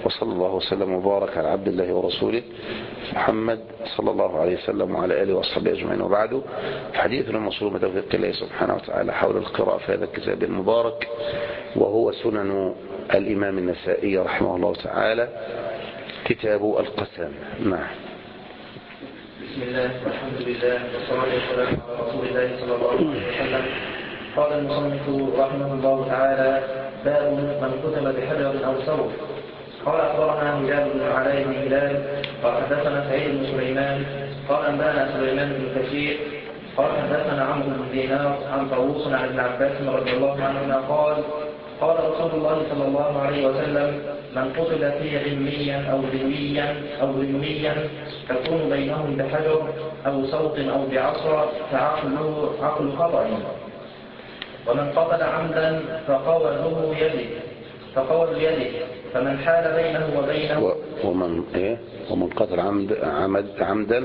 وصلى الله وسلم وبارك على عبد الله ورسوله محمد صلى الله عليه وسلم وعلى آله وصحبه أجمعين. وبعد، حديثنا موصول بتوفيق الله سبحانه وتعالى حول القراءة في هذا الكتاب المبارك، وهو سنن الإمام النسائي رحمه الله تعالى، كتاب القسم. نعم. بسم الله والحمد لله والصلاة والسلام على رسول الله صلى الله عليه وسلم. قال المصنف رحمه الله تعالى: باب من كتب بحجر أو ثوب. قال أخبرنا هلال بن علاء بن هلال قال حدثنا سعيد بن سليمان قال أنبانا سليمان بن كثير قال حدثنا عمرو بن دينار عن طاووس عن ابن عباس رضي الله عنهما قال: قال رسول الله صلى الله عليه وسلم: من قتل فيه علميا أو ذميا تكون بينهم بحجر أو صوت أو بعصا فعقله عقل خطأ، ومن قتل عمدا فقوله يده فمن حال بينه وبينه ومن قتل عمدا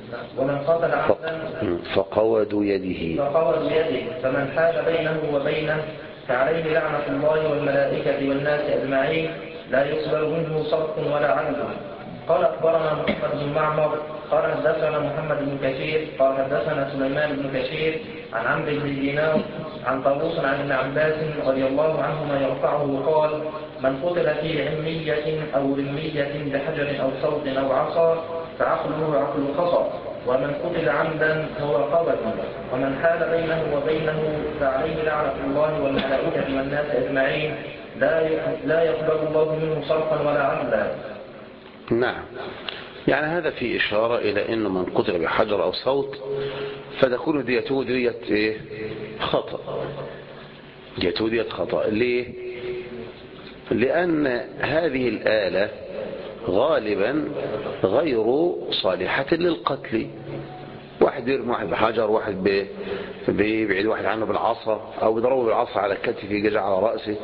فقود يده فمن حال بينه وبينه فعليه لعنة الله والملائكة والناس أجمعين، لا يقبل منه صرف ولا عدل. قال أخبرنا محمد بن معمر قال حدثنا محمد بن كثير قال حدثنا سليمان بن كثير عن عمرو بن دينار عن طاووس عن ابن عباس رضي الله عنهما يرفعه قال: من قتل في علمية أو ذمية بحجر أو صوت أو عصا فعقله عقل خطأ، ومن قتل عمدا فهو قبل، ومن حال بينه وبينه فعليه لعنة الله والملائكة والناس أجمعين، لا يقبل الله منه صرفا ولا عدلا. نعم. يعني هذا في إشارة إلى أنه من قتل بحجر أو صوت فتكون ديته دية خطأ. ديته دية خطأ. ليه؟ لأن هذه الآلة غالبا غير صالحة للقتل. واحد يرمي واحد بحجر، واحد بيبعد واحد عنه بالعصا، أو بيضربه بالعصا على كتفه يجي على رأسه.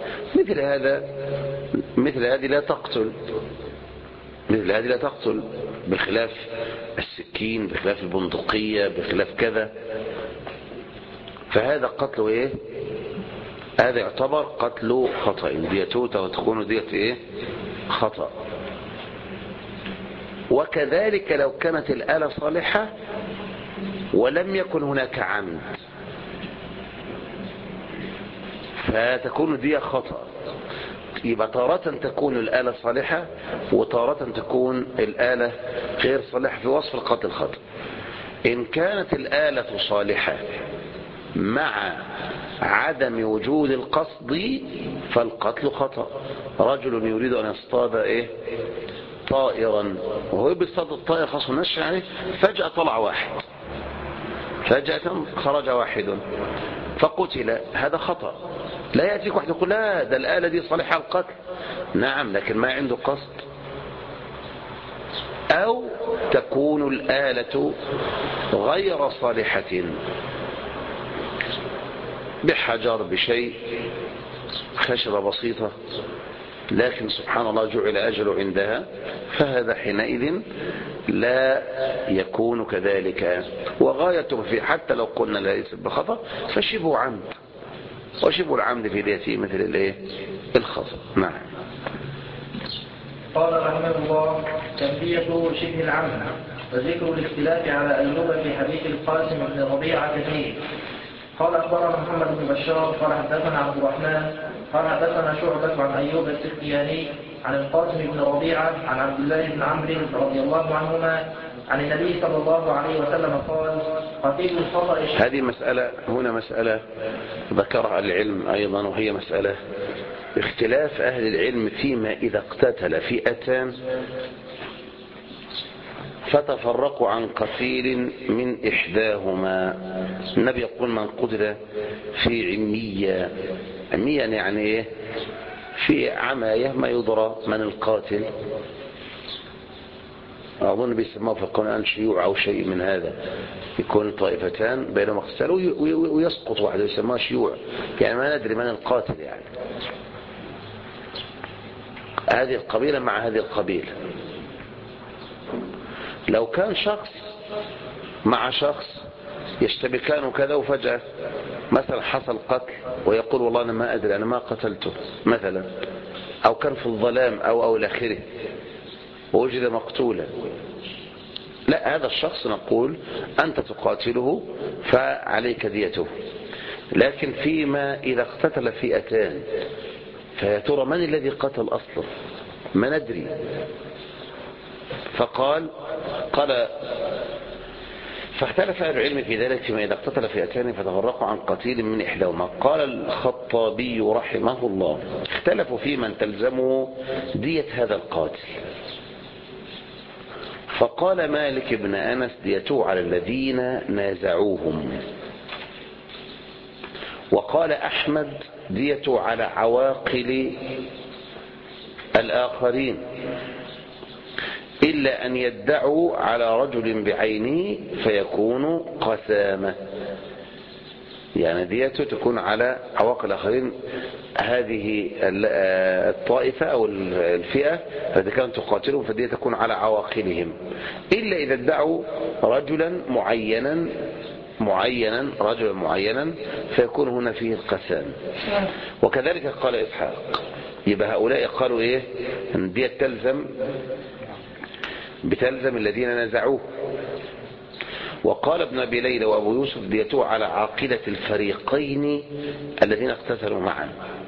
مثل هذه لا تقتل، بخلاف السكين، بخلاف البندقية، بخلاف كذا. فهذا قتل هذا يعتبر قتل خطأ، ديته وتكون دية خطأ. وكذلك لو كانت الآلة صالحة ولم يكن هناك عمد فتكون دية خطأ. يبقى تارة تكون الآلة صالحة وتارة تكون الآلة غير صالحة في وصف القتل خطأ. إن كانت الآلة صالحة مع عدم وجود القصد فالقتل خطأ. رجل يريد أن يصطاد طائرا، وهو بيصطاد الطائر خاص نشر عليه، فجأة طلع واحد، فجأة خرج واحد فقتل. هذا خطأ. لا يأتيك واحد يقول لا ده الآلة دي صالحة على القتل. نعم، لكن ما عنده قصد. أو تكون الآلة غير صالحة بحجر، بشيء خشبة بسيطة، لكن سبحان الله جعل أجل عندها، فهذا حينئذ لا يكون كذلك. وغايته في حتى لو قلنا لا يسب بخطأ فشبه عمد، وشبه العمد في ذاته مثل الخطأ. نعم. قال رحمه الله: تنبيه شبه العمد وذكر الاختلاف على أيوب في حديث القاسم بن ربيعة كثير. قال أخبرنا محمد بن بشار قال حدثنا عبد الرحمن قال حدثنا شعبة عن أيوب السختياني عن القاسم بن ربيعة عن عبد الله بن عمرو رضي الله عنهما عن النبي صلى الله عليه وسلم قال: قتيل الخطأ. هذه مسألة، هنا مسألة ذكرها العلم أيضا، وهي مسألة اختلاف أهل العلم فيما إذا اقتتل فئتان فتفرقوا عن قتيل من إحداهما. النبي يقول: من قتل في عمية يعني في عماية ما يدرى من القاتل. أظن بيسموه في القرآن شيوع أو شيء من هذا، يكون طائفتان بينهم اقتتالوا ويسقط واحد، يسموه شيوع، يعني ما ندري من القاتل. يعني هذه القبيلة مع هذه القبيلة. لو كان شخص مع شخص يشتبكان وكذا، وفجأة مثلا حصل قتل ويقول والله أنا ما أدري، أنا ما قتلته مثلا، أو كان في الظلام أو إلى آخره ووجد مقتولا، لا، هذا الشخص نقول أنت تقاتله فعليك ديته. لكن فيما إذا اقتتل فئتان فيا ترى من الذي قتل أصلا؟ ما ندري. قال فاختلف أهل العلم في ذلك فيما إذا اقتتل فئتان فتفرقوا عن قتيل من إحداهما. قال الخطابي رحمه الله اختلفوا في من تلزمه دية هذا القاتل، فقال مالك بن أنس ديته على الذين نازعوهم، وقال أحمد ديته على عواقل الآخرين إلا أن يدعوا على رجل بعينه فيكون قسامة، يعني ديته تكون على عواقل الآخرين، هذه الطائفة أو الفئة التي كانت تقاتلهم فدية تكون على عواقلهم، إلا إذا ادعوا رجلا معينا فيكون هنا فيه القسام. وكذلك قال إسحاق. يبقى هؤلاء قالوا إيه؟ أن دية بتلزم الذين نازعوه. وقال ابن أبي ليلى وأبو يوسف ديته على عاقلة الفريقين الذين اقتتلوا معا،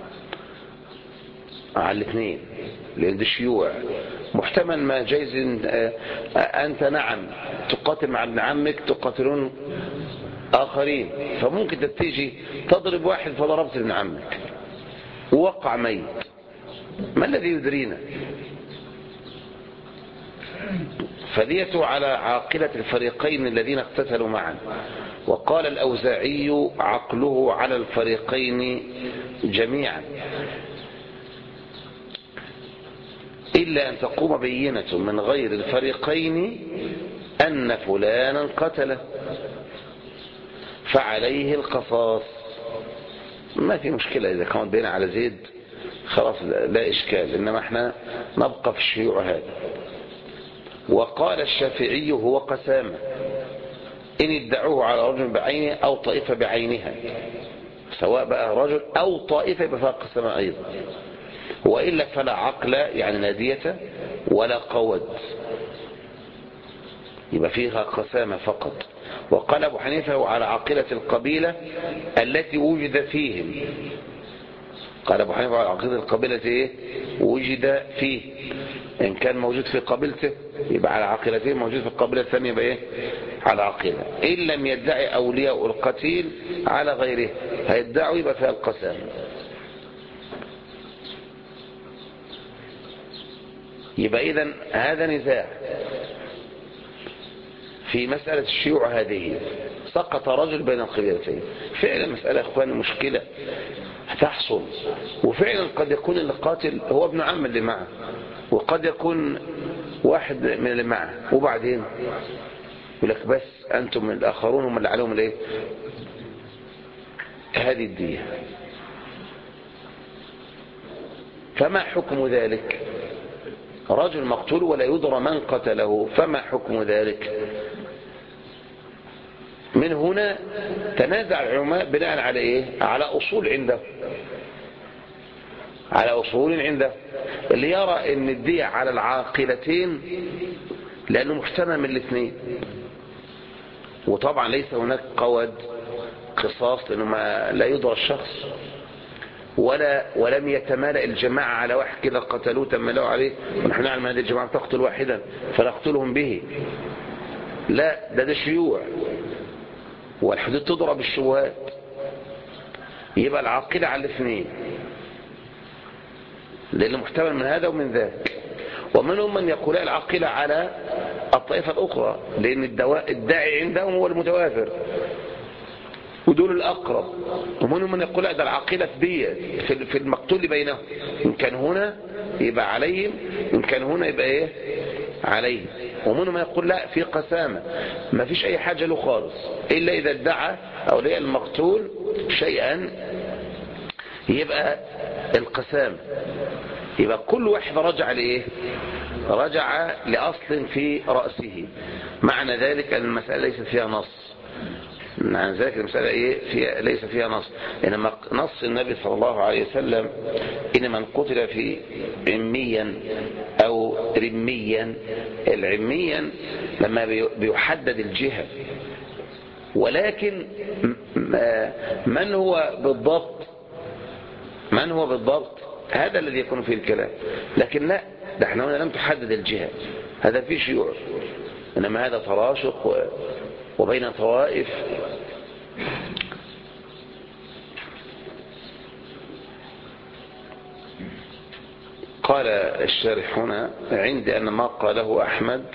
على الاثنين، لأن دي شيوع محتمل ما جايز. أنت نعم تقاتل مع ابن عمك، تقاتلون آخرين، فممكن تتيجي تضرب واحد فضربت ابن عمك ووقع ميت، ما الذي يدرينا؟ فديته على عاقلة الفريقين الذين اقتتلوا معا. وقال الأوزاعي عقله على الفريقين جميعا إلا أن تقوم بينة من غير الفريقين أن فلانا قتله فعليه القصاص. ما في مشكلة إذا كانت بينة على زيد، خلاص لا إشكال، إنما احنا نبقى في الشيوع هذا. وقال الشافعي هو قسامة إن ادعوه على رجل بعينه أو طائفة بعينها، سواء بقى رجل أو طائفة يبقى فيها قسامة أيضا، وإلا فلا عقل يعني نادية ولا قود، يبقى فيها قسامة فقط. وقال أبو حنيفة على عاقلة القبيلة التي وجد فيهم. قال أبو حنيفة على عاقلة القبيلة إيه؟ وجد فيه، إن كان موجود في قبيلته يبقى على عاقلته، موجود في القبيلة الثانية يبقى إيه؟ على عاقلة. إن لم يدعي أولياء القتيل على غيره، هيدعوا يبقى فيها القسام. يبقى إذن هذا نزاع في مسألة الشيوع هذه، سقط رجل بين القبيلتين. فعلا مسألة أخواني مشكلة تحصل، وفعلا قد يكون اللي قاتل هو ابن عم اللي معه، وقد يكون واحد من اللي معه، وبعدين يقول لك بس أنتم من الآخرون هم اللي عليهم الايه؟ هذه الدية. فما حكم ذلك؟ رجل مقتول ولا يدرى من قتله، فما حكم ذلك؟ من هنا تنازع العلماء بناء على ايه؟ على اصول عنده، على اصول عنده. اللي يرى ان الدية على العاقلتين لانه محتمل من الاثنين، وطبعا ليس هناك قود قصاص لانه لا يدرى الشخص ولم يتمالأ الجماعة على واحد كده قتلوه تملأوا عليه ونحن نعلم هذه الجماعة تقتل واحدا فنقتلهم به، لا، ده شيوع والحدود تضرب الشبهات. يبقى العاقلة على الاثنين لأنه محتمل من هذا ومن ذاك. ومنهم من يقول العاقلة على الطائفة الأخرى لأن الداعي عندهم هو المتوافر ودول الأقرب. ومنهم من يقول ده العاقلة في المقتول بينهم، إن كان هنا يبقى عليهم، إن كان هنا يبقى إيه؟ عليهم. ومنهم من يقول لا، في قسامة، ما فيش أي حاجة له خالص إلا إذا ادعى أولياء المقتول شيئا يبقى القسامة. يبقى كل واحد رجع لإيه؟ رجع لأصل في رأسه. معنى ذلك أن المسألة ليست فيها نص، عن ذلك المسألة فيها ليس فيها نص، إنما نص النبي صلى الله عليه وسلم إن من قتل في عميا أو رميا. العميا لما بيحدد الجهة، ولكن من هو بالضبط هذا الذي يكون فيه الكلام. لكن لا، ده احنا هنا لم تحدد الجهة، هذا فيه شيوع، إنما هذا تراشق وبين طوائف. قال الشارح هنا: عندي أن ما قاله أحمد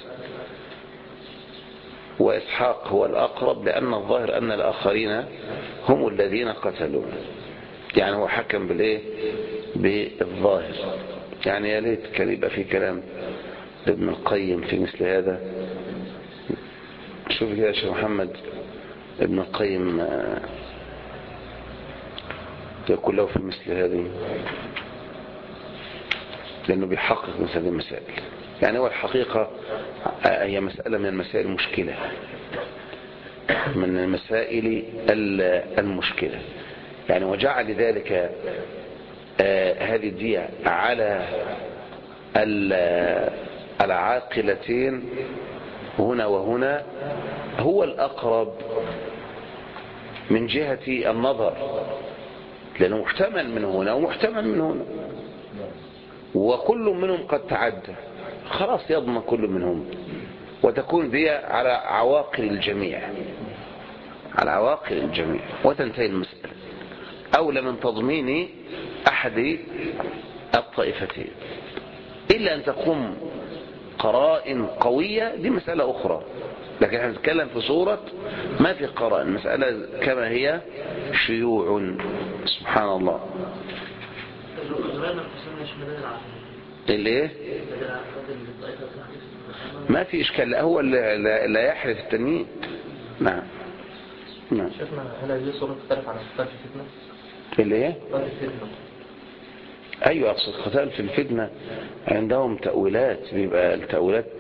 وإسحاق هو الأقرب، لأن الظاهر أن الآخرين هم الذين قتلوا. يعني هو حكم بالظاهر. يعني يا ليت كان يبقى في كلام ابن القيم في مثل هذا. شوف يا شيخ محمد، ابن القيم يقول له في مثل هذه، لأنه بيحقق مثل هذه المسائل. يعني هو الحقيقة هي مسألة من المسائل المشكلة، من المسائل المشكلة. يعني وجعل ذلك هذه الدية على العاقلتين هنا وهنا هو الأقرب من جهة النظر، لأنه محتمل من هنا ومحتمل من هنا، وكل منهم قد تعدى، خلاص يضمن كل منهم، وتكون دي على عواقل الجميع، على عواقل الجميع، وتنتهي المسألة، أولى من تضمين أحد الطائفتين، إلا أن تقوم قرائن قوية، دي مسألة أخرى. لكن احنا نتكلم في صورة ما في قرائن، المسألة كما هي شيوع. سبحان الله. ايه ما في اشكال، هو لا يحرف التنوين. نعم نعم. شيخنا هل هذه صورة تختلف عن قتال الفتنة؟ اللي هي قتال الفتنة. ايوه، اقصد قتال في الفتنة عندهم تأويلات، بيبقى التأويلات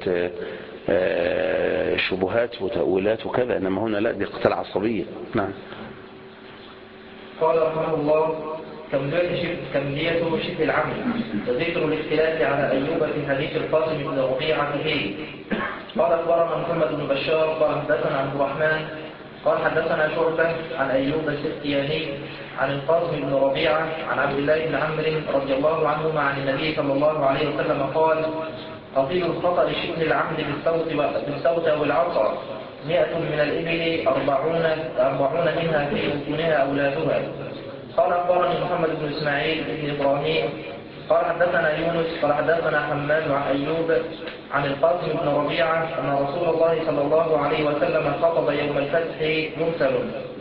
شبهات وتأويلات وكذا، انما هنا لا، دي قتال عصبية. نعم. قال رحمه الله: كملية شبه العمل، وذكر الاختلاف على أيوب في حديث القاسم بن ربيعة فيه. قال أخبرنا محمد بن بشار قال حدثنا عبد الرحمن قال حدثنا شعبة عن أيوب السختياني عن القاسم بن ربيعة عن عبد الله بن عمرو رضي الله عنهما عن النبي صلى الله عليه وسلم قال: قضي الخطأ شبه العمد بالصوت أو العصا 100 من الإبل 40 منها في بطونها أولادها. قال أخبرني محمد بن إسماعيل بن إبراهيم قال حدثنا يونس قال حدثنا حماد عن أيوب عن القاسم بن ربيعة أن رسول الله صلى الله عليه وسلم خطب يوم الفتح مرسل.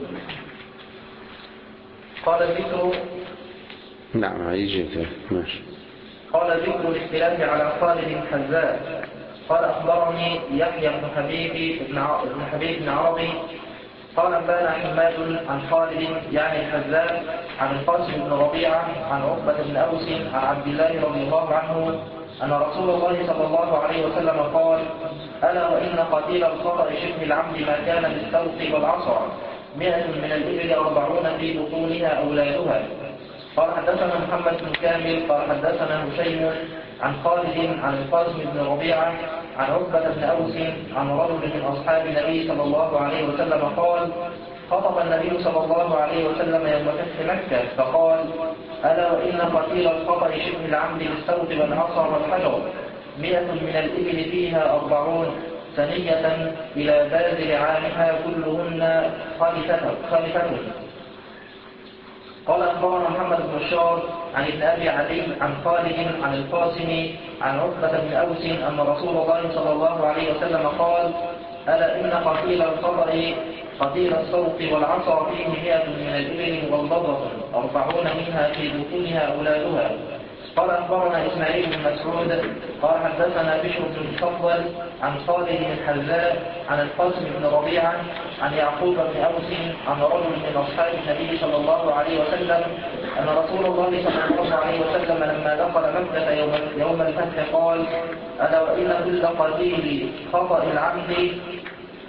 قال الذكر. نعم هيجي ماشي. قال ذكر الاختلاف على خالد الحذاء. قال أخبرني يحيى بن حبيب بن عربي قال أنبانا حماد عن خالد يعني الحذاء عن القاسم بن ربيعة عن عقبة بن أوس عن عبد الله رضي الله عنه أن رسول الله صلى الله عليه وسلم قال: ألا وإن قتيل الخطأ شبه العمد ما كان بالسوق والعصا 100 من الإبل 40 في بطونها أولادها. قال حدثنا محمد بن كامل قال حدثنا هشيم عن خالد عن القاسم بن ربيعة عن عقبة بن أوس عن رجل من أصحاب النبي صلى الله عليه وسلم قال: خطب النبي صلى الله عليه وسلم يوم فتح مكة فقال: ألا وإن قتيل الخطأ شبه العمد بالصوت والعصا والحجر 100 من الإبل فيها 40 ثنية إلى بازل عامها كلهن خلفة. قال أخبرنا محمد بن بشار عن ابن أبي عدي عن خالد عن القاسم عن عقبة بن أوس أن رسول الله صلى الله عليه وسلم قال: ألا إن قتيل الخطأ قتيل الصوت والعصا فيه 100 من الإبل مغلظة 40 منها في بطونها أولادها. قال أخبرنا إسماعيل بن مسعود قال حدثنا بشر بن المفضل عن خالد بن الحذاء عن القاسم بن ربيعة عن يعقوب بن أوس عن رجل من أصحاب النبي صلى الله عليه وسلم أن رسول الله صلى الله عليه وسلم لما دخل مكة يوم الفتح قال: ألا وإن كل قتيل خطأ العمد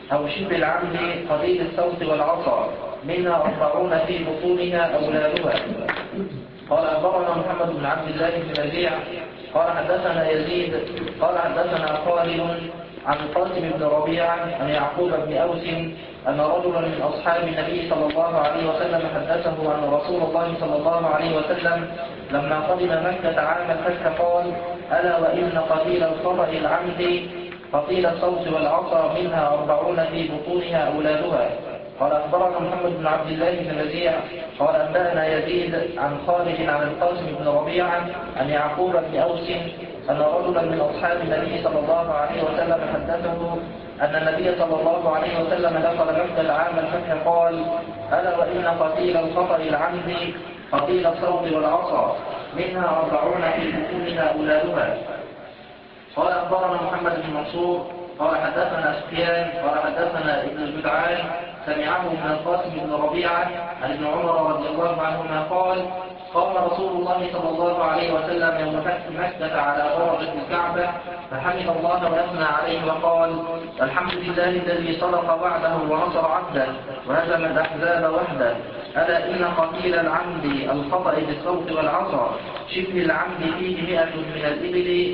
أو شبه العمد قليل الصوت والعصا منها 40 في بطونها أولادها. قال أخبرنا محمد بن عبد الله بن ربيع قال حدثنا يزيد قال حدثنا خالد عن القاسم بن ربيعة عن يعقوب بن أوس أن رجلا من أصحاب النبي صلى الله عليه وسلم حدثه أن رسول الله صلى الله عليه وسلم لما قدم مكة عام الفتح قال: ألا وإن قتيل الخطأ العمد قتيل الصوت والعصا منها 40 في بطونها أولادها. قال أخبرنا محمد بن عبد الله بن ربيع قال أنبأنا يزيد عن خالد عن القاسم بن ربيعة عن يعقوب بن أوس أن رجلا من أصحاب النبي صلى الله عليه وسلم حدثه أن النبي صلى الله عليه وسلم دخل مكة عام الفتح قال: ألا وإن قتيل الخطأ العمد قتيل الصوت والعصا منها 40 في بطونها أولادها. قال أخبرنا محمد بن منصور قال حدثنا سفيان قال حدثنا ابن الجدعان سمعه من القاسم بن ربيعة عن ابن عمر رضي الله عنهما قال: قام رسول الله صلى الله عليه وسلم يوم فتح مكة على درجة الكعبة فحمد الله وأثنى عليه وقال: الحمد لله الذي صدق وعده ونصر عبده وهزم الأحزاب وحده. ألا إن قتيل العمد الخطأ بالصوت والعصا شبه العمد فيه 100 من الإبل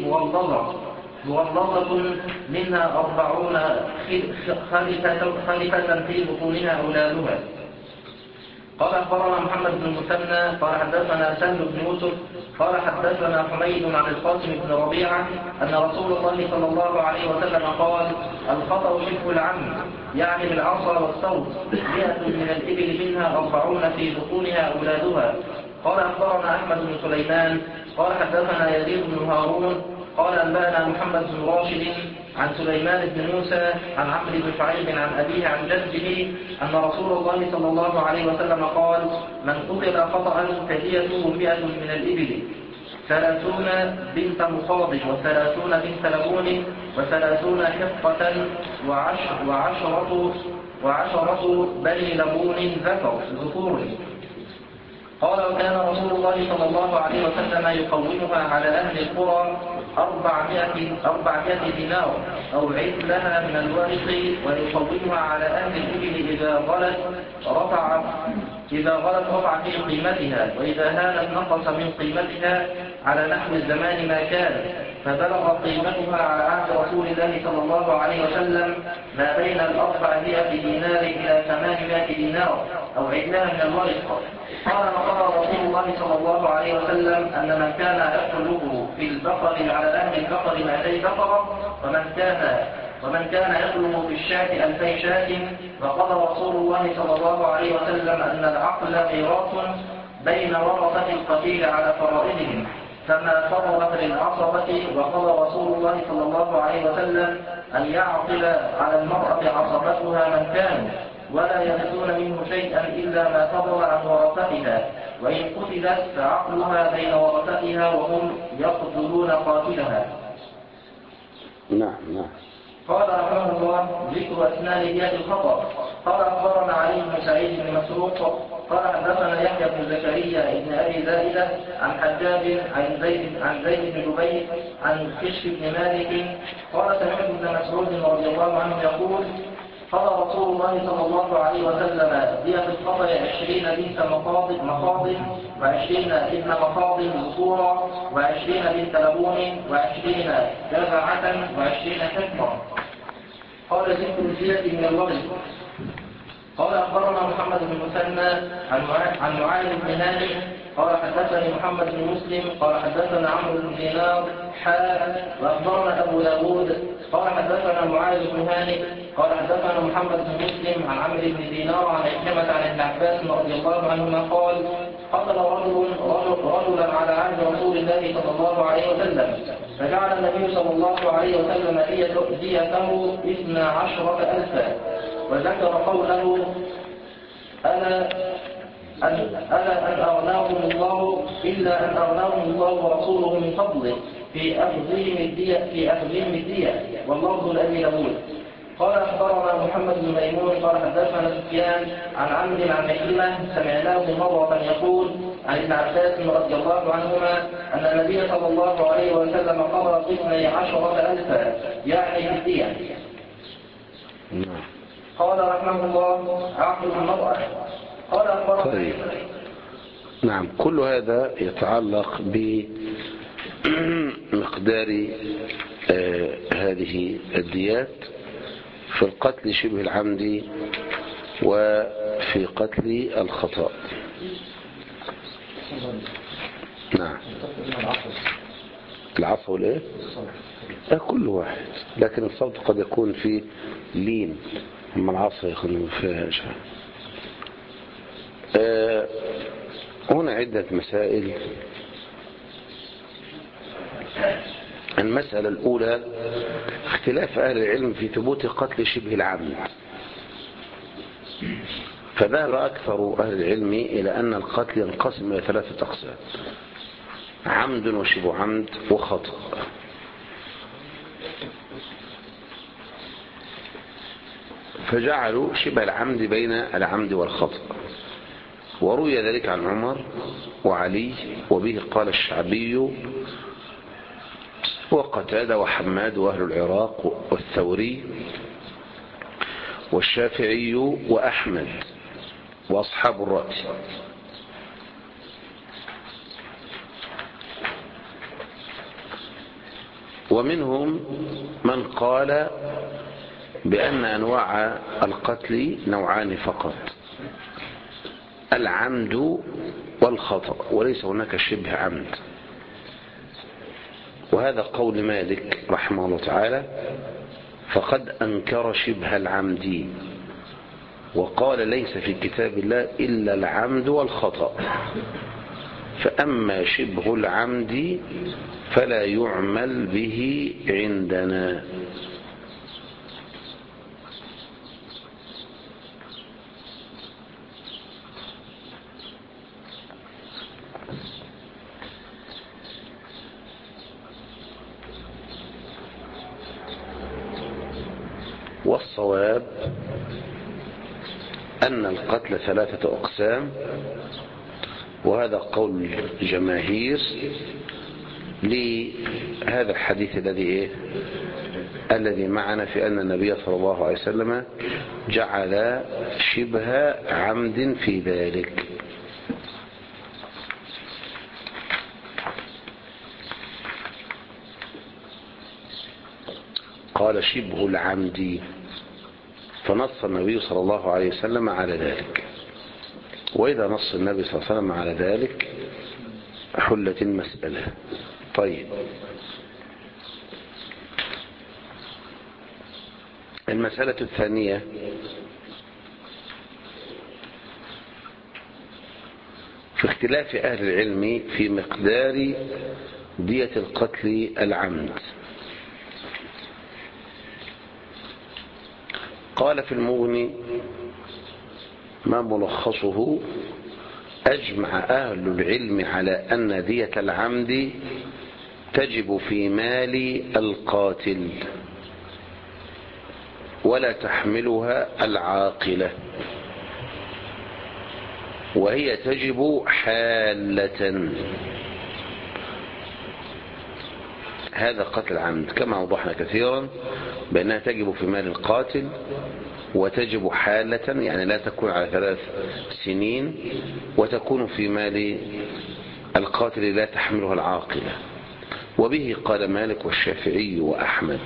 مغلظة منها 40 خلفة في بطونها أولادها. قال أخبرنا محمد بن المثنى قال حدثنا سهل بن يوسف قال حدثنا حميد عن القاسم بن ربيعة أن رسول الله صلى الله عليه وسلم قال: الخطأ شبه العمد يعني بالعصا والصوت 100 من الإبل منها 40 في بطونها أولادها. قال أخبرنا أحمد بن سليمان قال حدثنا يزيد بن هارون قال أنبأنا محمد بن راشد عن سليمان بن موسى عن عمرو بن شعيب عن أبيه عن جده أن رسول الله صلى الله عليه وسلم قال: من قتل خطأ فديته 100 من الإبل 30 بنت مخاض 30 بنت لبون 30 حقة وعشرة بني لبون ذكور. قال: وكان رسول الله صلى الله عليه وسلم يقومها على أهل القرى 400 دينار أو عدلها من الورق ويقومها على أهل الإبل إذا غلت رفع في قيمتها وإذا هانت نقص من قيمتها على نحو الزمان ما كان. فبلغ قيمتها على عهد رسول الله صلى الله عليه وسلم ما بين 400 دينار إلى 800 دينار أو عدلها من الورق. قال: وقال رسول الله صلى الله عليه وسلم أن من كان يقلب في البقر على أهل البقر 200 بقرة ومن كان يقلب في الشاة 2000 شاة. وقال رسول الله صلى الله عليه وسلم أن العقل ميراث بين ورثة القتيل على فرائضهم فما فرضت للعصبة. وقال رسول الله صلى الله عليه وسلم أن يعقل على المرأة عصبتها من كانوا ولا يرثون منه شيئا إلا ما فضل عن ورثتها وإن قتلت فعقلها بين ورثتها وهم يقتلون قاتلها. نعم. قال رحمه الله: ذكر أسنان دية الخطأ. قال أخبرنا علي بن سعيد بن مسروق قال حدثنا يحيى بن زكريا بن أبي زائدة عن حجاج عن زيد بن جبير عن كشف بن مالك قال: سمعت ابن مسعود رضي الله عنه يقول: قال رسول الله صلى الله عليه وسلم: دية الخطأ 20 بنت مخاض و20 ابن مخاض ذكورا و20 بنت لبون و20 جذعة و20 حكمة. قال: ست دية من الوغل. قال أخبرنا محمد بن المثنى عن معاذ بن هاني قال حدثني محمد بن مسلم قال حدثنا عمرو بن دينار وأخبرنا أبو داود قال حدثنا معاذ بن هاني قال حدثنا محمد بن مسلم عن عمرو بن دينار عن عكرمة عن ابن عباس رضي الله عنهما قال: قتل رجلا على عهد رسول الله صلى الله عليه وسلم فجعل النبي صلى الله عليه وسلم ديته 12,000 وذكر قوله: ألا أن أغناهم الله إلا أن أغناهم الله ورسوله من فضله في أخذهم الدية واللفظ الذي يقول. قال أخبرنا محمد بن ميمون قال حدثنا سفيان عن عمرو عن عكرمة سمعناه مرة يقول عن ابن عباس رضي الله عنهما أن النبي صلى الله عليه وسلم قضى 12,000 يعني في الدية. قال رحمه الله: عقل المرأة. قال أخبرنا. طيب. نعم، كل هذا يتعلق بمقدار هذه الديات في القتل شبه العمد وفي قتل الخطأ. نعم، العصا والايه؟ كل واحد، لكن الصوت قد يكون فيه لين، اما العصا يكون فيها شيء. هنا عدة مسائل. المسألة الأولى اختلاف أهل العلم في ثبوت قتل شبه العمد. فذهب أكثر أهل العلم إلى أن القتل ينقسم إلى 3 أقسام: عمد وشبه عمد وخطأ. فجعلوا شبه العمد بين العمد والخطأ، وروي ذلك عن عمر وعلي، وبه قال الشعبي وقتادة وحماد وأهل العراق والثوري والشافعي وأحمد وأصحاب الرأي. ومنهم من قال بأن أنواع القتل نوعان فقط: العمد والخطأ، وليس هناك شبه عمد. وهذا قول مالك رحمه الله تعالى، فقد أنكر شبه العمد وقال ليس في كتاب الله إلا العمد والخطأ، فأما شبه العمد فلا يعمل به عندنا. والصواب أن القتل 3 أقسام، وهذا قول جماهير لهذا الحديث الذي معنا في أن النبي صلى الله عليه وسلم جعل شبه عمد في ذلك. قال شبه العمد، فنص النبي صلى الله عليه وسلم على ذلك. وإذا نص النبي صلى الله عليه وسلم على ذلك حلت المسألة. طيب، المسألة الثانية في اختلاف أهل العلم في مقدار دية القتل العمد. قال في المغني ما ملخصه: أجمع أهل العلم على أن دية العمد تجب في مال القاتل ولا تحملها العاقلة، وهي تجب حالة. هذا قتل العمد كما وضحنا كثيرا بأنها تجب في مال القاتل وتجب حالة، يعني لا تكون على 3 سنين، وتكون في مال القاتل لا تحملها العاقلة. وبه قال مالك والشافعي وأحمد.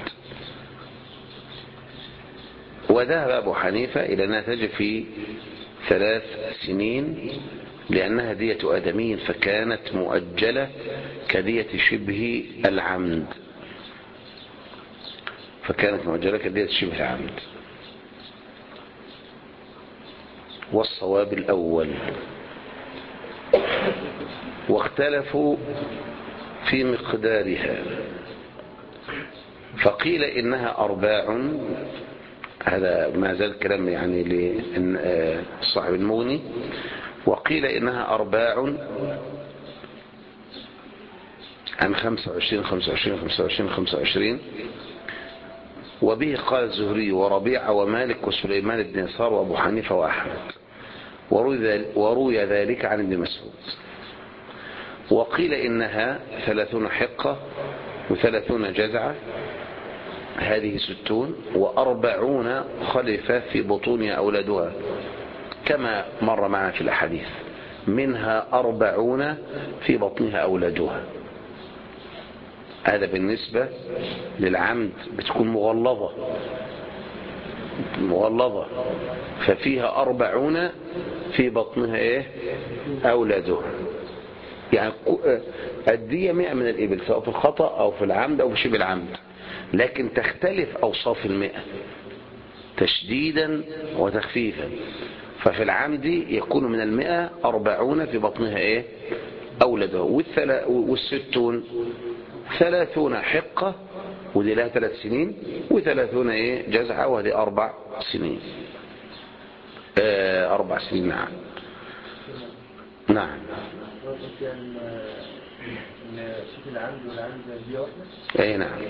وذهب أبو حنيفة إلى أنها تجب في 3 سنين لأنها دية آدمي، فكانت مؤجلة كدية شبه العمد، والصواب الأول. واختلفوا في مقدارها، فقيل إنها 4. هذا ما زال كلام يعني لصاحب المغني. وقيل إنها 4 عن 25 25 25 25. وبه قال الزهري وربيعة ومالك وسليمان بن يسار وأبو حنيفة وأحمد، وروي ذلك عن ابن مسعود. وقيل إنها 30 حقة و30 جزعة هذه 60 و40 خلفة في بطونها أولادها كما مر معنا في الأحاديث، منها 40 في بطنها أولادها. هذا بالنسبة للعمد بتكون مغلظة ففيها 40 في بطنها أولادها. يعني الدية 100 من الإبل سواء في الخطأ أو في العمد أو في شبه العمد، لكن تختلف أوصاف 100 تشديدا وتخفيفا. ففي العمد يكون من 100 40 في بطنها أولادها، 60 30 حقة ودي لها 3 سنين، و30 جزعة وهذه 4 سنين. 4 سنين. نعم. اي نعم.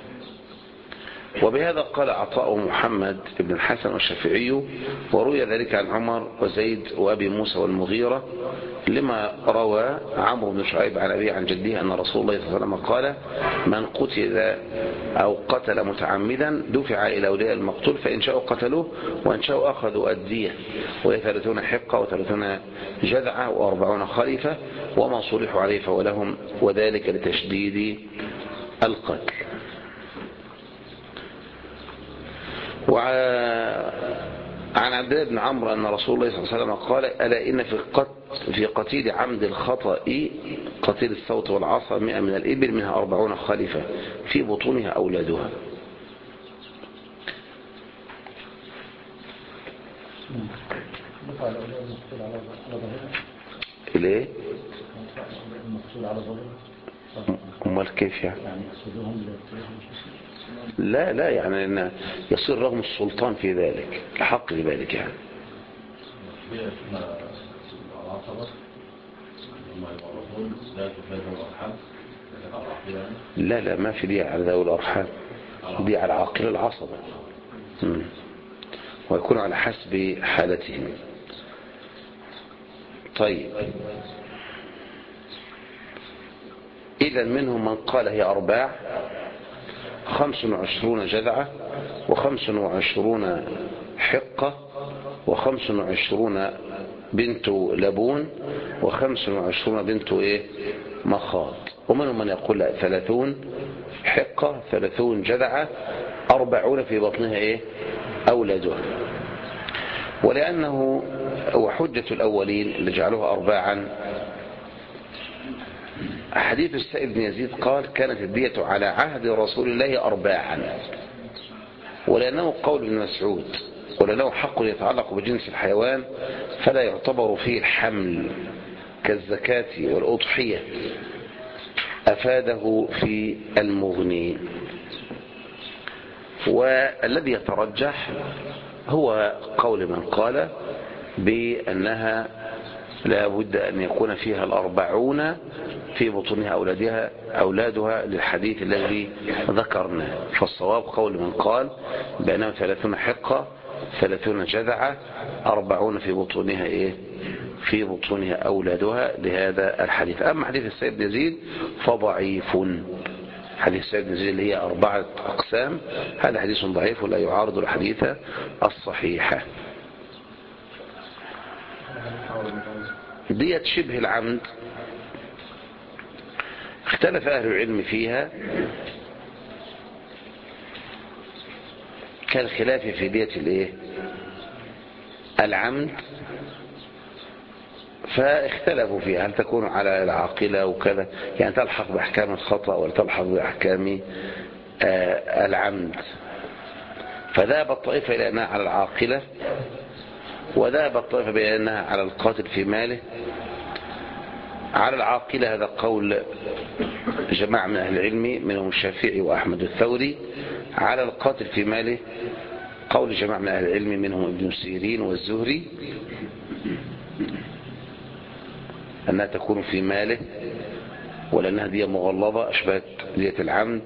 وبهذا قال عطاء محمد بن الحسن والشافعي، وروي ذلك عن عمر وزيد وأبي موسى والمغيرة، لما روى عمرو بن شعيب عن أبيه عن جده أن رسول الله صلى الله عليه وسلم قال: من قتل أو قتل متعمدا دفع إلى أولياء المقتول، فإن شاءوا قتلوه وإن شاءوا أخذوا الدية، وهي 30 حقة و30 جذعة و40 خليفة، وما صلحوا عليه فولهم، وذلك لتشديد القتل. وعن عبد الله بن عمرو أن رسول الله صلى الله عليه وسلم قال: ألا إن في قتيل عمد الخطأ قتيل الصوت والعصا 100 من الإبل، منها 40 خليفة في بطونها أولادها. ليه؟ امال كيف يعني؟ لا يعني إن يصير رغم السلطان في ذلك الحق لذلك يعني. لا ما في دي على ذوي الأرحام، دي على عاقل العصبة، ويكون على حسب حالتهم. طيب، إذا منهم من قال هي أرباع، 25 جذعة و25 حقة و25 بنت لبون و25 بنت مخاض. ومنهم من يقول لا، 30 حقة 30 جذعة 40 في بطنها أولادها. ولأنه وحجة الأولين اللي جعلوها أرباعا حديث السائب بن يزيد قال: كانت الدية على عهد رسول الله أرباعا. ولأنه قول ابن مسعود: ولأنه حق يتعلق بجنس الحيوان فلا يعتبر فيه الحمل كالزكاة والأضحية، أفاده في المغني. والذي يترجح هو قول من قال بأنها لا بد أن يكون فيها 40 في بطونها أولادها للحديث الذي ذكرناه. فالصواب قول من قال بأنها 30 حقة 30 جذعة 40 في بطونها في بطونها أولادها لهذا الحديث. أما حديث السيد يزيد فضعيف. حديث السيد يزيد اللي هي 4 أقسام، هذا حديث ضعيف ولا يعارض الحديث الصحيحة. دية شبه العمد اختلف أهل العلم فيها كالخلاف في دية العمد، فاختلفوا فيها هل تكون على العاقلة وكذا، يعني تلحق بأحكام الخطأ ولا تلحق بأحكام العمد. فذهب الطائفة إلى أنها على العاقلة، وذهب الطائفة بإلى أنها على القاتل في ماله. على العاقلة هذا قول جماعة من أهل العلم منهم الشافعي وأحمد الثوري. على القاتل في ماله قول جماعة من أهل العلم منهم ابن سيرين والزهري أنها تكون في ماله، ولأنها دية مغلظة أشبهت دية العمد.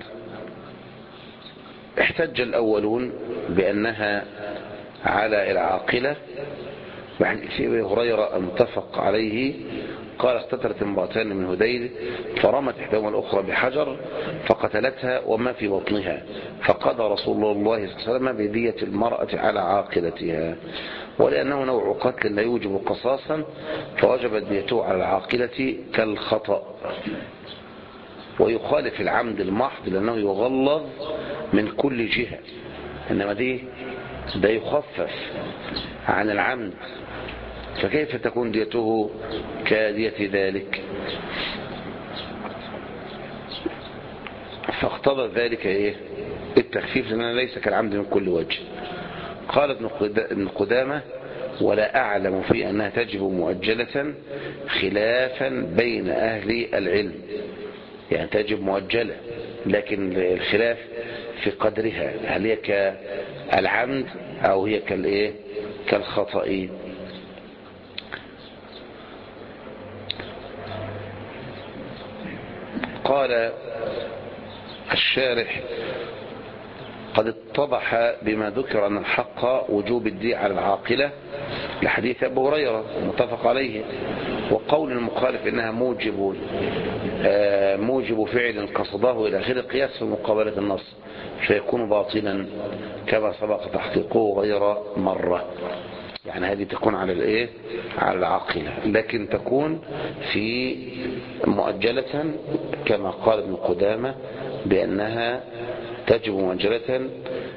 احتج الأولون بأنها على العاقلة، وحديث أبي هريرة متفق عليه قال اقتتلت امرأتان من هذيل فرمت إحداهما الأخرى بحجر فقتلتها وما في بطنها، فقضى رسول الله صلى الله عليه وسلم بدية المرأة على عاقلتها، ولأنه نوع قتل لا يوجب قصاصا فوجبت ديته على العاقلة كالخطأ. ويخالف العمد المحض لأنه يغلظ من كل جهة، إنما ده يخفف عن العمد، فكيف تكون ديته كدية ذلك؟ فاقتضى ذلك التخفيف لأنه ليس كالعمد من كل وجه. قال ابن قدامة ولا أعلم في أنها تجب مؤجلة خلافا بين أهل العلم، يعني تجب مؤجلة لكن الخلاف في قدرها، هل هي كالعمد أو هي كالخطأ. قال الشارح قد اتضح بما ذكر أن الحق وجوب الدية على العاقلة لحديث أبو هريرة متفق عليه، وقول المخالف إنها موجب فعل قصده إلى آخره قياس في مقابلة النص فيكون باطلا كما سبق تحقيقه غير مرة. يعني هذه تكون على على العاقلة، لكن تكون في مؤجلة كما قال ابن قدامة بأنها تجب مؤجلة،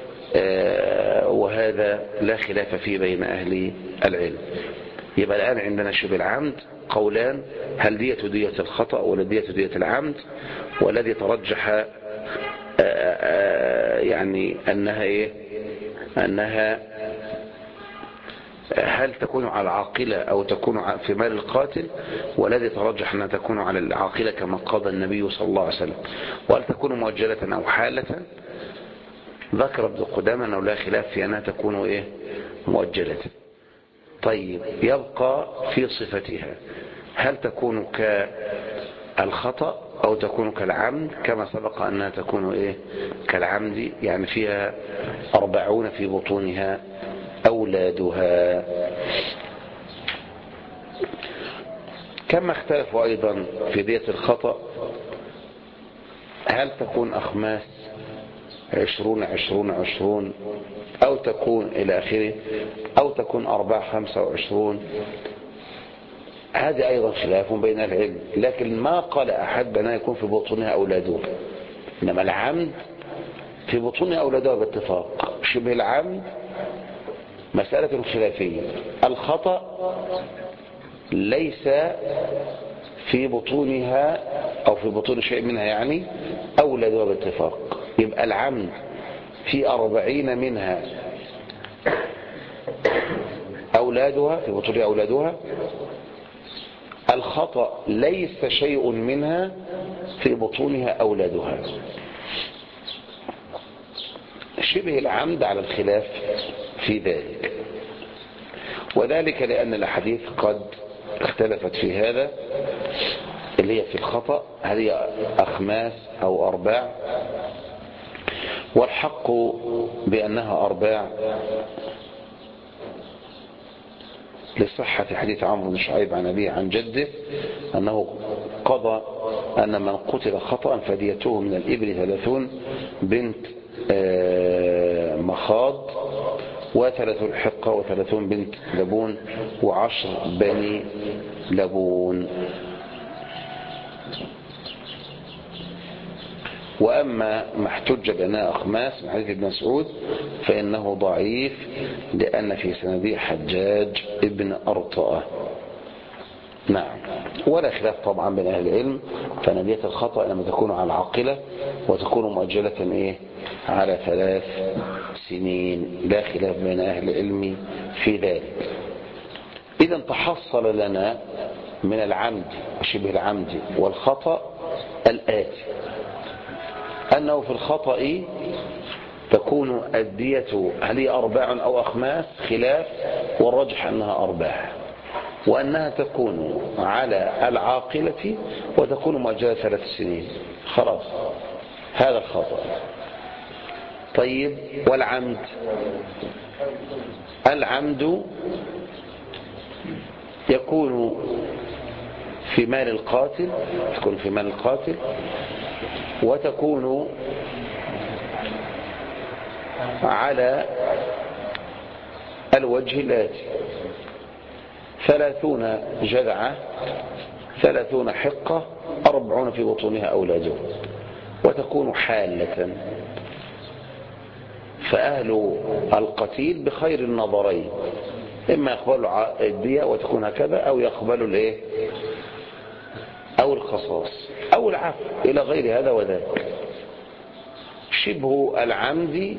وهذا لا خلاف فيه بين أهل العلم. يبقى الآن عندنا شبه العمد قولان، هل دية الخطأ ولا دية العمد؟ والذي ترجح يعني أنها هل تكون على العاقلة أو تكون في مال القاتل، والذي ترجح أنها تكون على العاقلة كما قضى النبي صلى الله عليه وسلم. وهل تكون مؤجلة أو حالة؟ ذكر ابن قدامة أنه لا خلاف في أنها تكون مؤجلة. طيب يبقى في صفتها، هل تكون كالخطأ أو تكون كالعمد؟ كما سبق أنها تكون كالعمد، يعني فيها 40 في بطونها أولادها. كما اختلفوا أيضا في دية الخطأ، هل تكون أخماس 20 أو تكون إلى آخره، أو تكون 25. هذا أيضا خلاف بين العلم، لكن ما قال أحد بأنها يكون في بطونها أولادها، إنما العمد في بطونها أولادها باتفاق. شبه العمد مسألة خلافية، الخطأ ليس في بطونها أو في بطون شيء منها يعني أولادها باتفاق. يبقى العمد في 40 منها أولادها في بطونها أولادها، الخطأ ليس شيء منها في بطونها أولادها. شبه العمد على الخلاف في ذلك، وذلك لأن الأحاديث قد اختلفت في هذا، اللي هي في الخطأ هل هي أخماس أو أرباع، والحق بأنها أرباع لصحة حديث عمرو بن شعيب عن أبيه عن جده أنه قضى أن من قتل خطأ فديته من الإبل 30 بنت مخاض، و30 حقة، و30 بنت لبون، و10 بني لبون. وأما ما احتج بأنها أخماس من حديث ابن مسعود فإنه ضعيف لأن في سنده حجاج ابن أرطأة. نعم، ولا خلاف طبعا بين أهل العلم، فندية الخطأ لما تكون على العاقلة وتكون مؤجلة على 3 سنين، لا خلاف بين أهل العلم في ذلك. إذا تحصل لنا من العمد وشبه العمد والخطأ الآتي: أنه في الخطأ تكون الدية هل هي 4 أو أخماس خلاف، والرجح أنها 4، وأنها تكون على العاقلة وتكون مؤجلة 3 سنين. خلاص، هذا الخطأ. طيب، والعمد؟ العمد يكون في مال القاتل، تكون في مال القاتل، وتكون على الوجه الآتي: 30 جذعة، 30 حقة، 40 في بطونها أولادهم، وتكون حالة. فأهل القتيل بخير النظرين، إما يقبلوا الدية وتكون هكذا، أو يقبلوا الإيه؟ أو القصاص أو العفو إلى غير هذا وذاك. شبه العمد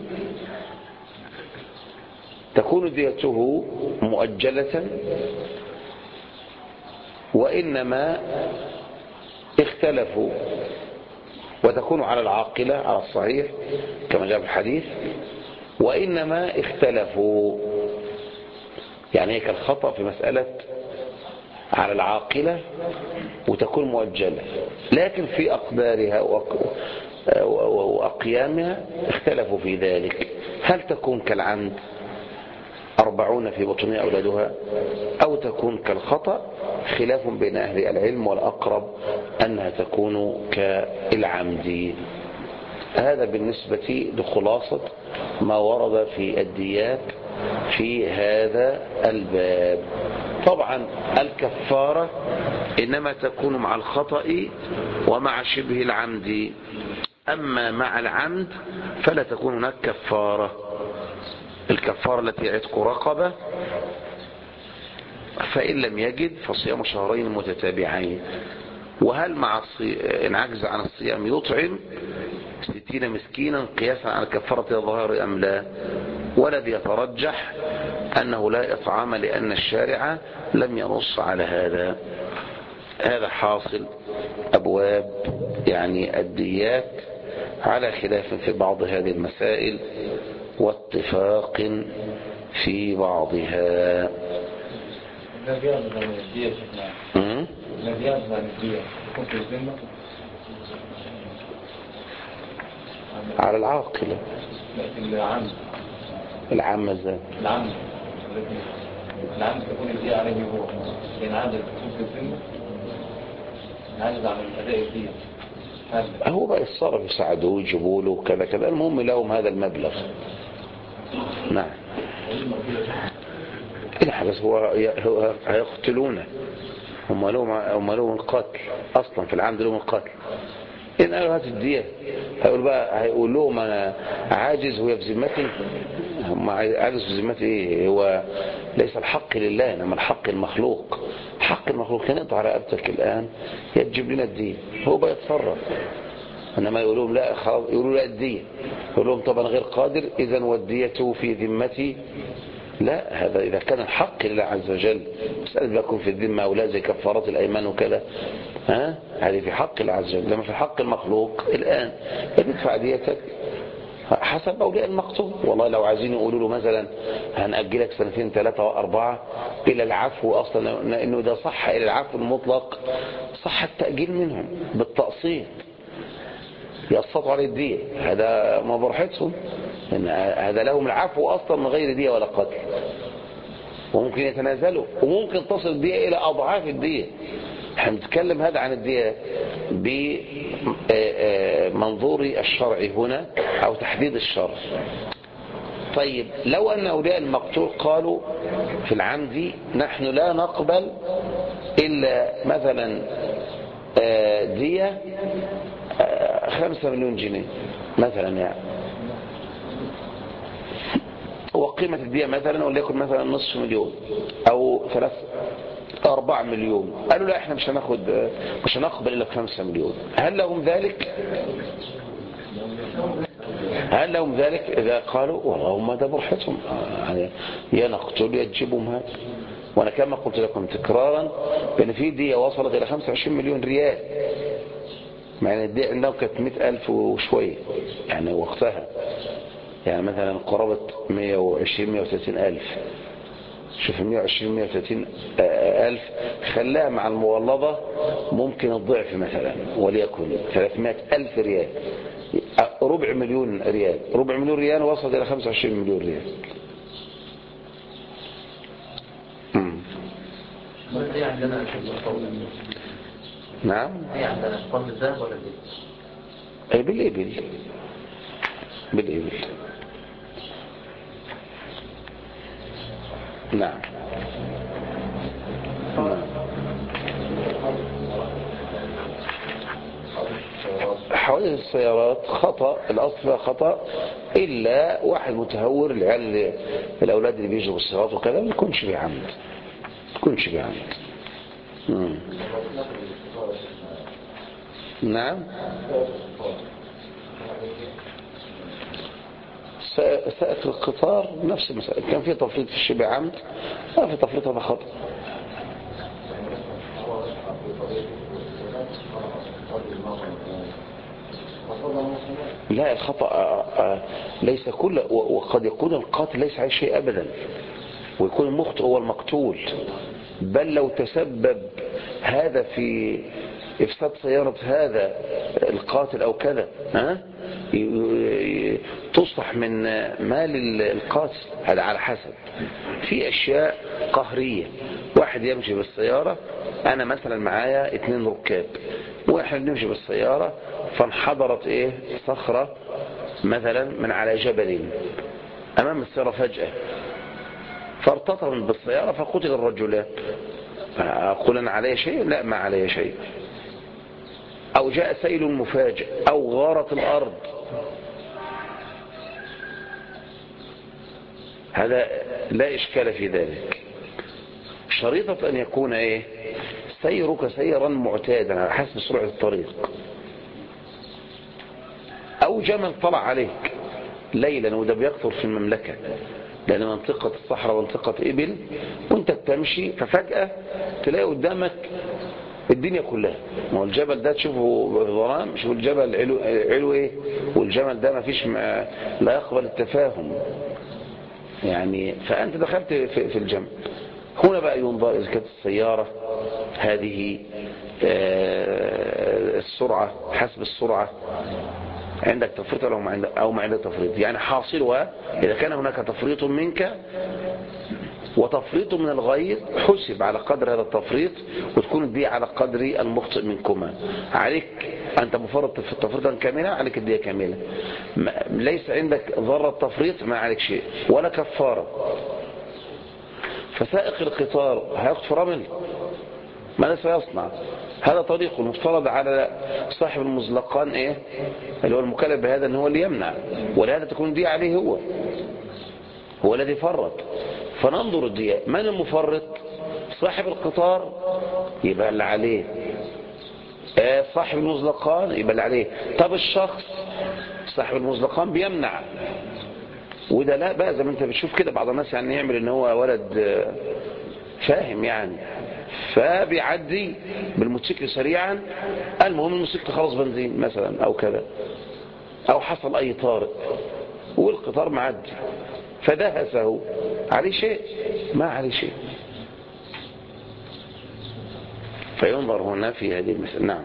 تكون ديته مؤجلة، وإنما اختلفوا، وتكون على العاقلة على الصحيح كما جاء في الحديث، وإنما اختلفوا، يعني هي كالخطأ في مسألة على العاقلة وتكون مؤجلة، لكن في أقدارها وأقيامها اختلفوا في ذلك. هل تكون كالعمد 40 في بطونها أولادها، أو تكون كالخطأ؟ خلاف بين أهل العلم، والأقرب أنها تكون كالعمد. هذا بالنسبة لخلاصة ما ورد في الديات في هذا الباب. طبعا الكفارة إنما تكون مع الخطأ ومع شبه العمد، أما مع العمد فلا تكون هناك كفارة. الكفارة التي عتق رقبة، فإن لم يجد فصيام شهرين متتابعين. وهل مع إن عجز عن الصيام يطعم 60 مسكينا قياسا على كفارة الظهر أم لا؟ ولد يترجح أنه لا إطعام، لأن الشارع لم ينص على هذا. هذا حاصل أبواب يعني الديات، على خلاف في بعض هذه المسائل واتفاق في بعضها. الذي يعزل عن الدية الذي يعزل عن الدية يكون في الذمة على العاقلة. لكن العامة ازاي؟ العامة تكون الدية عليه هو، لأن عادل تكون في الذمة عاجز عن الأداء الدية. هو بقى يتصرف، يساعدوه يجيبوا له كذا كذا، المهم لهم هذا المبلغ. نعم. بس هو هيقتلونه، هم لهم القتل اصلا، في العمد لهم القتل. ان قالوا هات الدية هيقول لهم انا عاجز وهي في ذمتي. هم عاجز في ذمتي ايه؟ هو ليس الحق لله، انما الحق المخلوق. حق المخلوق كان يقطع رقبتك الان يجيب لنا الدية، هو بقى يتصرف. انما يقول لهم لا خلاص، يقولوا لا الدية، يقول لهم طب انا غير قادر، اذا والدية في ذمتي. لا، هذا إذا كان الحق لله عز وجل، مسألة بيكون في الذمة أو لا، زي كفارات الأيمان وكذا، هذه في حق الله عز وجل. لما في حق المخلوق الآن تدفع ديتك حسب أولياء المقتول. والله لو عايزين يقولوا له مثلا هنأجلك 2 3 و4 إلى العفو، أصلا إنه ده صح إلى العفو المطلق، صح التأجيل منهم بالتقسيط، يقسطوا عليه الدية، هذا ما برحتهم، إن هذا لهم العفو أصلا من غير دية ولا قتل. وممكن يتنازلوا، وممكن تصل الدية إلى أضعاف الدية. احنا بنتكلم هذا عن الدية بمنظور الشرع هنا، أو تحديد الشرع. طيب لو أن أولياء المقتول قالوا في العمد نحن لا نقبل إلا مثلا دية 5 مليون جنيه مثلا، يعني وقيمة الدية مثلا وليكن مثلا نصف مليون أو 4 مليون، قالوا لا احنا مش هنقبل إلا 5 مليون. هل لهم ذلك؟ هل لهم ذلك إذا قالوا والله هم ده برحتهم، يعني يا نقتل يا تجيبهم هذا؟ وأنا كما قلت لكم تكرارا بأن في دية وصلت إلى 25 مليون ريال، يعني الدية عندهم كانت 100,000 وشوية يعني وقتها، يعني مثلا قرابة 120-130 ألف. شوف 120-130 ألف خلاها مع المغلظة ممكن الضعف مثلا، وليكن 300 ألف ريال، 250,000 ريال. 250,000 ريال وصلت إلى 25 مليون ريال. نعم. هي عندنا قرن الذهب ولا بالإبل. بالإبل. نعم. حوادث السيارات خطأ، الأصل خطأ، إلا واحد متهور، الأولاد اللي بيجوا بالسيارات وكذا ما يكونش بعمد. نعم. سائق القطار نفس المسألة، كان في تفريط في الشبه عمد، ما في تفريط، هذا خطأ. لا، الخطأ ليس كل، وقد يكون القاتل ليس عليه شيء أبدا، ويكون المخطئ هو المقتول. بل لو تسبب هذا في إفساد سيارة هذا القاتل أو كذا، تصلح من مال القاتل، هذا على حسب. في أشياء قهرية، واحد يمشي بالسيارة، أنا مثلا معايا 2 ركاب، واحد يمشي بالسيارة فانحضرت صخرة مثلا من على جبل أمام السيارة فجأة، فارتطم بالسيارة فقتل الرجلان، أقول أنا علي شيء؟ لا، ما علي شيء. أو جاء سيل مفاجئ، أو غارت الأرض، هذا لا إشكال في ذلك. شريطة أن يكون سيرك سيرا معتادا على حسب سرعة الطريق. أو جمل طلع عليك ليلا، وده بيكثر في المملكة، لأن منطقة الصحراء منطقة إبل، وانت بتمشي ففجأة تلاقي قدامك الدنيا كلها. ما هو الجبل ده تشوفه بالظلام، شوف الجبل علو والجمل ده ما فيش، لا يقبل التفاهم يعني. فأنت دخلت في الجمل. هنا بقى ينظر إذا كانت السيارة هذه السرعة، حسب السرعة عندك تفريط أو ما عندك تفريط، يعني حاصلها إذا كان هناك تفريط منك وتفريط من الغير، حسب على قدر هذا التفريط، وتكون الدية على قدر المخطئ منكما. عليك أنت مفرط في التفريط كاملة، عليك الدية كاملة. ليس عندك ذرة تفريط، ما عليك شيء ولا كفارة. فسائق القطار هيقف رمل، ماذا سيصنع؟ هذا طريق المفترض على صاحب المزلقان اللي هو المكلف بهذا ان هو اللي يمنع، ولهذا تكون دي عليه، هو الذي فرط. فننظر الدية، من المفرط؟ صاحب القطار يبقى اللي عليه، صاحب المزلقان يبقى اللي عليه. طب الشخص صاحب المزلقان بيمنع، وده لا بقى زي ما انت بتشوف كده بعض الناس يعني يعمل ان هو ولد فاهم يعني، فبيعدي بالموتوسيكل سريعا، المهم الموتوسيكل خلص بنزين مثلا او كذا، او حصل اي طارئ والقطار معدي فدهسه، عليه شيء؟ ما عليه شيء. فينظر هنا في هذه المسألة. نعم.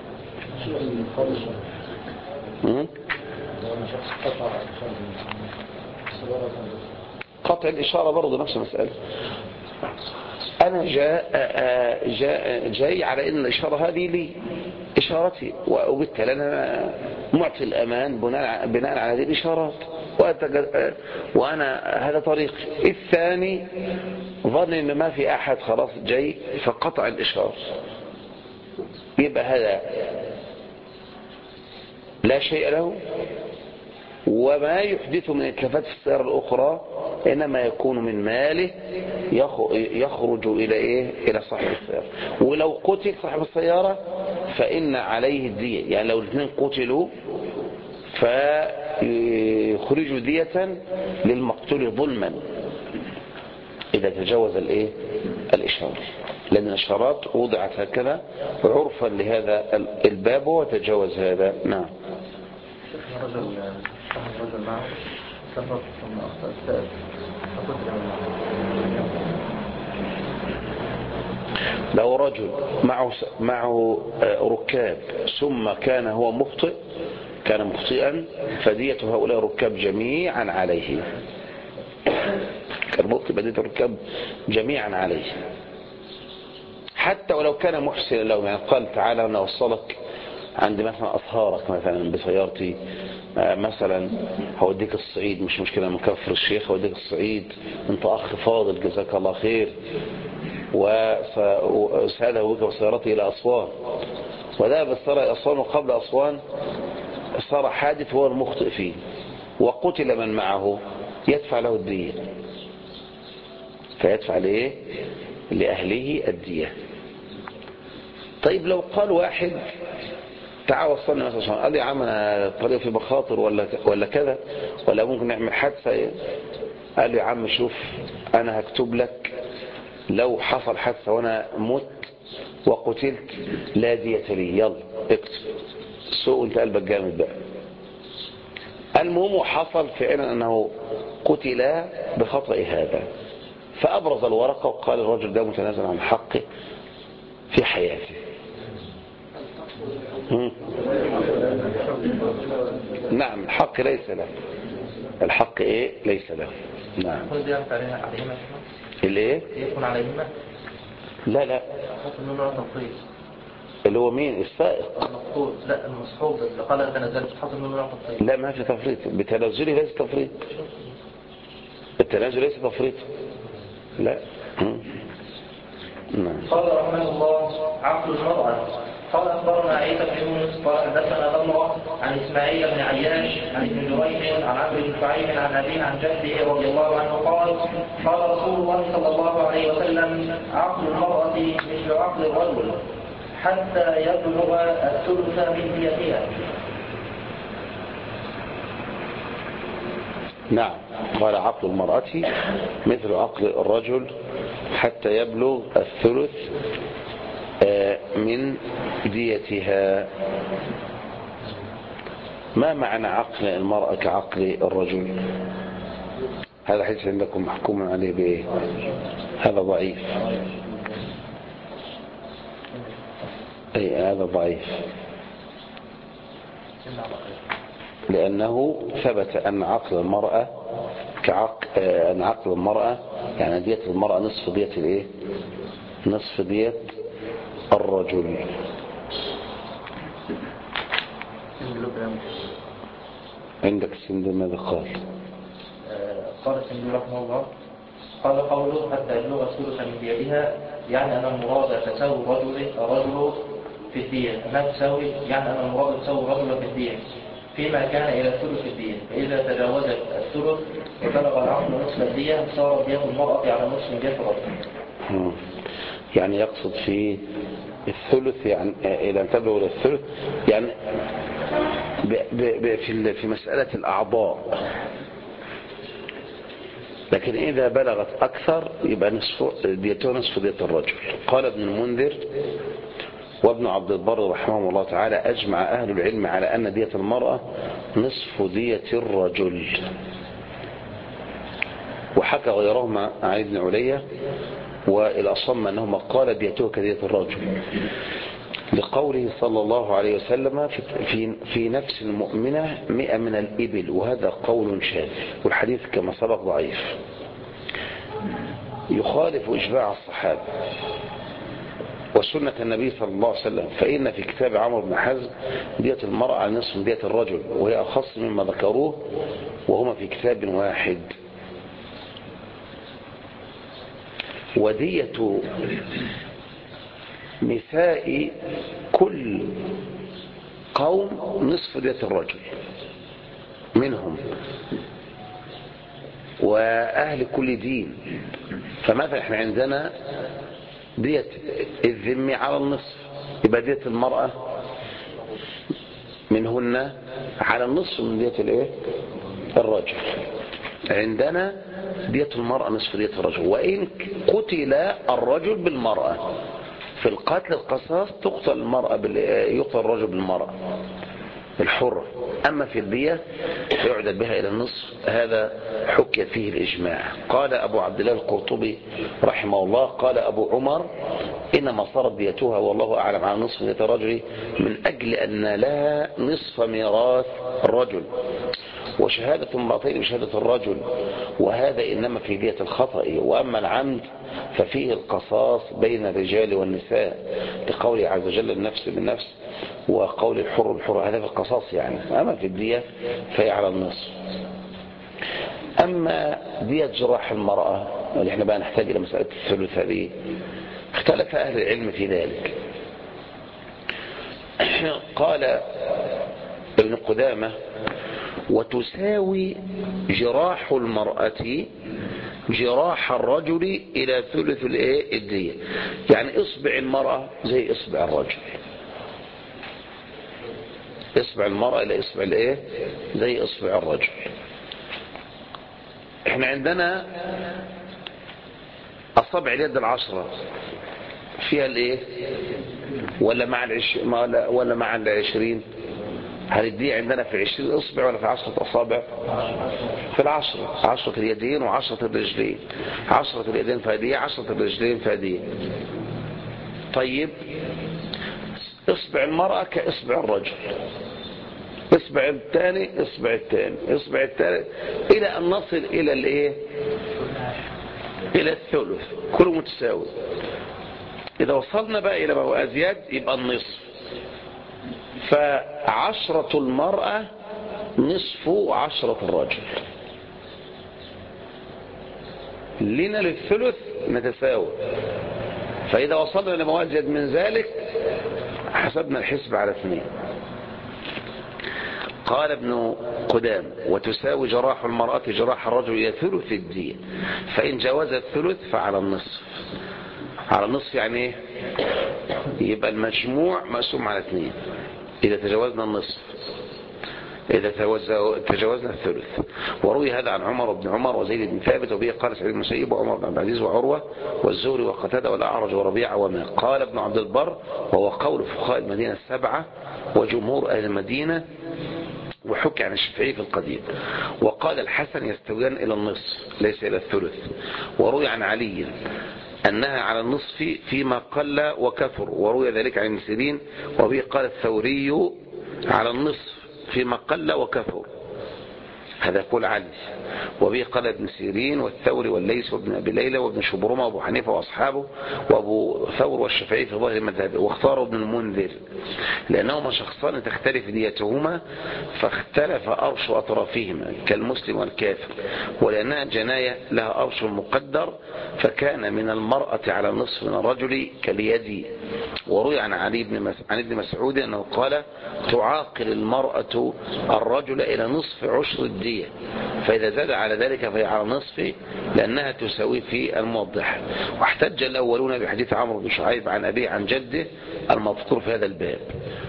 قطع الإشارة برضه نفس المسألة. أنا جاي على أن الإشارة هذه لي إشارتي، وبالتالي أنا معطي الأمان بناء على هذه الإشارات، وأنا هذا طريقي. الثاني ظن أن ما في أحد، خلاص جاي فقطع الإشارة، يبقى هذا لا شيء له، وما يحدث من إتلافات في السيارة الأخرى إنما يكون من ماله يخرج إلى صاحب السيارة. ولو قتل صاحب السيارة فإن عليه الدية، يعني لو الاثنين قتلوا فيخرجوا دية للمقتول ظلما إذا تجاوز الإشارة، لأن الإشارات وضعت هكذا عرفا لهذا الباب وتجاوز هذا. نعم. رجل معه سفر ثم أخطأ السائق لو رجل معه ركاب ثم كان هو مخطئ، كان مخطئا، فدية هؤلاء الركاب جميعا عليه، كان مخطئ، بدية الركاب جميعا عليه حتى ولو كان محسنا له، يعني قال تعالى أنا أوصلك عند مثلا أصهارك مثلا بسيارتي، مثلا هوديك الصعيد مش مشكلة من كفر الشيخ، هوديك الصعيد أنت أخ فاضل جزاك الله خير، وسأذهب بك بسيارتي إلى أسوان، وذهب السارة إلى أسوان، وقبل أسوان صار حادث هو المخطئ فيه وقتل من معه، يدفع له الدية، فيدفع لإيه؟ لأهله الدية. طيب لو قال واحد تعال وصلني مثلا، قال لي يا عم انا الطريق في مخاطر ولا كذا، ولا ممكن نعمل حادثه، قال لي يا عم شوف انا هكتب لك لو حصل حادثه وانا مت وقتلت لا دية لي، يلا اكتب، سوق انت قلبك جامد بقى. المهم حصل فعلا انه قتل بخطأ هذا، فابرز الورقه وقال الرجل ده متنازل عن حقه في حياته. نعم الحق ليس له، الحق ايه ليس له. نعم الايه يكون عليهما لا اللي هو مين السائق المقتول، لا المصحوب اللي قال تنزلت حصل منه نوع تفريط. لا ما في تفريط، بتنازله ليس تفريط، التنازل ليس تفريط لا. نعم. قال رحمه الله عقل المرأة. قال أخبرنا عيسى بن يونس قال حدثنا ضمرة عن إسماعيل بن عياش عن ابن جريج عن عمرو بن شعيب عن أبيه عن جده رضي الله عنه قال قال رسول الله صلى الله عليه وسلم عقل المرأة مثل عقل الرجل حتى يبلغ الثلث من ديتها. نعم قال عقل المرأة مثل عقل الرجل حتى يبلغ الثلث من ديتها. ما معنى عقل المرأة كعقل الرجل؟ هذا حديث عندكم محكوم عليه بإيه؟ هذا ضعيف، أي هذا ضعيف، لأنه ثبت أن عقل المرأة أن عقل المرأة يعني دية المرأة نصف دية الإيه؟ نصف دية الرجل. عندك السندي ماذا قال؟ قال السندي رحمه الله قال قوله حتى يبلغ الثلث من ديتها يعني أن المراد تساوي الرجل في الدية، ما تساوي يعني أن المراد تساوي الرجل في الدية فيما كان إلى ثلث الدية، فإذا تجاوزت الثلث وبلغ العقل نصف الدية صارت دية المرأة على نصف دية الرجل. يعني يقصد في الثلث يعني إلى أن تبلغ الثلث يعني في مسألة الأعضاء، لكن إذا بلغت أكثر يبقى ديته نصف دية الرجل. قال ابن المنذر وابن عبد البر رحمه الله تعالى أجمع أهل العلم على أن دية المرأة نصف دية الرجل، وحكى غيرهما عن ابن علية والأصم أنهما قال ديته كدية الرجل لقوله صلى الله عليه وسلم في نفس المؤمنة 100 من الإبل، وهذا قول شاذ، والحديث كما سبق ضعيف يخالف إجماع الصحابة وسنة النبي صلى الله عليه وسلم، فإن في كتاب عمرو بن حزم دية المرأة على نصف دية الرجل، وهي أخص مما ذكروه وهما في كتاب واحد. ودية نساء كل قوم نصف دية الرجل منهم، وأهل كل دين. فمثلا احنا عندنا دية الذمي على النصف، يبقى دية المرأة منهن على النصف من دية الايه الرجل. عندنا دية المرأة نصف دية الرجل، وإن قتل الرجل بالمرأة في القتل القصاص يقتل الرجل بالمرأة الحرة، أما في الدية فيعدل بها إلى النصف. هذا حكي فيه الإجماع. قال أبو عبد الله القرطبي رحمه الله قال أبو عمر إنما صارت ديتها والله أعلم على نصف دية الرجل من أجل أن لها نصف ميراث الرجل، وشهادة امرأتين بشهادة الرجل، وهذا إنما في دية الخطأ. وأما العمد ففيه القصاص بين الرجال والنساء، لقوله عز وجل النفس بالنفس، وقول الحر بالحر، هذا في القصاص يعني. أما في الدية فهي على النصف. أما دية جراح المرأة اللي احنا بقى نحتاج إلى مسألة الثلث هذه، اختلف أهل العلم في ذلك. قال ابن قدامة: وتساوي جراح المرأة جراح الرجل إلى ثلث الدية. يعني إصبع المرأة زي إصبع الرجل، إصبع المرأة إلى إصبع زي إصبع الرجل. احنا عندنا أصابع اليد 10 فيها ولا مع 20؟ هل الدية عندنا في 20 إصبع ولا في 10 أصابع؟ في 10 اليدين و10 الرجلين. 10 اليدين فادية، 10 الرجلين فادية. طيب إصبع المرأة كإصبع الرجل، إصبع الثاني إصبع الثاني، إصبع الثالث، إلى أن نصل إلى إلى الثلث، كله متساوي. إذا وصلنا بقى إلى ما هو أزيد يبقى النصف. ف10 المرأة نصف 10 الرجل. لنا للثلث نتساوي. فإذا وصلنا إلى ما أزيد من ذلك حسبنا الحسب على 2. قال ابن قدام: وتساوي جراح المرأة جراح الرجل إلى ثلث الدية، فإن جاوز الثلث فعلى النصف. على النصف يعني ايه؟ يبقى المجموع مقسوم على 2 إذا تجاوزنا النصف، إذا تجاوزنا الثلث. وروي هذا عن عمر بن عمر وزيد بن ثابت، وبه قال سعيد بن المسيب وعمر بن عبد العزيز وعروة والزهري وقتادة والأعرج وربيعة وما. قال ابن عبد البر: وهو قول فقهاء المدينة 7 وجمهور أهل المدينة، وحكي عن الشافعي في القديم. وقال الحسن: يستويان إلى النصف ليس إلى الثلث. وروي عن علي أنها على النصف فيما قل وكثر، وروي ذلك عن سيرين، وبه قال الثوري: على النصف فيما قل وكثر. هذا يقول علي. وبه قال ابن سيرين والثوري والليث وابن أبي ليلى وابن شبرمة وابو حنيفة وأصحابه وابو ثور والشافعي في ظاهر المذهب. واختار ابن المنذر لأنهما شخصان تختلف ديتهما، فاختلف أرش أطرافهما كالمسلم والكافر، ولأنها جناية لها أرش مقدر، فكان من المرأة على النصف من الرجل كاليد. وروي عن عن ابن مسعود أنه قال: تعاقل المرأة الرجل إلى نصف عشر الدية، فإذا زاد على ذلك فهي على النصف، لأنها تساوي في الموضح. واحتج الأولون بحديث عمرو بن شعيب عن أبيه عن جده المذكور في هذا الباب.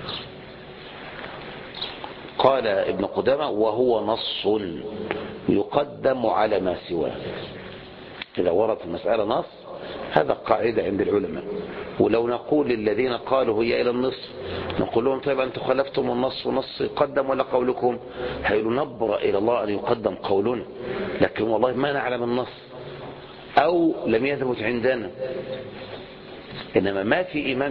قال ابن قدامة: وهو نص يقدم على ما سواه. إذا ورد المسألة نص هذا قاعدة عند العلماء. ولو نقول للذين قالوا هي إلى النصف نقول لهم: طيب أنتم خلفتم النص ونص يقدم ولا قولكم؟ هيقولوا: نبرأ إلى الله أن يقدم قولنا، لكن والله ما نعلم النص أو لم يثبت عندنا. إنما ما في إمام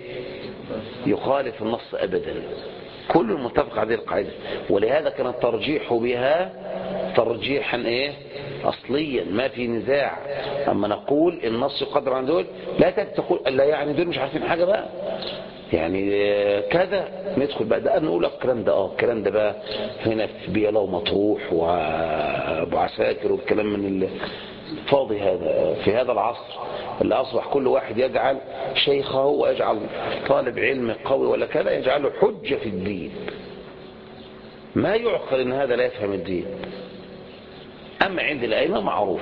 يخالف النص أبدا، كل متفق على هذه القاعدة. ولهذا كان الترجيح بها ترجيحا أصليا ما في نزاع. أما نقول النص يقدر عن دول لا تقول لا، يعني دول مش عارفين حاجة بقى، يعني كذا ندخل بقى ده نقول الكلام ده الكلام ده بقى هنا في بيلا ومطروح وابو عساكر والكلام من الفاضي هذا في هذا العصر اللي أصبح كل واحد يجعل شيخه ويجعل طالب علم قوي ولا كذا يجعله حجة في الدين. ما يعقل ان هذا لا يفهم الدين. أما عند الأئمة معروف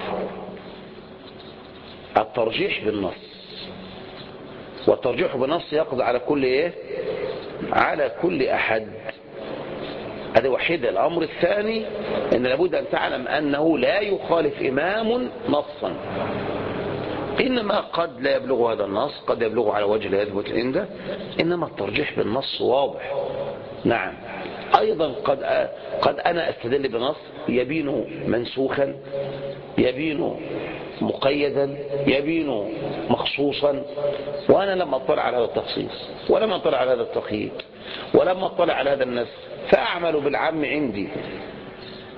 الترجيح بالنص، والترجيح بالنص يقضي على كل على كل أحد. هذا وحيد. الأمر الثاني أن لابد أن تعلم أنه لا يخالف إمام نصا، إنما قد لا يبلغ هذا النص، قد يبلغ على وجه لا يثبت عنده، إنما الترجيح بالنص واضح. نعم. أيضا قد أنا أستدل بنص يبين منسوخا، يبين مقيدا، يبين مخصوصا، وأنا لم أطلع على هذا التخصيص ولم أطلع على هذا التقييد ولم أطلع على هذا النص، فأعمل بالعام عندي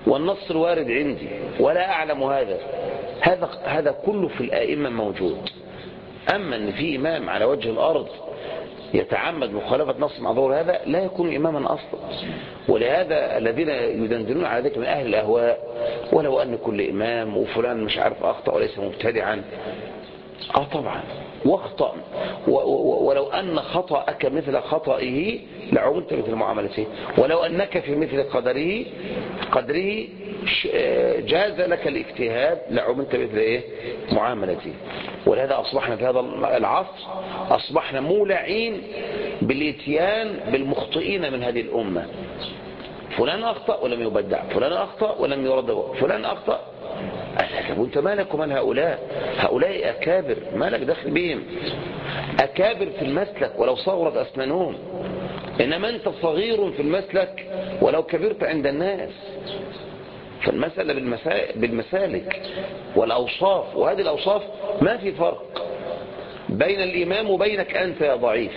والنص الوارد عندي ولا أعلم هذا كله في الآئمة موجود. أما أن في إمام على وجه الأرض يتعمد مخالفة نص معذور، هذا لا يكون إماما أصلا. ولهذا الذين يدندنون على ذلك من أهل الأهواء، ولو أن كل إمام وفلان مش عارف أخطأ وليس مبتدعا، طبعا واخطأ، ولو أن خطأك مثل خطئه لعملت مثل معاملته، ولو أنك في مثل قدره جاز لك الاجتهاد لعملت مثل معاملته. ولهذا أصبحنا في هذا العصر أصبحنا مولعين بالاتيان بالمخطئين من هذه الأمة. فلان أخطأ ولم يبدع، فلان أخطأ ولم يرد، فلان أخطأ. وانت مالك ومال هؤلاء أكابر، مالك دخل بهم، أكابر في المسلك ولو صغرت أسنانهم، إنما أنت صغير في المسلك ولو كبرت عند الناس. فالمسألة بالمسالك والأوصاف، وهذه الأوصاف ما في فرق بين الإمام وبينك أنت يا ضعيف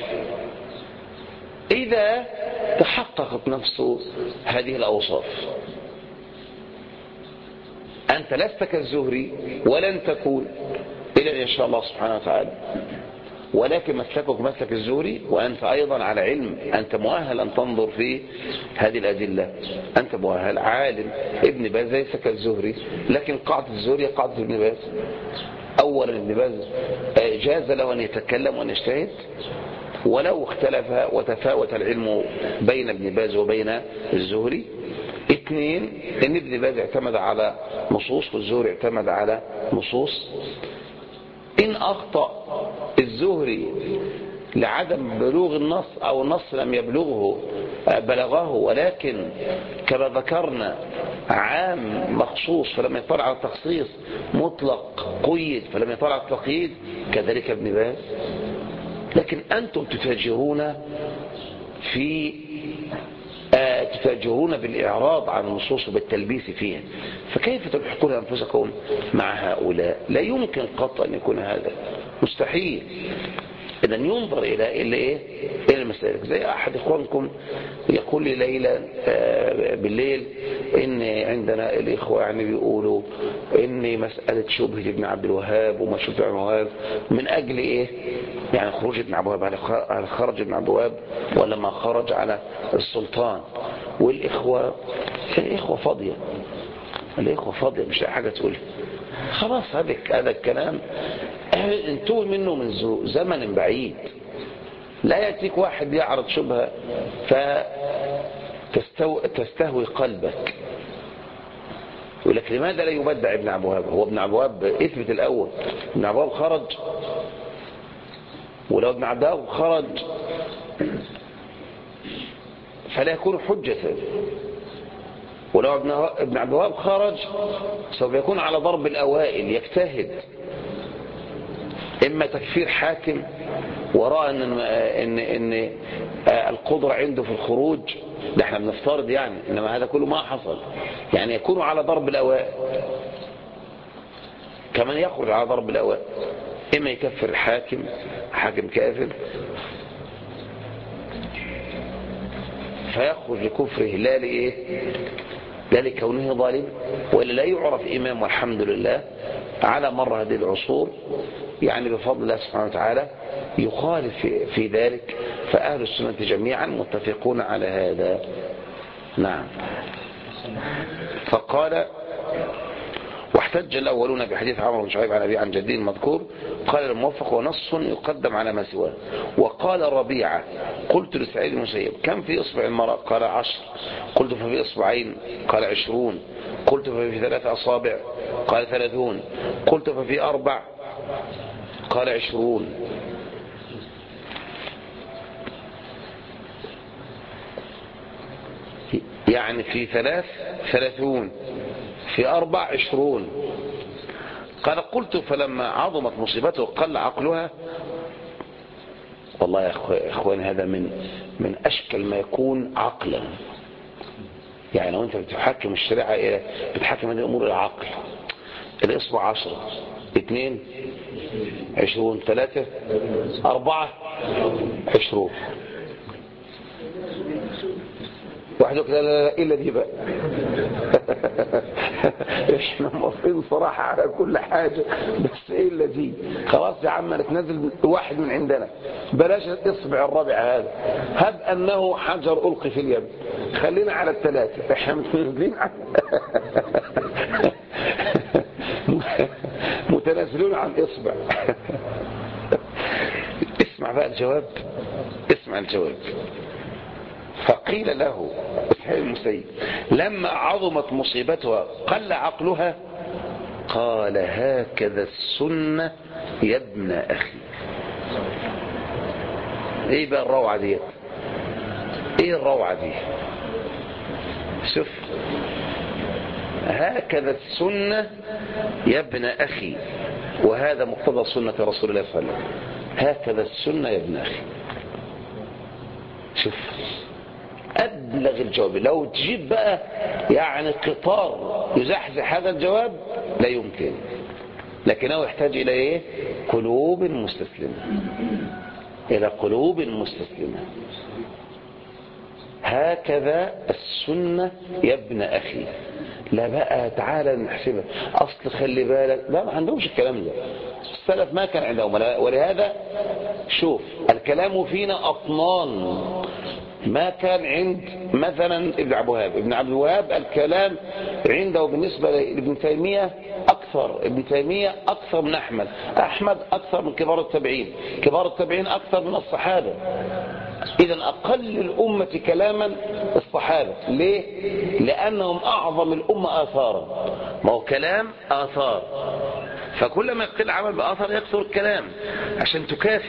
إذا تحققت نفس هذه الأوصاف. أنت لست كالزهري ولن تكون إلا إن شاء الله سبحانه وتعالى، ولكن مسلكك مسلك الزهري، وأنت أيضا على علم، أنت مؤهل أن تنظر في هذه الأدلة، أنت مؤهل عالم. ابن باز ليس كالزهري، لكن قاعدة الزهري قاعدة ابن باز. أولا ابن باز جاز له أن يتكلم وأن يجتهد ولو اختلف وتفاوت العلم بين ابن باز وبين الزهري. اثنين، ان ابن باز اعتمد على نصوص والزهري اعتمد على نصوص. ان اخطأ الزهري لعدم بلوغ النص او النص لم بلغه، ولكن كما ذكرنا عام مخصوص فلم يطلع على التخصيص، مطلق قيد فلم يطلع على التقييد، كذلك ابن باز. لكن أنتم تتاجرون بالإعراض عن النصوص وبالتلبيس فيها، فكيف تلحقون أنفسكم مع هؤلاء؟ لا يمكن قط أن يكون هذا، مستحيل. إذن ينظر إلى المسائل. زي أحد إخوانكم يقول لي ليلة بالليل إن عندنا الإخوة يعني بيقولوا إن مسألة شبهة ابن عبد الوهاب وما شبهة ابن عبد الوهاب من أجل يعني خروج ابن عبد الوهاب، هل خرج ابن عبد الوهاب ولا ما خرج على السلطان؟ والإخوة فاضية، مش حاجة تقول خلاص. هذا الكلام انتوا منه من زمن بعيد. لا يأتيك واحد يعرض شبهة فتستهوي قلبك، يقول لك لماذا لا يبدع ابن عبد الوهاب؟ هو ابن عبد الوهاب اثبت الأول ابن عبد الوهاب خرج، ولو ابن عبد الوهاب خرج فلا يكون حجة، ولو ابن عبد الوهاب خرج سوف يكون على ضرب الأوائل، يجتهد إما تكفير حاكم وراء إن القدرة عنده في الخروج، ده احنا بنفترض يعني، إنما هذا كله ما حصل، يعني يكون على ضرب الأوائل كمان يخرج على ضرب الأوائل، إما يكفر الحاكم حاكم كافر فيخرج لكفره لا لكونه ظالم، ولا لا يعرف إمام، والحمد لله على مر هذه العصور يعني بفضل الله سبحانه وتعالى يخالف في ذلك، فأهل السنة جميعا متفقون على هذا. نعم. فقال واحتج الأولون بحديث عمرو بن شعيب عن أبي عن جدين المذكور، قال الموفق ونص يقدم على ما سواه. وقال ربيعة قلت لسعيد المسيب كم في إصبع المرأة؟ قال 10. قلت ففي إصبعين؟ قال 20. قلت ففي 3 أصابع؟ قال 30. قلت ففي 4؟ قال 20. يعني في 3 30، في 4 20. قال قلت فلما عظمت مصيبته قل عقلها. والله يا اخواني هذا من اشكل ما يكون عقلا. يعني لو انت بتحكم الشريعه بتحكم هذه الامور العقل، الاصبع 10 2 20 3 4 20 واحد يقول لا الا دي بقى احنا موافقين صراحة على كل حاجة، بس ايه الذي خلاص يا عم نتنزل واحد من عندنا، بلاش اصبع الرابع هذا، هب انه حجر القي في اليم، خلينا على الثلاثة، احنا متنازلين متنازلون عن اصبع. اسمع بقى الجواب، اسمع الجواب. فقيل له سعيد المسيب لما عظمت مصيبتها قل عقلها، قال هكذا السنة يا ابن أخي. ايه بقى الروعة دي؟ ايه الروعة دي؟ شوف، هكذا السنة يا ابن أخي، وهذا مقتضى سنة رسول الله صلى الله عليه وسلم. هكذا السنة يا ابن أخي. شوف أبلغ الجواب. لو تجيب بقى يعني قطار يزحزح هذا الجواب لا يمكن، لكنه يحتاج إلى إيه؟ قلوب مستسلمة، إلى قلوب مستسلمة. هكذا السنة يا ابن أخي. لا بقى تعالى نحسبها، أصل خلي بالك، لا ما عندهمش الكلام ده، السلف ما كان عندهم. ولهذا شوف الكلام فينا أطنان، ما كان عند مثلا ابن عبد الوهاب الكلام عنده بالنسبة لابن تيمية أكثر، ابن تيمية أكثر من أحمد أكثر من كبار التابعين، كبار التابعين أكثر من الصحابة. إذن أقل الأمة كلاما الصحابة. ليه؟ لأنهم أعظم الأمة آثارا. ما هو كلام آثار، فكلما يقل عمل بآثار يكثر الكلام عشان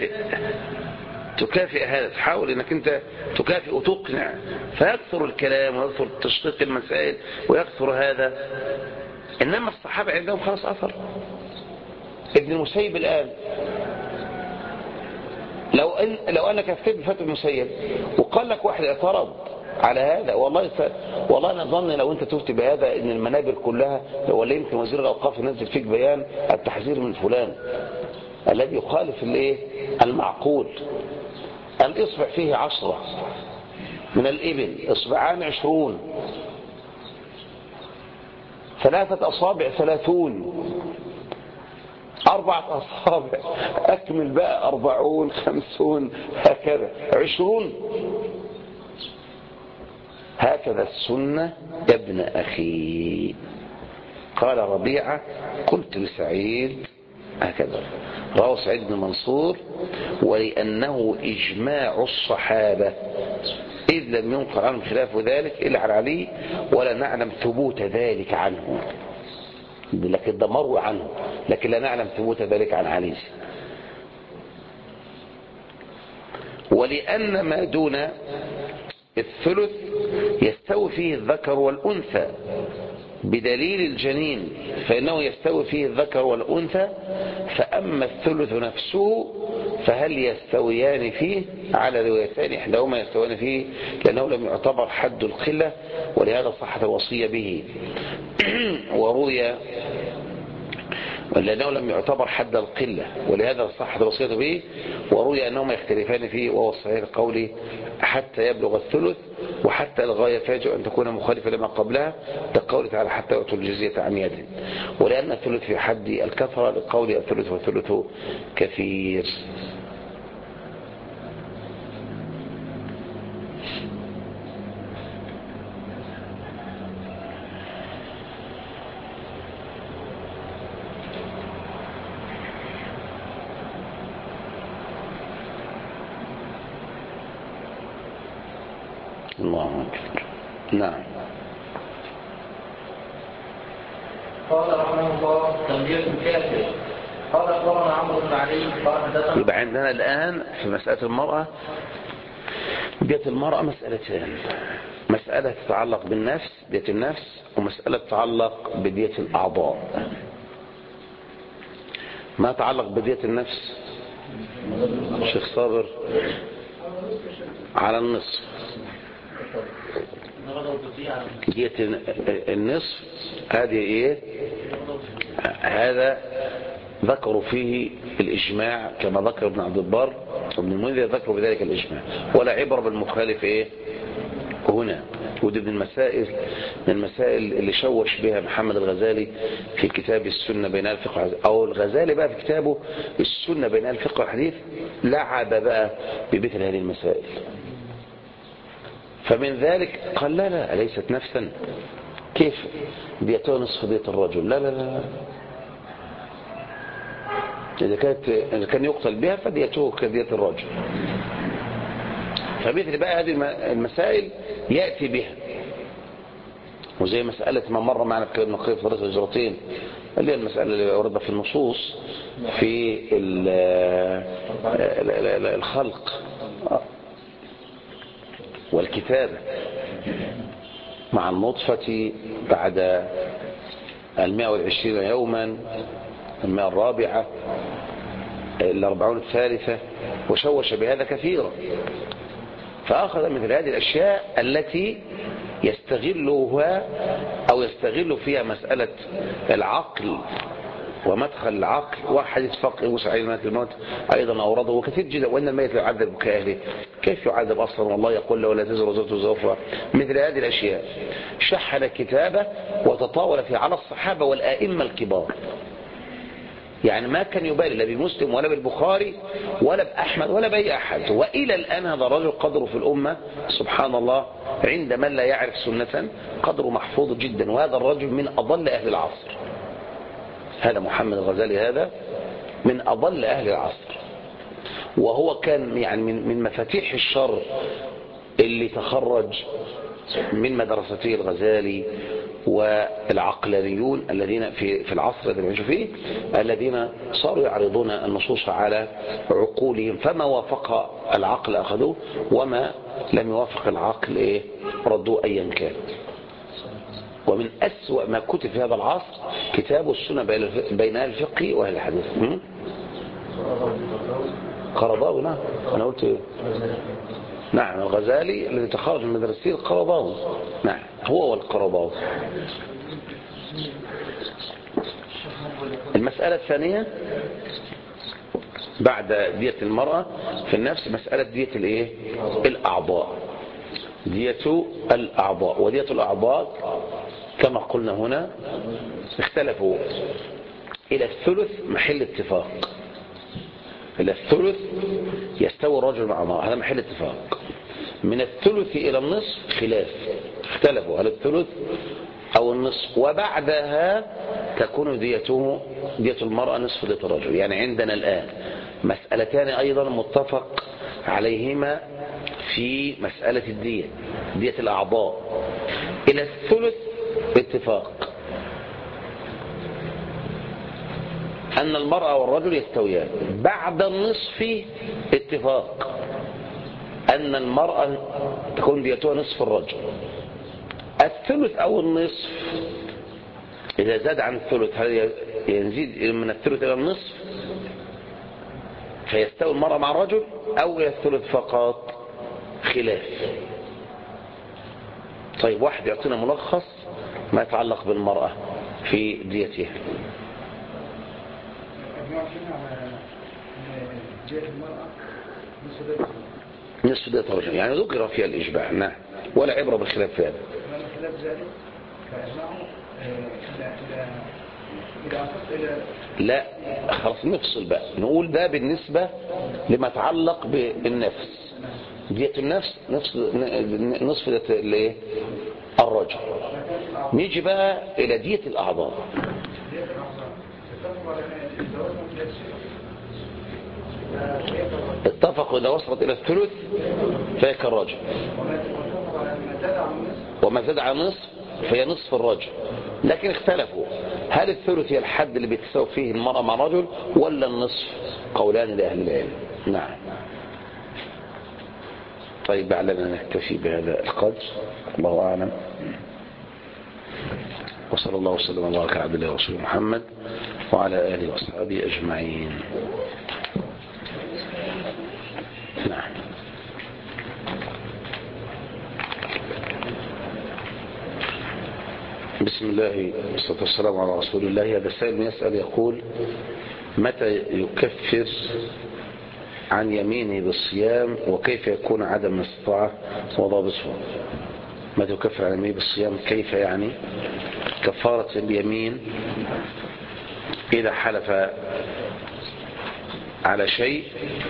تكافئ هذا، تحاول انك انت تكافئ وتقنع، فيكثر الكلام ويكثر تشقيق المسائل ويكثر هذا. انما الصحابة عندهم خلاص اثر. ابن المسيب الان لو انك افتيت بفتوى ابن المسيب وقال لك واحد اعترض على هذا، والله انا ظن لو انت تفتي بهذا ان المنابر كلها، ولا يمكن وزير الاوقاف ينزل فيك بيان التحذير من فلان الذي يخالف الايه المعقول. الإصبع فيه 10 من الإبل، إصبعان 20، 3 أصابع 30، 4 أصابع أكمل بقى 40 50 هكذا 20. هكذا السنة يا ابن أخي. قال ربيعة قلت لسعيد هكذا. رواه سعيد بن منصور ولأنه إجماع الصحابة إذ لم ينقل عنهم خلاف ذلك إلا عن علي ولا نعلم ثبوت ذلك عنه، لكن ده مروي عنه لكن لا نعلم ثبوت ذلك عن علي. ولأن ما دون الثلث يستوي فيه الذكر والأنثى بدليل الجنين، فإنه يستوي فيه الذكر والأنثى. فأما الثلث نفسه فهل يستويان فيه؟ على روايتان إحداهما يستويان فيه لأنه لم يعتبر حد القلة ولهذا صحت الوصية به، وروي لأنه لم يعتبر حد القلة ولهذا صحت الوصية به، وروي أنهما يختلفان فيه، وهو الصحيح القولي حتى يبلغ الثلث، وحتى الغاية فاجئ أن تكون مخالفة لما قبلها، كقوله تعالى حتى يؤتوا الجزية عن يد. ولأن الثلث في حد الكثرة لقول الثلث والثلث كثير. الله أكبر. نعم. قال رحمه الله تنبيه الكافر. قال أخبرنا عمرو بن علي قال حدثنا. يبقى عندنا الآن في مسألة المرأة، دية المرأة مسألتين، مسألة تتعلق بالنفس دية النفس، ومسألة تتعلق بدية الأعضاء. ما تتعلق بدية النفس شيخ صابر على النصف، دية النصف هذه ايه؟ هذا ذكروا فيه الإجماع كما ذكر ابن عبد البر وابن المنذر، ذكروا بذلك الإجماع ولا عبر بالمخالف ايه هنا. ودي من المسائل اللي شوش بها محمد الغزالي في كتاب السنة بين الفقه والحديث، أو الغزالي بقى في كتابه السنة بين الفقه والحديث لعب بقى بمثل هذه المسائل. فمن ذلك قال لا ليست نفسا، كيف ديته نصف دية الرجل؟ لا إذا كان يقتل بها فديته كدية الرجل. فمثل بقى هذه المسائل يأتي بها، وزي مسألة ما مر معنا في نقيض فريضة الهجرتين اللي هي المسألة اللي وردت في النصوص في الخلق والكتابة مع النطفة بعد 120 يوما، 140 40 الثالثة، وشوش بهذا كثيرا. فأخذ مثل هذه الأشياء التي يستغلها أو يستغل فيها مسألة العقل ومدخل العقل، وحديث فقه موسى عليه الموت أيضا أورده وكثير جدا، وإن الميت لا يعذب كأهله، كيف يعذب أصلا والله يقول له ولا تزر وزرة وزر أخرى. مثل هذه الأشياء شحن كتابه وتطاول فيه على الصحابة والآئمة الكبار، يعني ما كان يبالي لا بمسلم ولا بالبخاري ولا بأحمد ولا بأي أحد. وإلى الآن هذا الرجل قدره في الأمة سبحان الله عند من لا يعرف سنة قدره محفوظ جدا، وهذا الرجل من أضل أهل العصر. هذا محمد الغزالي هذا من أضل أهل العصر، وهو كان يعني من مفاتيح الشر اللي تخرج من مدرسته الغزالي والعقلانيون الذين في العصر الذي نعيش فيه، الذين صاروا يعرضون النصوص على عقولهم، فما وافق العقل أخذوه وما لم يوافق العقل ردوه أيا كان. ومن أسوأ ما كتب في هذا العصر كتاب السنة بين الفقه وأهل الحديث. قرضاوي، نعم أنا قلت إيه؟ نعم الغزالي الذي تخرج من مدرسته القرضاوي، نعم هو والقرضاوي. المسألة الثانية بعد دية المرأة في النفس مسألة دية الأعضاء. دية الأعضاء ودية الأعضاء كما قلنا هنا اختلفوا إلى الثلث محل اتفاق. إلى الثلث يستوي الرجل مع امرأة، هذا محل اتفاق. من الثلث إلى النصف خلاف، اختلفوا هل الثلث أو النصف، وبعدها تكون دية المرأة نصف دية الرجل. يعني عندنا الآن مسألتان أيضا متفق عليهما في مسألة دية الأعضاء. إلى الثلث اتفاق أن المرأة والرجل يستويان، بعد النصف اتفاق أن المرأة تكون ديتها نصف الرجل. الثلث أو النصف إذا زاد عن الثلث هل يزيد من الثلث إلى النصف فيستوي المرأة مع الرجل، أو إلى الثلث فقط؟ خلاف. طيب واحد يعطينا ملخص ما يتعلق بالمرأة في ديتها. نصف دية الرجل يعني ذكر فيها الإجماع، نعم، ولا عبرة بالخلاف في هذا. لا خلاص نفصل بقى، نقول ده بالنسبة لما يتعلق بالنفس. دية النفس نصف دية الرجل. نيجي بقى إلى دية الأعضاء. اتفقوا إذا وصلت إلى الثلث فهي كالرجل، وما زاد عن نصف فهي نصف الرجل. لكن اختلفوا هل الثلث هي الحد اللي بتساوي فيه المرأة مع الرجل ولا النصف؟ قولان لأهل العلم. نعم. طيب لعلنا نكتفي بهذا القدر، الله أعلم، وصلى الله وسلم وبارك على عبد الله ورسوله محمد وعلى آله وأصحابه أجمعين. نعم. بسم الله والصلاة والسلام على رسول الله. هذا السائل يسأل يقول: متى يكفر عن يمينه بالصيام، وكيف يكون عدم الاستطاعة وضابطه؟ ماذا يكفر على اليمين بالصيام؟ كيف يعني؟ كفارة اليمين إذا حلف على شيء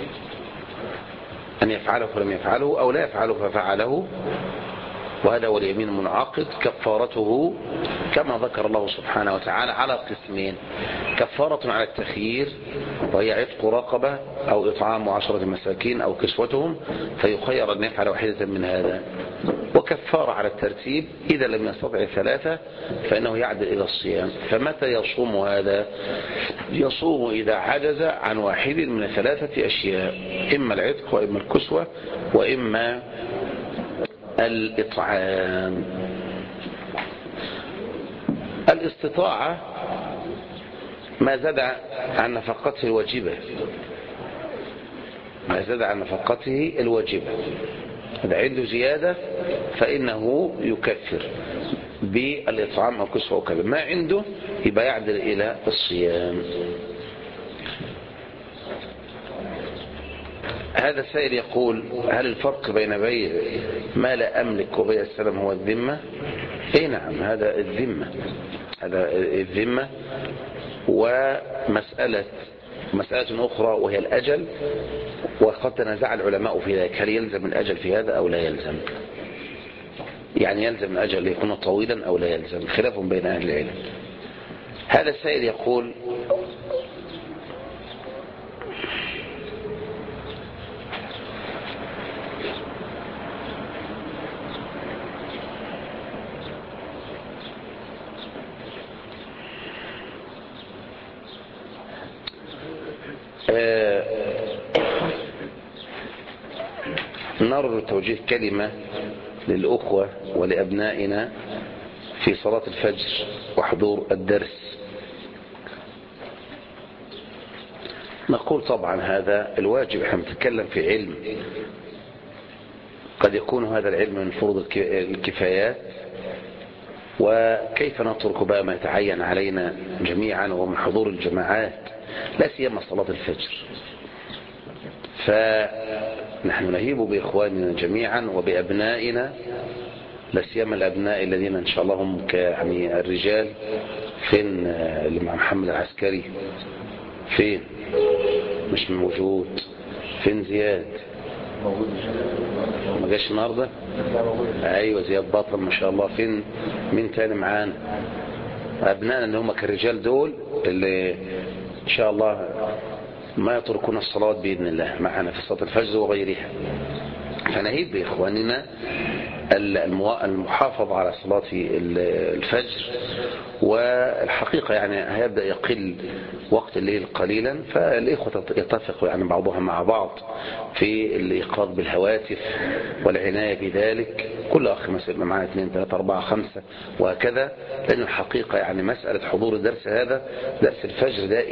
أن يفعله فلم يفعله أو لا يفعله ففعله، وهذا هو اليمين المنعقد. كفارته كما ذكر الله سبحانه وتعالى على قسمين: كفارة على التخيير وهي عتق رقبة أو إطعام 10 مساكين أو كسوتهم فيخير أن يفعل واحدة من هذا، وكفارة على الترتيب إذا لم يستطع 3 فإنه يعدل إلى الصيام. فمتى يصوم هذا؟ يصوم إذا عجز عن واحد من 3 أشياء: إما العتق وإما الكسوة وإما الإطعام. الاستطاعة ما زاد عن نفقته الواجبة، ما زاد عن نفقته الواجبة، إذا عنده زيادة فإنه يكفر بالإطعام أو كسوة أو كذا، ما عنده يبقى يعدل إلى الصيام. هذا السائل يقول: هل الفرق بين بيع ما لا أملك وبيع السلم هو الذمة؟ اي نعم، هذا الذمة، هذا الذمة. ومسألة أخرى وهي الأجل، وقد تنازع العلماء في ذلك، هل يلزم الأجل في هذا أو لا يلزم؟ يعني يلزم الأجل يكون طويلا أو لا يلزم، خلاف بين أهل العلم. هذا السائل يقول: نرجو توجيه كلمة للأخوة ولأبنائنا في صلاة الفجر وحضور الدرس. نقول طبعا هذا الواجب، احنا بنتكلم في علم، قد يكون هذا العلم من فروض الكفايات، وكيف نترك بقى ما يتعين علينا جميعا ومن حضور الجماعات لا سيما صلاة الفجر. فنحن نهيب بإخواننا جميعا وبأبنائنا، لا سيما الأبناء الذين إن شاء الله هم يعني الرجال. فين اللي مع محمد العسكري؟ فين؟ مش موجود. فين زياد؟ ما جاش النهارده؟ ايوه زياد بطل ما شاء الله. فين مين تاني معانا؟ أبنائنا اللي هم كالرجال دول اللي إن شاء الله ما يتركون الصلاة بإذن الله معنا في صلاة الفجر وغيرها. فنهيب بإخواننا المحافظة على صلاة الفجر، والحقيقة يعني هيبدأ يقل وقت الليل قليلا، فالإخوة يتفقوا يعني بعضهم مع بعض في الإيقاظ بالهواتف والعناية بذلك، كل أخ مثلا معنا 2 3 4 5 وهكذا، لأن الحقيقة يعني مسألة حضور الدرس هذا درس الفجر ده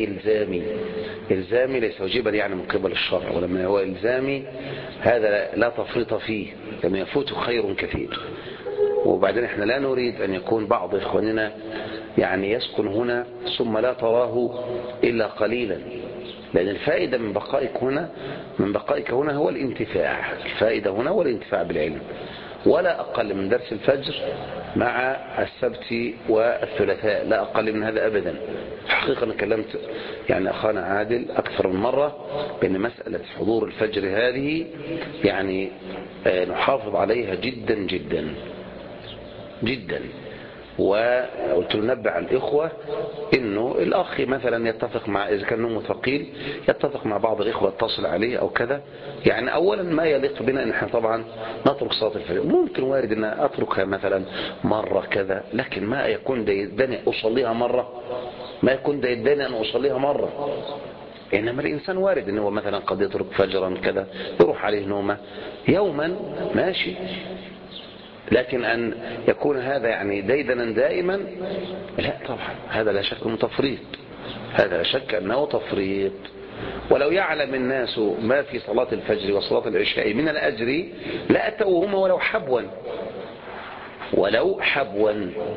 إلزامي ليس واجبا يعني من قبل الشرع، ولما هو إلزامي هذا لا تفريط فيه لأنه يفوت خير كثير. وبعدين احنا لا نريد أن يكون بعض إخواننا يعني يسكن هنا ثم لا تراه إلا قليلا، لأن الفائدة من بقائك هنا هو الانتفاع، الفائدة هنا هو الانتفاع بالعلم، ولا أقل من درس الفجر مع السبت والثلاثاء، لا أقل من هذا أبدا. حقيقة أنا كلمت يعني أخانا عادل أكثر من مرة بأن مسألة حضور الفجر هذه يعني نحافظ عليها جدا جدا جدا. وقلت له نبع الإخوة إنه الأخ مثلا يتفق مع، إذا كان نومه ثقيل يتفق مع بعض الإخوة يتصل عليه أو كذا. يعني أولا ما يليق بنا إن احنا طبعا نترك صلاة الفجر، ممكن وارد إن أتركها مثلا مرة كذا، لكن ما يكون ديداني أصليها مرة، ما يكون ديداني أن أصليها مرة. إنما الإنسان وارد إنه مثلا قد يترك فجرا كذا يروح عليه نومه يوما ماشي، لكن أن يكون هذا يعني ديدنا دائما لا طبعا، هذا لا شك أنه تفريط، هذا لا شك أنه تفريط. ولو يعلم الناس ما في صلاة الفجر وصلاة العشاء من الأجر لا أتوهما ولو حبوا.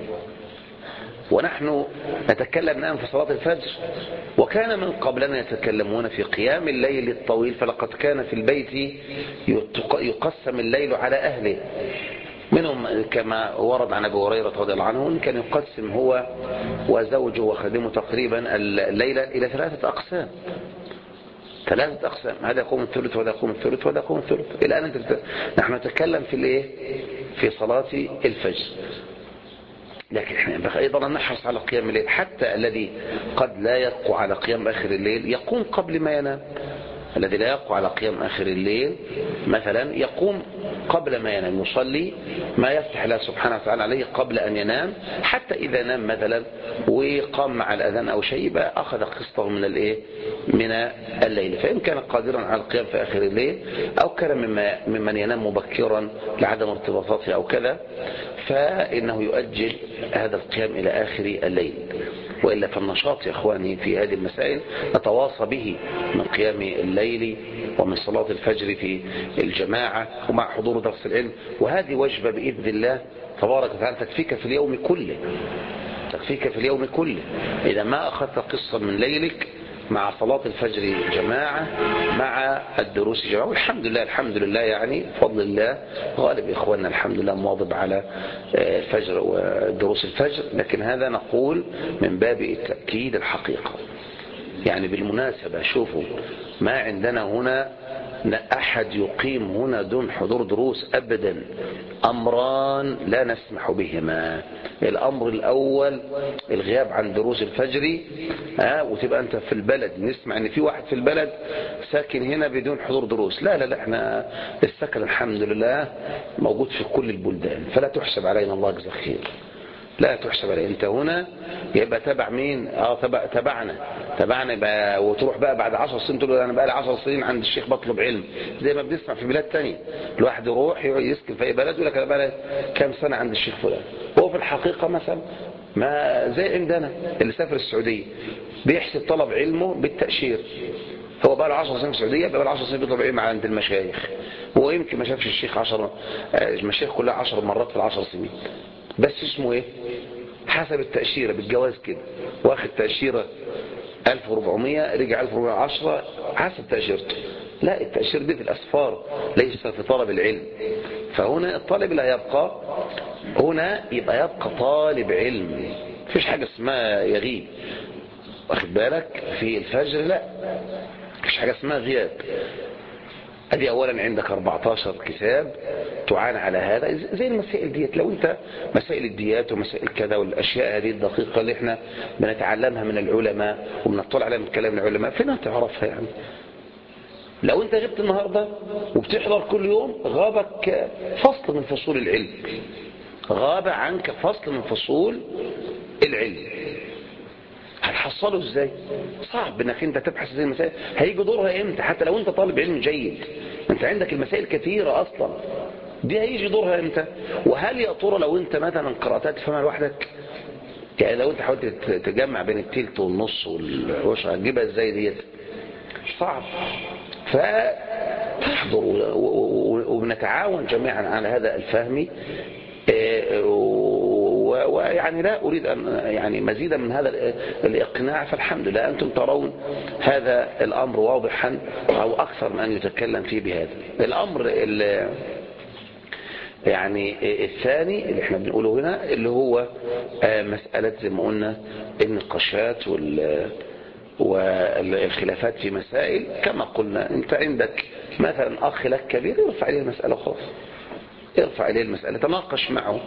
ونحن نتكلم الآن في صلاة الفجر، وكان من قبلنا يتكلمون في قيام الليل الطويل، فلقد كان في البيت يقسم الليل على أهله، منهم كما ورد عن أبي هريرة رضي الله عنه إن كان يقسم هو وزوجه وخادمه تقريبا الليلة إلى 3 أقسام. 3 أقسام، هذا يقوم الثلث وهذا يقوم الثلث وهذا يقوم الثلث. الآن نحن نتكلم في الايه؟ في صلاة الفجر. لكن احنا ينبغي أيضا أن نحرص على قيام الليل، حتى الذي قد لا يقوى على قيام آخر الليل يقوم قبل ما ينام. الذي لا يقوى على قيام آخر الليل مثلا يقوم قبل ما ينام، يصلي ما يفتح الله سبحانه وتعالى عليه قبل أن ينام، حتى إذا نام مثلا وقام مع الأذان أو شيء بقى أخذ قسطه من الايه؟ من الليل. فإن كان قادرا على القيام في آخر الليل أو كان ممن ينام مبكرا لعدم ارتباطاته أو كذا، فإنه يؤجل هذا القيام إلى آخر الليل. وإلا فالنشاط يا إخواني في هذه المسائل نتواصى به من قيام الليل ومن صلاة الفجر في الجماعة ومع حضور درس العلم، وهذه وجبة بإذن الله تبارك وتعالى تكفيك في اليوم كله، تكفيك في اليوم كله. إذا ما أخذت قصة من ليلك مع صلاة الفجر جماعة مع الدروس جماعة، والحمد لله الحمد لله يعني بفضل الله غالب إخواننا الحمد لله مواظب على الفجر ودروس الفجر. لكن هذا نقول من باب التأكيد الحقيقة. يعني بالمناسبة شوفوا، ما عندنا هنا أحد يقيم هنا دون حضور دروس أبدا. أمران لا نسمح بهما. الأمر الأول الغياب عن دروس الفجر، وتبقى أنت في البلد نسمع أن في واحد في البلد ساكن هنا بدون حضور دروس. لا لا لا، احنا السكن الحمد لله موجود في كل البلدان، فلا تحسب علينا الله جزاك خير، لا تحسب عليه. انت هنا يبقى تبع مين؟ تبعنا يبقى. وتروح بقى بعد 10 سنين تقول انا بقى لي 10 سنين عند الشيخ بطلب علم، زي ما بنسمع في بلاد تانية. الواحد يروح يسكن في اي بلد يقول لك انا بقى لي كام سنه عند الشيخ فلان. هو في الحقيقه مثلا ما زي عندنا اللي سافر السعوديه بيحسب طلب علمه بالتاشير. هو بقى له 10 سنين في السعوديه، بقى له 10 سنين بيطلب علم عند المشايخ، هو يمكن ما شافش الشيخ 10 المشايخ كلها 10 مرات في ال10 سنين، بس اسمه ايه؟ حسب التأشيرة بالجواز كده، واخد تأشيرة 1400 رجع 1410 حسب تأشيرته. لا، التأشير دي في الأسفار ليس في طلب العلم. فهنا الطالب لا يبقى هنا، يبقى طالب علم، مفيش حاجة اسمها يغيب، واخد بالك؟ في الفجر لا، مفيش حاجة اسمها غياب. ادي اولا عندك 14 كتاب تعان على هذا، زي المسائل ديت. لو انت مسائل الديات ومسائل كذا والاشياء هذه الدقيقه اللي احنا بنتعلمها من العلماء وبنطلع عليها من كلام العلماء، فين تعرفها يعني؟ لو انت غبت النهارده وبتحضر كل يوم، غابك فصل من فصول العلم، غاب عنك فصل من فصول العلم، هتحصله ازاي؟ صعب انك انت تبحث زي المسائل. هيجي دورها امتى؟ حتى لو انت طالب علم جيد، انت عندك المسائل كثيرة اصلا، دي هيجي دورها امتى؟ وهل يا ترى لو انت مثلا قرأتها تفهمها لوحدك؟ يعني لو انت حاولت تجمع بين التلت والنص والعشرة هتجيبها ازاي ديت؟ صعب. فتحضر وبنتعاون جميعا على هذا الفهم. ويعني لا أريد أن يعني مزيدا من هذا الإقناع، فالحمد لله أنتم ترون هذا الأمر واضحا أو أكثر من أن يتكلم فيه بهذا الأمر. يعني الثاني اللي احنا بنقوله هنا اللي هو مسألة زي ما قلنا النقاشات والخلافات في مسائل. كما قلنا انت عندك مثلا أخ لك كبير، يرفع عليه المسألة خلاص، ارفع عليه المسألة، تناقش معه،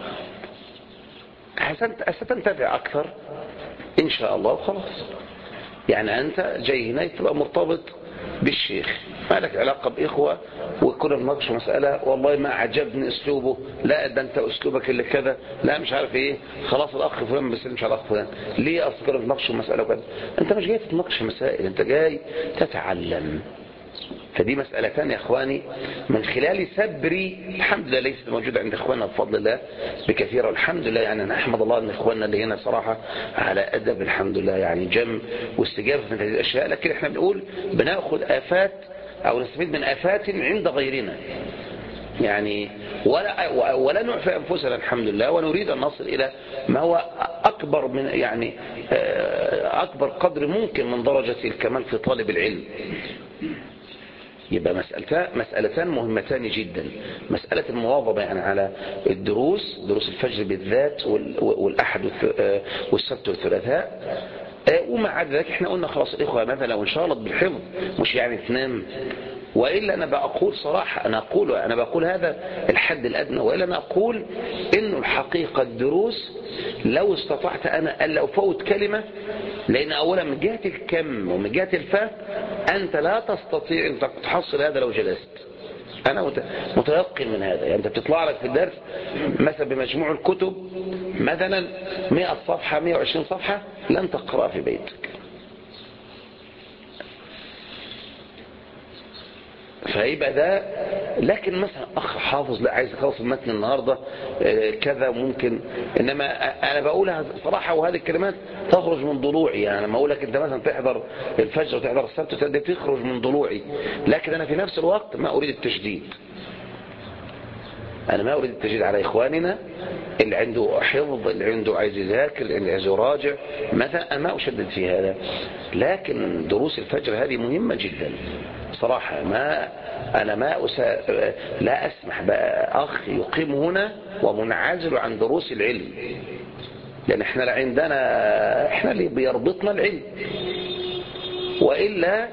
ستنتفع أكثر إن شاء الله وخلاص. يعني أنت جاي هنا تبقى مرتبط بالشيخ، ما لك علاقة بإخوة وكنا نناقش مسألة والله ما عجبني أسلوبه، لا ده أنت أسلوبك اللي كذا، لا مش عارف إيه، خلاص الأخ فلان ما بيسلمش على الأخ فلان ليه؟ أصل كنا نناقش مسألة وكذا. أنت مش جاي تتناقش مسائل، أنت جاي تتعلم. فدي مسألة ثانية يا إخواني من خلال سبري الحمد لله ليست موجودة عند إخواننا بفضل الله بكثير، والحمد لله. يعني أنا أحمد الله أن إخواننا اللي هنا صراحة على أدب الحمد لله، يعني جم واستجابة من هذه الأشياء. لكن إحنا بنقول بنأخذ آفات أو نستفيد من آفات عند غيرنا، يعني ولا نعفي أنفسنا الحمد لله، ونريد أن نصل إلى ما هو أكبر من يعني أكبر قدر ممكن من درجة الكمال في طالب العلم. يبقى مسألتان مهمتان جدا. مسألة المواظبة يعني على دروس الفجر بالذات والأحد والسبت والثلاثاء. ومع ذلك احنا قلنا خلاص الإخوة مثلا لو انشغلت بالحفظ مش يعني تنام، وإلا أنا بقول صراحة أنا بقول هذا الحد الأدنى، وإلا أنا أقول إنه الحقيقة الدروس لو استطعت أنا ألا أفوت كلمة، لأن أولا من جهة الكم ومن جهة الفهم أنت لا تستطيع أن تحصل هذا لو جلست. أنا متيقن من هذا. يعني أنت بتطلع لك في الدرس مثلا بمجموع الكتب مثلا 100 صفحة 120 صفحة لن تقرأ في بيتك. فيبقى ده. لكن مثلا أخ حافظ لا عايز أخلص المتن النهاردة كذا ممكن، إنما أنا بقولها صراحة وهذه الكلمات تخرج من ضلوعي. يعني لما أقول لك أنت مثلا تحضر الفجر وتحضر السبت تخرج من ضلوعي، لكن أنا في نفس الوقت ما أريد التشديد. أنا ما أريد التشديد على إخواننا اللي عنده حفظ، اللي عنده عايز يذاكر، اللي عايز يراجع مثلا، أنا ما أشدد في هذا. لكن دروس الفجر هذه مهمة جدا صراحة. لا أسمح بقى أخ يقيم هنا ومنعزل عن دروس العلم، لأن احنا احنا اللي بيربطنا العلم، وإلا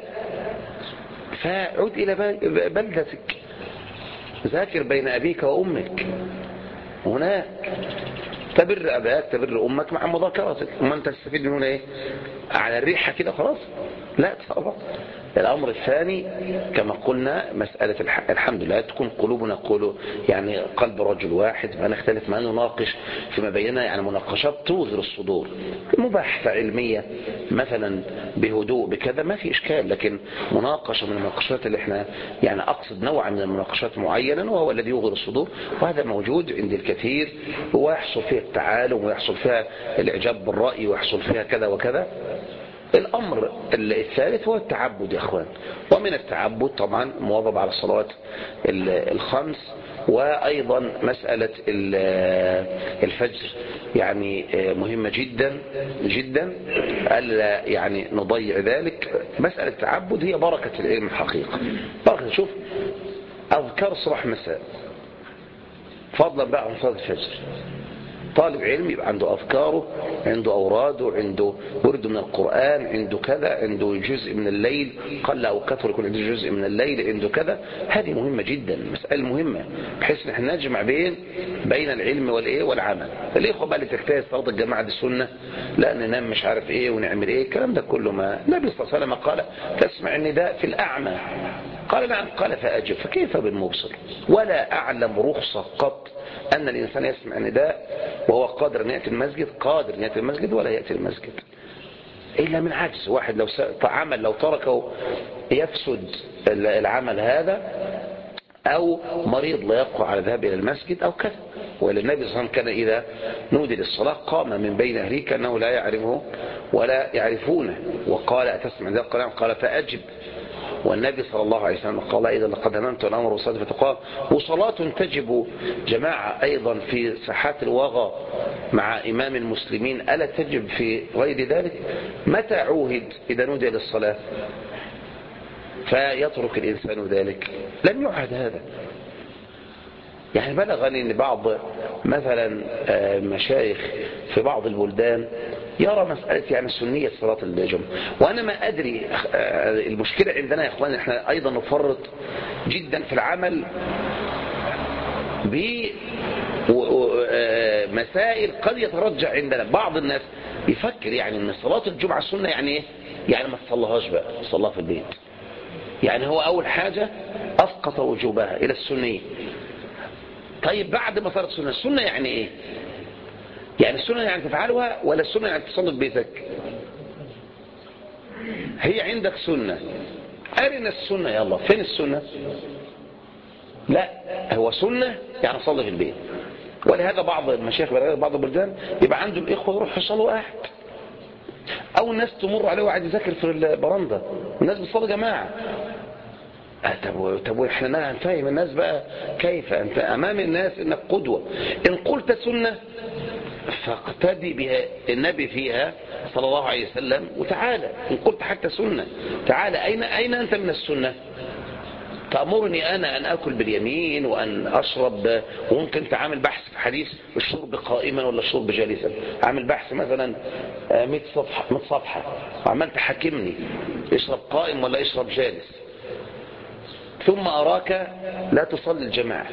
فعد إلى بلدتك، ذاكر بين أبيك وأمك هناك، تبر أباك تبر أمك مع مذاكرتك. وما أنت تستفيد من هنا إيه؟ على الريحة كده خلاص؟ لا طبعا. الأمر الثاني كما قلنا مسألة الحمد لله تكون قلوبنا يعني قلب رجل واحد، ما نختلف ما نناقش فيما بيننا، يعني مناقشات توغر الصدور، مباحثة علمية مثلا بهدوء بكذا ما في إشكال، لكن مناقشة من المناقشات اللي احنا يعني أقصد نوع من المناقشات معينا وهو الذي يوغر الصدور، وهذا موجود عند الكثير، ويحصل فيها التعالم ويحصل فيها الإعجاب بالرأي ويحصل فيها كذا وكذا. الأمر الثالث هو التعبد يا أخوان، ومن التعبد طبعا مواظبة على الصلوات الخمس، وأيضا مسألة الفجر يعني مهمة جدا جدا، ألا يعني نضيع ذلك. مسألة التعبد هي بركة العلم الحقيقة. بركة، شوف أذكار صباح مساء فضلا بقى عن صلاة الفجر. طالب علم يبقى عنده أفكاره، عنده أوراده، عنده ورد من القرآن، عنده كذا، عنده جزء من الليل قل أو كثر يكون عنده جزء من الليل، عنده كذا. هذه مهمة جدا، مسألة مهمة، بحيث نحن نجمع بين العلم والعمل. الإخوة بقى اللي تجتهد صلاة الجماعة دي السنة، لا ننام مش عارف إيه ونعمل إيه، الكلام ده كله ما النبي صلى الله عليه وسلم قال تسمع النداء في الأعمى، قال نعم، قال فأجب، فكيف بالمبصر؟ ولا أعلم رخصة قط أن الإنسان يسمع النداء وهو قادر أن يأتي المسجد ولا يأتي المسجد إلا من عجز. واحد لو عمل لو تركه يفسد العمل هذا، أو مريض لا يقوى على الذهاب إلى المسجد أو كذا. وللنبي صلى الله عليه وسلم كان إذا نودي للصلاة قام من بين أهله كأنه لا يعرفه ولا يعرفونه، وقال أتسمع ذلك؟ قال فأجب. والنبي صلى الله عليه وسلم قال إذا لقد هممت الأمر وصلت فتقال. وصلاة تجب جماعة أيضا في ساحات الوغى مع إمام المسلمين، ألا تجب في غير ذلك؟ متى عوهد إذا نودي للصلاة فيترك الإنسان ذلك؟ لم يعهد هذا. يعني بلغني أن بعض مثلا مشايخ في بعض البلدان يرى مسألة يعني سنية صلاة الجمعة، وأنا ما أدري. المشكلة عندنا يا إخواني إحنا أيضا نفرط جدا في العمل بمسائل قد يترجع عندنا. بعض الناس يفكر يعني أن صلاة الجمعة سنة يعني إيه؟ يعني ما تصلىهاش بقى، صلاها في البيت. يعني هو أول حاجة أسقط وجوبها إلى السنية. طيب بعد ما صارت السنة يعني إيه؟ يعني السنة يعني تفعلها ولا السنة يعني تصلي في بيتك؟ هي عندك سنة، أرنا السنة، يلا فين السنة؟ لا، هو سنة يعني صلي في البيت. ولهذا بعض المشايخ بعض البلدان يبقى عنده الإخوة يروح يصلوا قاعد، أو الناس تمر عليه وقاعد يذاكر في البرندة والناس بتصلي جماعة. طب احنا هنفهم الناس بقى كيف انت امام الناس انك قدوة. ان قلت سنة فاقتدي بها النبي فيها صلى الله عليه وسلم وتعالى. ان قلت حتى سنة تعالى، اين انت من السنة؟ تأمرني أنا أن أكل باليمين وأن أشرب، وممكن تعمل بحث في حديث الشرب قائما ولا الشرب جالسا، عامل بحث مثلا 100 صفحة وعمال تحكمني اشرب قائم ولا اشرب جالس، ثم أراك لا تصلي الجماعة.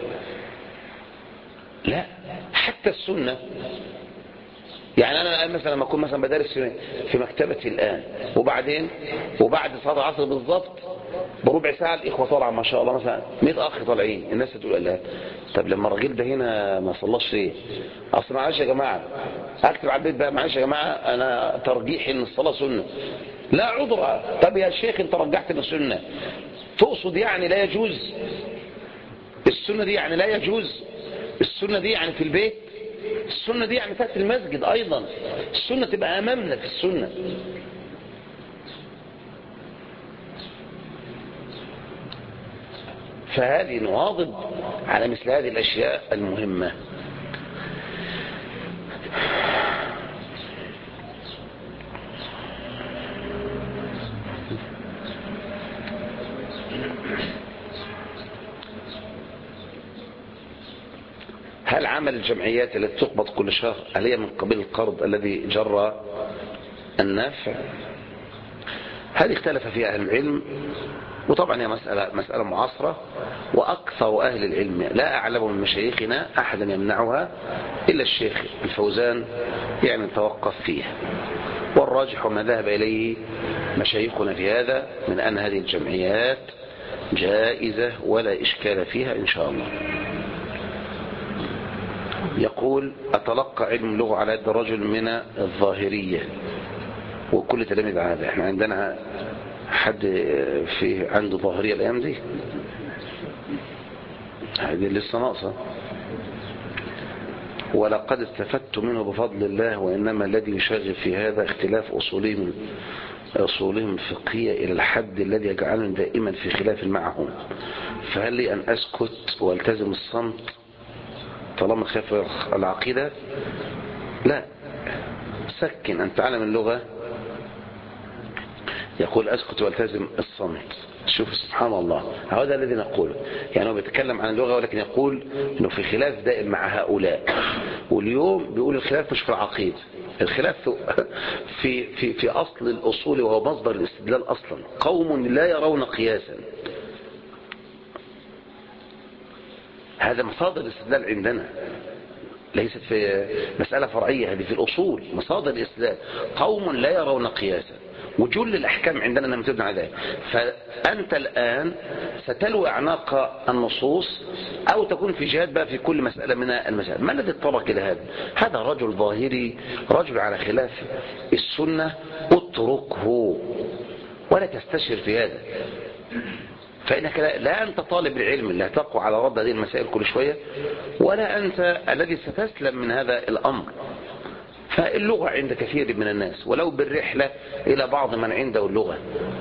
لا، حتى السنة. يعني أنا مثلا لما أكون مثلا بدرس في مكتبتي الآن، وبعد صلاة العصر بالضبط بربع ساعة الإخوة طالعة ما شاء الله مثلا 100 أخ طالعين، الناس تقول لا طب لما الراجل ده هنا ما صلاش ليه؟ أصل معلش يا جماعة أكتب على البيت بقى، معلش يا جماعة أنا ترجيحي إن الصلاة سنة. لا عذر. طب يا شيخ أنت رجحت السنة، تقصد يعني لا يجوز؟ السنة دي يعني لا يجوز؟ السنة دي يعني في البيت؟ السنة دي يعني في المسجد أيضا؟ السنة تبقى أمامنا في السنة. فهذه نواظب على مثل هذه الأشياء المهمة. هل عمل الجمعيات التي تقبض كل شهر هل هي من قبيل القرض الذي جرى النافع؟ هذه اختلف فيها أهل العلم، وطبعا هي مسألة معاصرة، وأكثر أهل العلم لا أعلم من مشايخنا أحدا يمنعها إلا الشيخ الفوزان، يعني توقف فيها. والراجح ما ذهب إليه مشايخنا في هذا من أن هذه الجمعيات جائزة ولا إشكال فيها إن شاء الله. يقول أتلقى علم اللغة على يد رجل من الظاهرية وكل تلاميذ هذا. احنا عندنا حد في عنده ظاهرية الأيام دي؟ هذه لسه ناقصة. ولقد استفدت منه بفضل الله، وإنما الذي يشغل في هذا اختلاف أصولهم الفقهية إلى الحد الذي يجعلني دائما في خلاف معهم. فهل لي أن أسكت والتزم الصمت طالما خاف العقيدة؟ لا، سكن أن تعلم اللغة. يقول أسكت والتزم الصمت. شوف سبحان الله، هذا الذي نقوله. يعني هو بيتكلم عن اللغة ولكن يقول أنه في خلاف دائم مع هؤلاء. واليوم بيقول الخلاف مش في العقيدة، الخلاف في أصل الأصول، وهو مصدر الاستدلال أصلا. قوم لا يرون قياسا، هذا مصادر الاستدلال عندنا، ليست في مسألة فرعية، هذه في الأصول مصادر الاستدلال. قوم لا يرون قياسا، وجل الأحكام عندنا لم تبنى على ذلك. فأنت الآن ستلوي أعناق النصوص أو تكون في جهاد بقى في كل مسألة من المسائل. ما الذي اضطرك إلى هذا؟ هذا رجل ظاهري، رجل على خلاف السنة، اتركه ولا تستشر في هذا. فإنك لا أنت طالب العلم اللي هتقوى على رد هذه المسائل كل شوية، ولا أنت الذي ستسلم من هذا الأمر. فاللغة عند كثير من الناس ولو بالرحلة إلى بعض من عنده اللغة.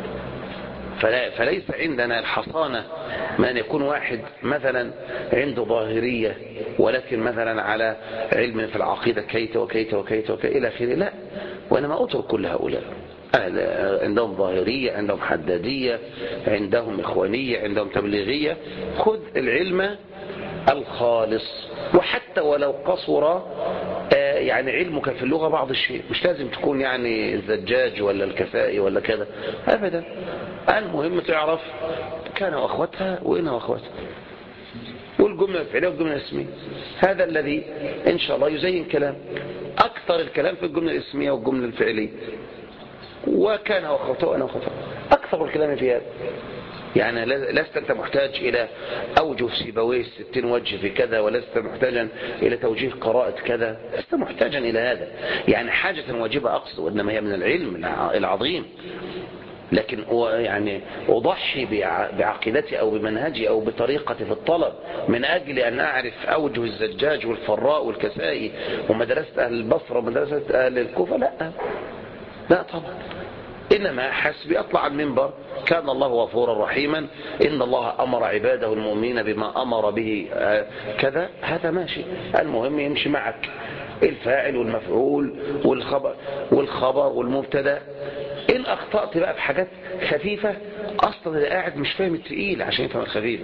فليس عندنا الحصانة من يكون واحد مثلا عنده ظاهرية ولكن مثلا على علم في العقيدة كيت وكيت وكيت وكيت إلى آخره. لا، وإنما أترك كل هؤلاء. عندهم ظاهرية، عندهم حدادية، عندهم إخوانية، عندهم تبليغية. خذ العلم الخالص، وحتى ولو قصر يعني علمك في اللغة بعض الشيء، مش لازم تكون يعني الزجاج ولا الكفائي ولا كذا أبدا. المهم تعرف كان وأخوتها وإنها وأخوتها، والجملة الفعلية والجملة الاسمية. هذا الذي إن شاء الله يزين كلام. أكثر الكلام في الجملة الاسمية والجملة الفعلية، وكان وأخوته وأنا وأخوته، أكثر الكلام في هذا. يعني لست أنت محتاج إلى أوجه سيبويه 60 وجه في كذا، ولست محتاجا إلى توجيه قراءة كذا، لست محتاجا إلى هذا. يعني حاجة واجبة أقصد، وإنما هي من العلم العظيم. لكن يعني أضحي بعقيدتي أو بمنهجي أو بطريقتي في الطلب من أجل أن أعرف أوجه الزجاج والفراء والكسائي ومدرسة أهل البصرة ومدرسة أهل الكوفة؟ لا طبعا. إنما حسبي أطلع المنبر كان الله غفورا رحيما، إن الله أمر عباده المؤمنين بما أمر به كذا، هذا ماشي. المهم يمشي معك الفاعل والمفعول والخبر والمبتدا إن أخطأت بقى في حاجات خفيفة أصلا اللي قاعد مش فاهم التقيل عشان يفهم الخفيفة،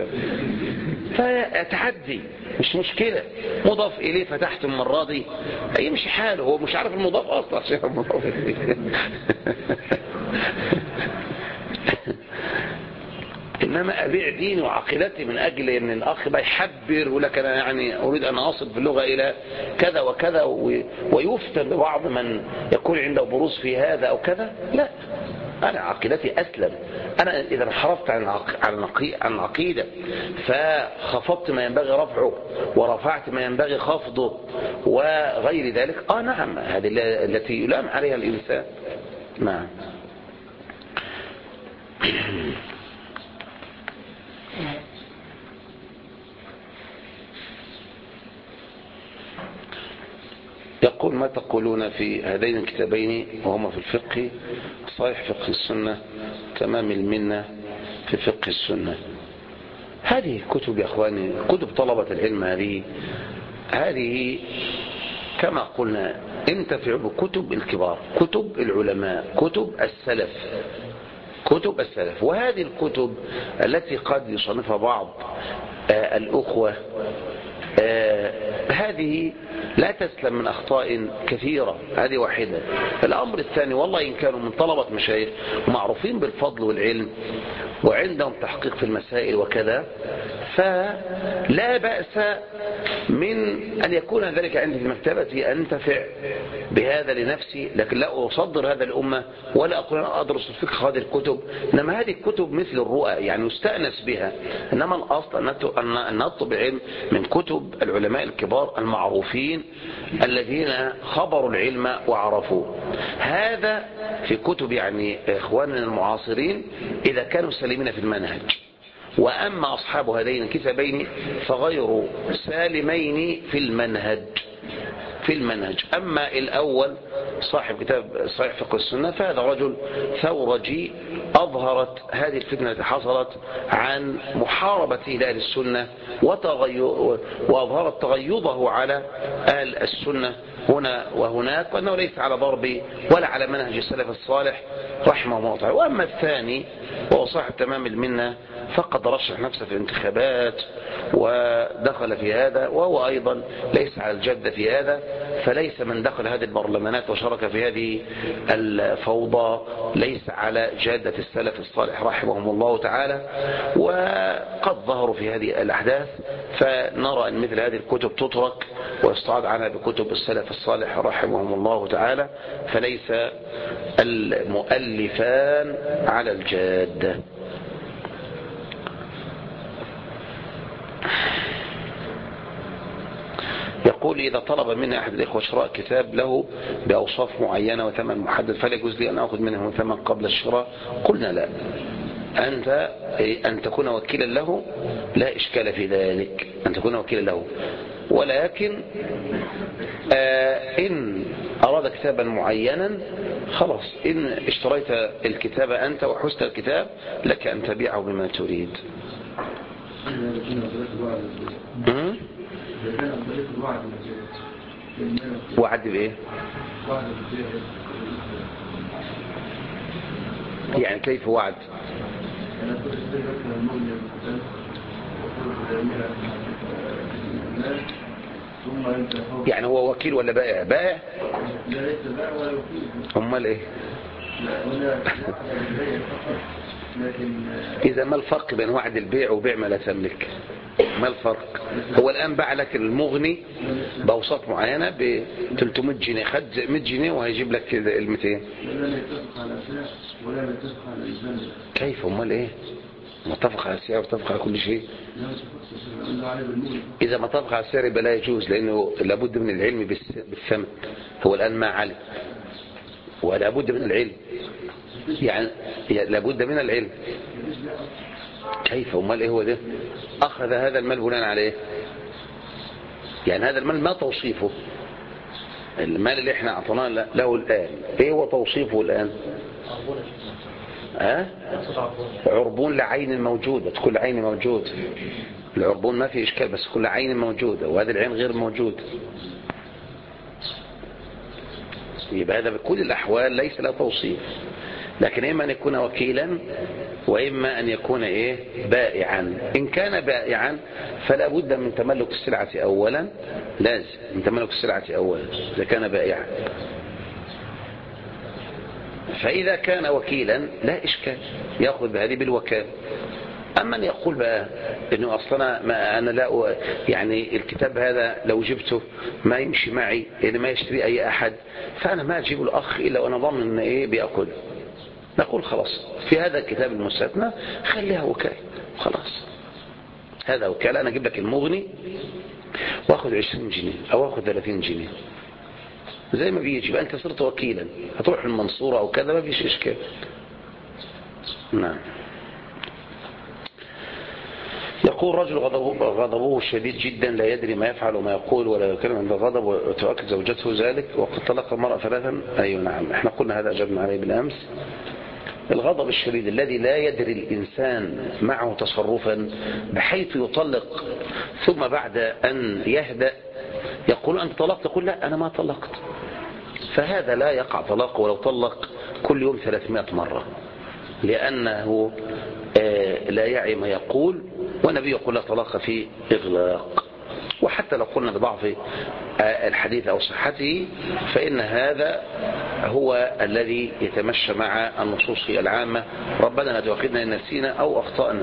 فتعدي مش مشكلة. مضاف إليه فتحت المرة دي يمشي حاله، هو مش عارف المضاف أصلا عشان المضاف إليه. إنما أبيع ديني وعقيدتي من أجل أن الأخ بقى يحبر ولك أنا يعني أريد أن أصل في اللغة إلى كذا وكذا ويفتن ببعض من يكون عنده بروز في هذا أو كذا. لا، أنا عقيدتي أسلم. أنا إذا انحرفت عن العقيدة فخفضت ما ينبغي رفعه ورفعت ما ينبغي خفضه وغير ذلك، نعم، هذه التي يلام عليها الإنسان. نعم. يقول: ما تقولون في هذين الكتابين وهما في الفقه صحيح فقه السنة، تمام المنة في فقه السنة؟ هذه كتب يا أخواني، كتب طلبة العلم، هذه كما قلنا انتفع بكتب الكبار، كتب العلماء، كتب السلف. وهذه الكتب التي قد يصنفها بعض الأخوة هذه لا تسلم من أخطاء كثيرة. هذه واحدة. الأمر الثاني، والله إن كانوا من طلبة مشايخ ومعروفين بالفضل والعلم وعندهم تحقيق في المسائل وكذا، فلا بأس من أن يكون ذلك عندي في مكتبتي، أنتفع بهذا لنفسي، لكن لا أصدر هذا الأمة ولا أقول أنا أدرس الفقه هذه الكتب. إنما هذه الكتب مثل الرؤى، يعني يستأنس بها. إنما الأصل أن نطلب علم من كتب العلماء الكبار المعروفين الذين خبروا العلم وعرفوا. هذا في كتب يعني إخواننا المعاصرين إذا كانوا سالمين في المنهج. وأما أصحاب هذين الكتابين فغير سالمين في المنهج. أما الأول صاحب كتاب صحيح فقه السنة فهذا رجل ثورجي أظهرت هذه الفتنة التي حصلت عن محاربة لأهل السنة وأظهرت تغيظه على أهل السنة هنا وهناك، وأنه ليس على ضرب ولا على منهج السلف الصالح رحمه الله تعالى. وأما الثاني وهو صاحب تمام المنة فقد رشح نفسه في الانتخابات ودخل في هذا، وهو أيضا ليس على الجد في هذا، فليس من دخل هذه البرلمانات وشارك في هذه الفوضى ليس على جادة السلف الصالح رحمهم الله تعالى. وقد ظهروا في هذه الأحداث، فنرى أن مثل هذه الكتب تترك ويستعاض عنها بكتب السلف الصالح رحمهم الله تعالى، فليس المؤلفان على الجادة. يقول: إذا طلب مني أحد الإخوة شراء كتاب له بأوصاف معينة وثمن محدد فلا يجوز لي أن أخذ منه ثمن قبل الشراء؟ قلنا لا. أنت أن تكون وكيلا له لا إشكال في ذلك، أن تكون وكيلا له، ولكن إن أراد كتابا معينا خلاص، إن اشتريت الكتاب أنت وحست الكتاب لك أن تبيعه بما تريد. وعد بإيه؟ يعني كيف وعد؟ يعني هو وكيل ولا بائع؟ بائع؟ امال ايه؟ إذا ما الفرق بين وعد البيع وبيع ما لا تملك؟ ما الفرق؟ هو الآن باع لك المغني بأوساط معينة ب 300 جنيه، خد 100 جنيه وهيجيب لك ال 200. كيف؟ امال ايه؟ متفق على السعر ومتفق على كل شيء. إذا متفق على السعر يبقى لا يجوز، لأنه لابد من العلم بالثمن. هو الآن ما علم ولا بد من العلم، يعني لابد من العلم. كيف؟ امال ايه هو ده؟ اخذ هذا المال بناء على ايه؟ يعني هذا المال ما توصيفه؟ المال اللي احنا اعطيناه له الان ايه هو توصيفه الان؟ عربون لعين موجودة، كل عين موجود. العربون ما في اشكال، بس كل عين موجودة وهذه العين غير موجودة، يبقى هذا بكل الاحوال ليس له توصيف. لكن إما أن يكون وكيلا وإما أن يكون بائعا. إن كان بائعا فلا بد من تملك السلعة أولا، لازم من تملك السلعة أولا إذا كان بائعا. فإذا كان وكيلا لا إشكال، يأخذ بهذه بالوكالة. أما أن يقول بقى إنه أصلا ما أنا لا يعني الكتاب هذا لو جبته ما يمشي معي، إن ما يشتري أي أحد، فأنا ما أجيب الأخ إلا وأنا ضامن إن بيأكل. نقول خلاص في هذا الكتاب المستثنى خليها وكالة خلاص، هذا وكالة. أنا أجيب لك المغني وأخذ 20 جنيه أو أخذ 30 جنيه زي ما بيجي بقى، أنت صرت وكيلا، هتروح المنصورة أو كذا ما فيش إشكال. نعم. يقول رجل غضبه شديد جدا لا يدري ما يفعل وما يقول ولا يتكلم عند الغضب، وتؤكد زوجته ذلك وقد طلق المرأة 3. أيوة نعم، احنا قلنا هذا أجبنا عليه بالأمس. الغضب الشديد الذي لا يدري الإنسان معه تصرفا بحيث يطلق ثم بعد أن يهدأ يقول أنت طلقت، تقول لا أنا ما طلقت، فهذا لا يقع طلاق ولو طلق كل يوم 300 مرة، لأنه لا يعي ما يقول. والنبي يقول لا طلاق في إغلاق. وحتى لو قلنا بضعف الحديث أو صحته فإن هذا هو الذي يتمشى مع النصوص العامة. ربنا لا تؤاخذنا إن نسينا أو أخطأنا.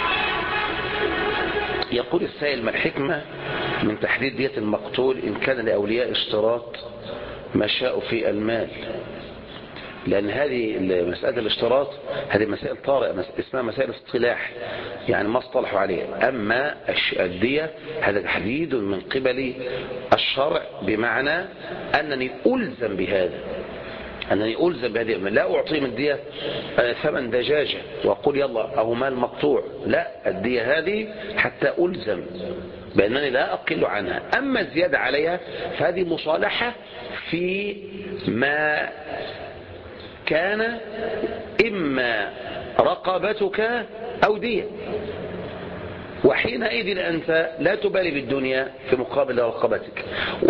يقول السائل ما الحكمة من تحديد دية المقتول إن كان لأولياء اشتراط ما شاءوا في المال؟ لأن هذه مسألة الاشتراط هذه مسائل طارئة اسمها مسائل اصطلاح، يعني ما اصطلحوا عليها. أما الدية هذا تحديد من قبل الشرع، بمعنى أنني ألزم بهذا، أنني ألزم بهذه. لا أعطي من الدية ثمن دجاجة وأقول يلا أو مال مقطوع، لا، الدية هذه حتى ألزم بأنني لا أقل عنها. أما الزيادة عليها فهذه مصالحة في ما كان إما رقبتك أو دية، وحينئذ أنت لا تبالي بالدنيا في مقابل رقبتك.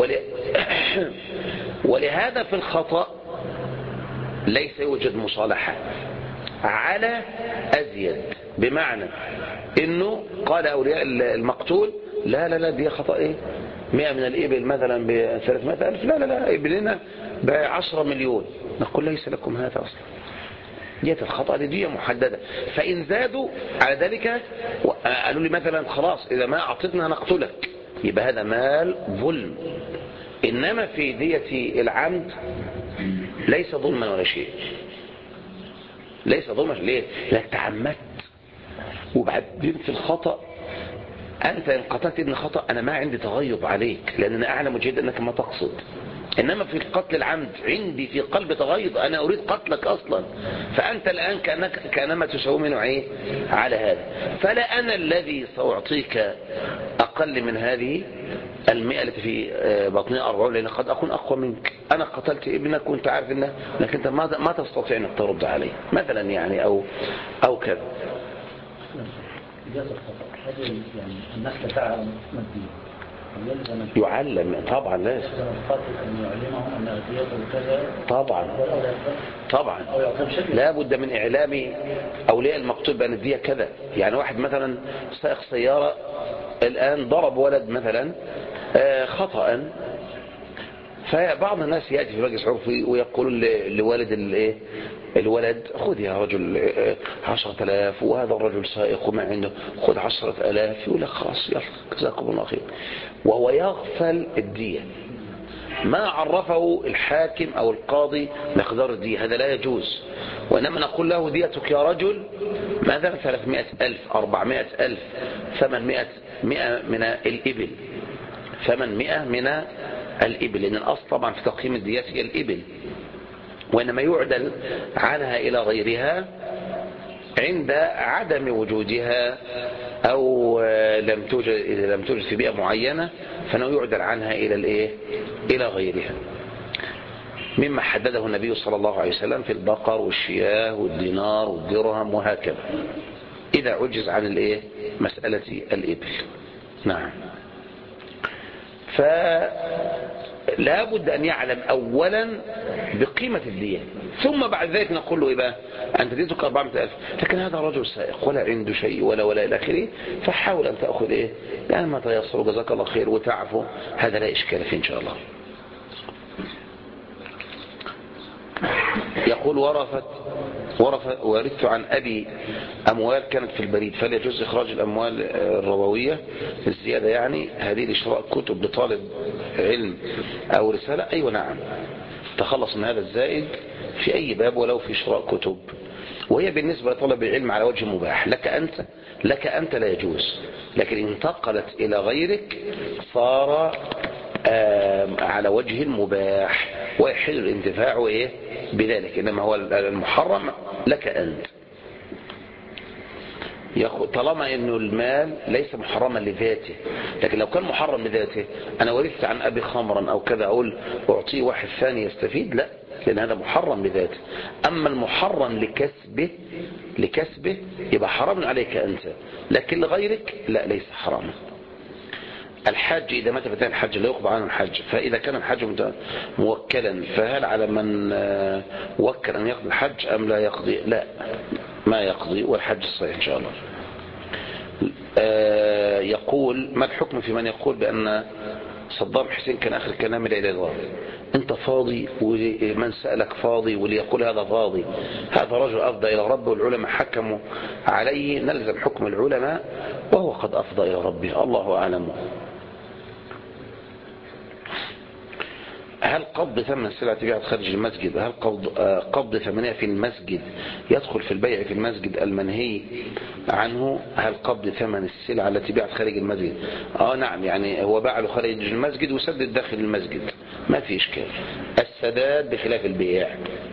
ولهذا في الخطأ ليس يوجد مصالحة على أزيد، بمعنى إنه قال أولياء المقتول لا لا لا دي خطأ 100 من الإبل مثلا ب300,000، لا لا لا إبلنا ب10 مليون، نقول ليس لكم هذا أصلا، دية الخطأ دي محددة. فإن زادوا على ذلك قالوا لي مثلا خلاص إذا ما أعطتنا نقتلك، يبقى هذا مال ظلم. إنما في دية العمد ليس ظلما ولا شيء، ليس ظلما. ليه؟ لا تعمدت. وبعدين في الخطأ أنت إن قتلت ابن خطأ أنا ما عندي تغيب عليك، لأن أنا أعلم جدا أنك ما تقصد. إنما في القتل العمد عندي في قلب تغيظ، أنا أريد قتلك أصلا، فأنت الآن كأنما تساومن على هذا. فلا أنا الذي سأعطيك أقل من هذه 100 التي في بطنها 40، لأن قد أكون أقوى منك. أنا قتلت ابنك وأنت عارف إنه، لكن أنت ما تستطيع أنك ترد عليه مثلا يعني أو كذا. يعلم طبعا، لازم طبعا لا بد من إعلام أولياء المقتول بأن الدية كذا. يعني واحد مثلا سائق سيارة الآن ضرب ولد مثلا خطأ، فبعض الناس يأتي في مجلس عرفي ويقول لوالد الولد خذ يا رجل 10,000 وهذا الرجل سائق وما عنده، خذ 10,000. يقول لك خلاص يلا جزاكم الله خير، وهو يغفل الدية. ما عرفه الحاكم أو القاضي مقدار الدية، هذا لا يجوز. وإنما نقول له ديتك يا رجل مثلا 300,000 400,000 800 من الإبل، 800 من الإبل، لأن الأصل طبعا في تقييم الديات هي الإبل، وإنما يعدل عنها إلى غيرها عند عدم وجودها أو لم توجد في بيئة معينة، فإنه يعدل عنها إلى غيرها، مما حدده النبي صلى الله عليه وسلم في البقر والشياه والدينار والدرهم وهكذا، إذا عجز عن مسألة الإبل. نعم. لابد أن يعلم أولا بقيمة الدية، ثم بعد ذلك نقول له إيه بقى؟ أنت ديتك 400,000، لكن هذا رجل سائق ولا عنده شيء ولا إلى آخره، فحاول أن تأخذ إيه يعني ما تيسر، جزاك الله خير، وتعفو، هذا لا إشكال فيه إن شاء الله. يقول ورثت عن أبي أموال كانت في البريد، فلا يجوز إخراج الأموال الربوية الزيادة يعني هذه لشراء كتب لطالب علم أو رسالة؟ أيوة نعم، تخلص من هذا الزائد في أي باب ولو في شراء كتب، وهي بالنسبة لطلب العلم على وجه مباح لك أنت لا يجوز، لكن إن انتقلت إلى غيرك صار على وجه المباح ويحل الانتفاع إيه بذلك، إنما هو المحرم لك أنت. طالما إنه المال ليس محرما لذاته، لكن لو كان محرم لذاته، أنا ورثت عن أبي خمرا أو كذا، أقول أعطيه واحد ثاني يستفيد؟ لا، لأن هذا محرم لذاته. أما المحرم لكسبه يبقى حرام عليك أنت، لكن لغيرك لا، ليس حراما. الحاج إذا مات فتاه الحج لا يقضى عنه الحج، فإذا كان الحج موكلا فهل على من وكل أن يقضي الحج أم لا يقضي؟ لا، ما يقضي، والحج الصحيح إن شاء الله. يقول ما الحكم في من يقول بأن صدام حسين كان آخر كلام لا إله إلا الله؟ أنت فاضي ومن سألك فاضي، واللي يقول هذا فاضي هذا رجل أفضى إلى ربه، والعلماء حكموا عليه، نلزم حكم العلماء وهو قد أفضى إلى ربه، الله أعلم. هل قبض ثمن السلعة تبيعت خارج المسجد، هل قبض ثمنها في المسجد يدخل في البيع في المسجد المنهي عنه؟ هل قبض ثمن السلعة التي بيعت خارج المسجد؟ نعم، يعني هو باع له خارج المسجد وسدد داخل المسجد، ما في إشكال. السداد بخلاف البيع،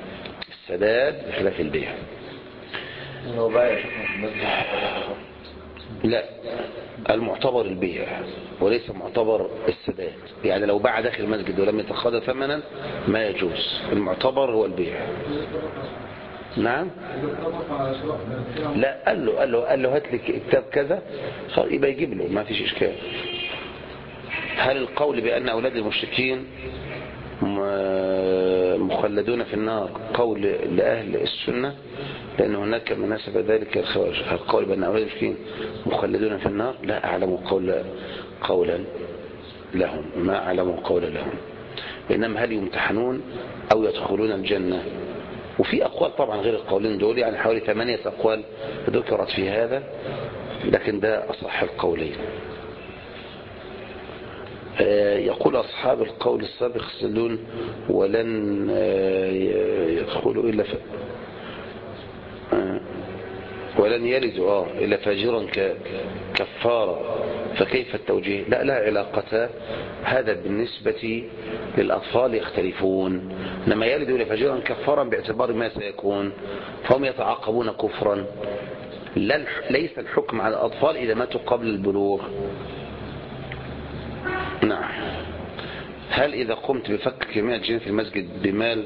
لو بايع في المسجد لا، المعتبر البيع وليس معتبر السداد، يعني لو باع داخل المسجد ولم يتخاذ ثمنا ما يجوز، المعتبر هو البيع. نعم، لا، قال له هات لي كتاب كذا، يبقى يجيب له، ما فيش إشكال. هل القول بأن أولاد المشركين مخلدون في النار قول لأهل السنة لأن هناك من نسب ذلك الخوارج؟ هل القول بأن أولاد المشركين مخلدون في النار؟ لا أعلم قولا لهم، ما أعلم قولا لهم، إنما هل يمتحنون أو يدخلون الجنة؟ وفي أقوال طبعا غير القولين دول، يعني حوالي 8 أقوال ذكرت في هذا، لكن ده أصح القولين. يقول أصحاب القول السابق يخسلون ولن يدخلوا إلا ولن يلدوا إلا فاجرا كفارا، فكيف التوجيه؟ لا علاقة، هذا بالنسبة للأطفال يختلفون، لما يلدوا إلا فاجرا كفارا باعتبار ما سيكون، فهم يتعاقبون كفرا، ليس الحكم على الأطفال إذا ماتوا قبل البلوغ. نعم. هل إذا قمت بفك كمية جنيه في المسجد بمال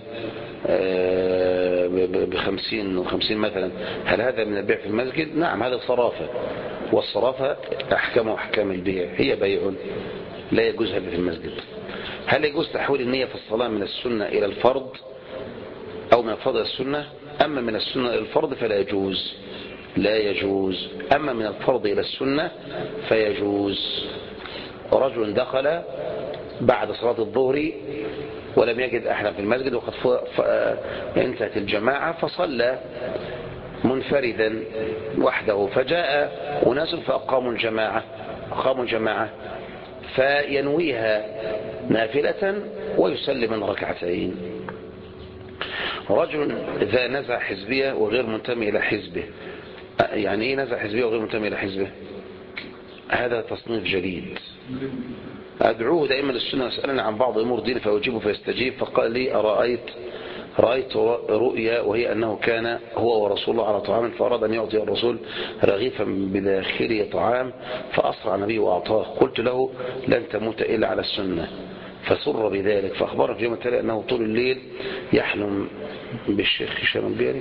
ب50 و50 مثلا، هل هذا من البيع في المسجد؟ نعم، هذا صرافة، والصرافة أحكام أحكام البيع، هي بيع لا يجوز هذا في المسجد. هل يجوز تحويل النية في الصلاة من السنة إلى الفرض أو من الفرض إلى السنة؟ أما من السنة إلى الفرض فلا يجوز، لا يجوز، أما من الفرض إلى السنة فيجوز. رجل دخل بعد صلاة الظهر ولم يجد أحدا في المسجد وقد انتهت الجماعة، فصلى منفردا وحده، فجاء أناس فأقاموا الجماعة فينويها نافلة ويسلم من ركعتين. رجل ذا نزع حزبية وغير منتمي إلى حزبه، يعني إيه نزع حزبية وغير منتمي إلى حزبه؟ هذا تصنيف جديد. أدعوه دائما للسنة وأسألني عن بعض أمور دين فأجيبه فيستجيب، فقال لي رأيت رؤيا وهي أنه كان هو ورسول الله على طعام، فأراد أن يعطي الرسول رغيفا بداخله طعام، فأسرع النبي وأعطاه. قلت له لن تموت إلا على السنة، فسر بذلك، فأخبرنا في يوم التالي أنه طول الليل يحلم بالشيخ هشام البيري.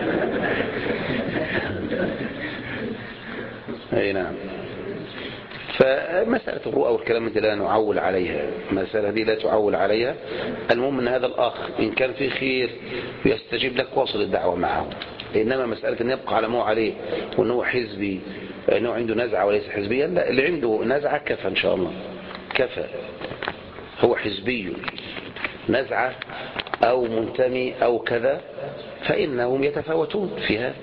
أي نعم. فمسألة الرؤى والكلام ده لا نعول عليها، المسألة دي لا تعول عليها. المهم ان هذا الأخ إن كان في خير يستجيب لك واصل الدعوة معه. إنما مسألة أن يبقى على ما هو عليه وأنه حزبي، أنه عنده نزعة وليس حزبيا، لا، اللي عنده نزعة كفى إن شاء الله، كفى. هو حزبي نزعة أو منتمي أو كذا فإنهم يتفاوتون فيها.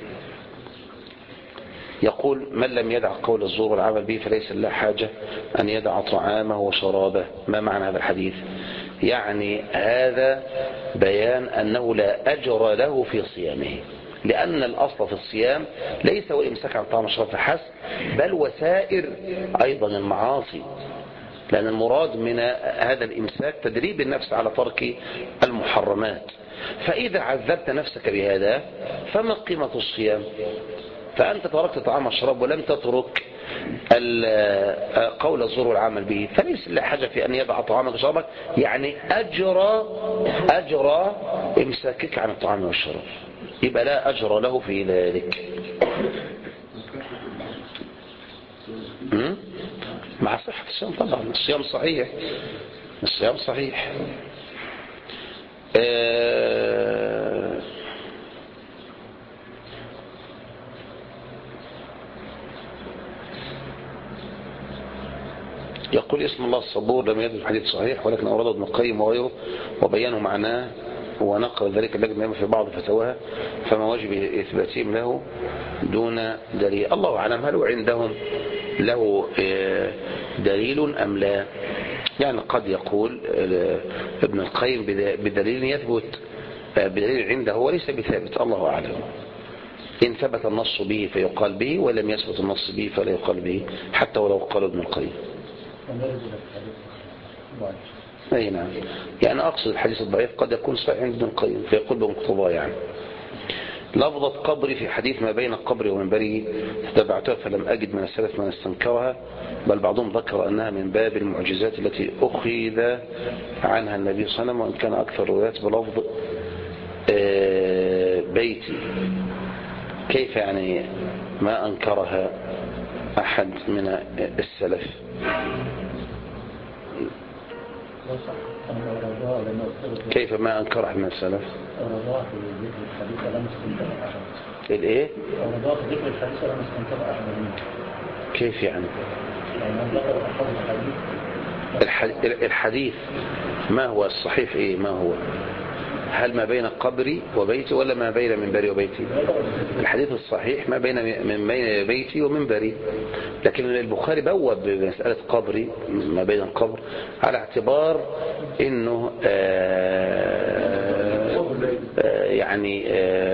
يقول من لم يدع قول الزور والعمل به فليس له حاجة أن يدع طعامه وشرابه. ما معنى هذا الحديث؟ يعني هذا بيان أنه لا أجر له في صيامه، لأن الأصل في الصيام ليس هو الإمساك عن طعام الشراب فحسب، بل وسائر أيضا المعاصي، لأن المراد من هذا الإمساك تدريب النفس على ترك المحرمات. فإذا عذبت نفسك بهذا فما قيمة الصيام؟ فأنت تركت طعام الشراب ولم تترك قول الزور والعمل به، فليس له حاجة في أن يدع طعامك وشرابك، يعني أجر إمساكك عن الطعام والشراب، يبقى لا أجر له في ذلك. مع صحة الصيام طبعا، الصيام صحيح، الصيام صحيح. يقول اسم الله الصبور لم يدل الحديث صحيح، ولكن أورده ابن القيم وغيره وبيانوا معناه ونقل ذلك اللجنة في بعض فتواها، فما واجب إثباتهم له دون دليل. الله أعلم هل عندهم له دليل أم لا؟ يعني قد يقول ابن القيم بدليل يثبت، بدليل عنده وليس بثابت، الله أعلم. إن ثبت النص به فيقال به، ولم يثبت النص به فلا يقال به، حتى ولو قال ابن القيم. أي نعم، يعني أقصد الحديث الضعيف قد يكون صحيح عند ابن القيم فيقول بمقتضاه. يعني لفظة قبري في حديث ما بين قبري ومنبري تتبعتها فلم أجد من السلف من استنكرها، بل بعضهم ذكر أنها من باب المعجزات التي أخذ عنها النبي صلى الله عليه وسلم، وإن كان أكثر الروايات بلفظ بيتي. كيف يعني ما أنكرها أحد من السلف؟ كيف ما أنكر أحد من السلف؟ الإيه؟ كيف يعني؟ الحديث ما هو الصحيح؟ إيه ما هو؟ هل ما بين قبري وبيتي ولا ما بين منبري وبيتي؟ الحديث الصحيح ما بين بيتي ومنبري، لكن البخاري بوب بمسألة قبري ما بين القبر على اعتبار انه يعني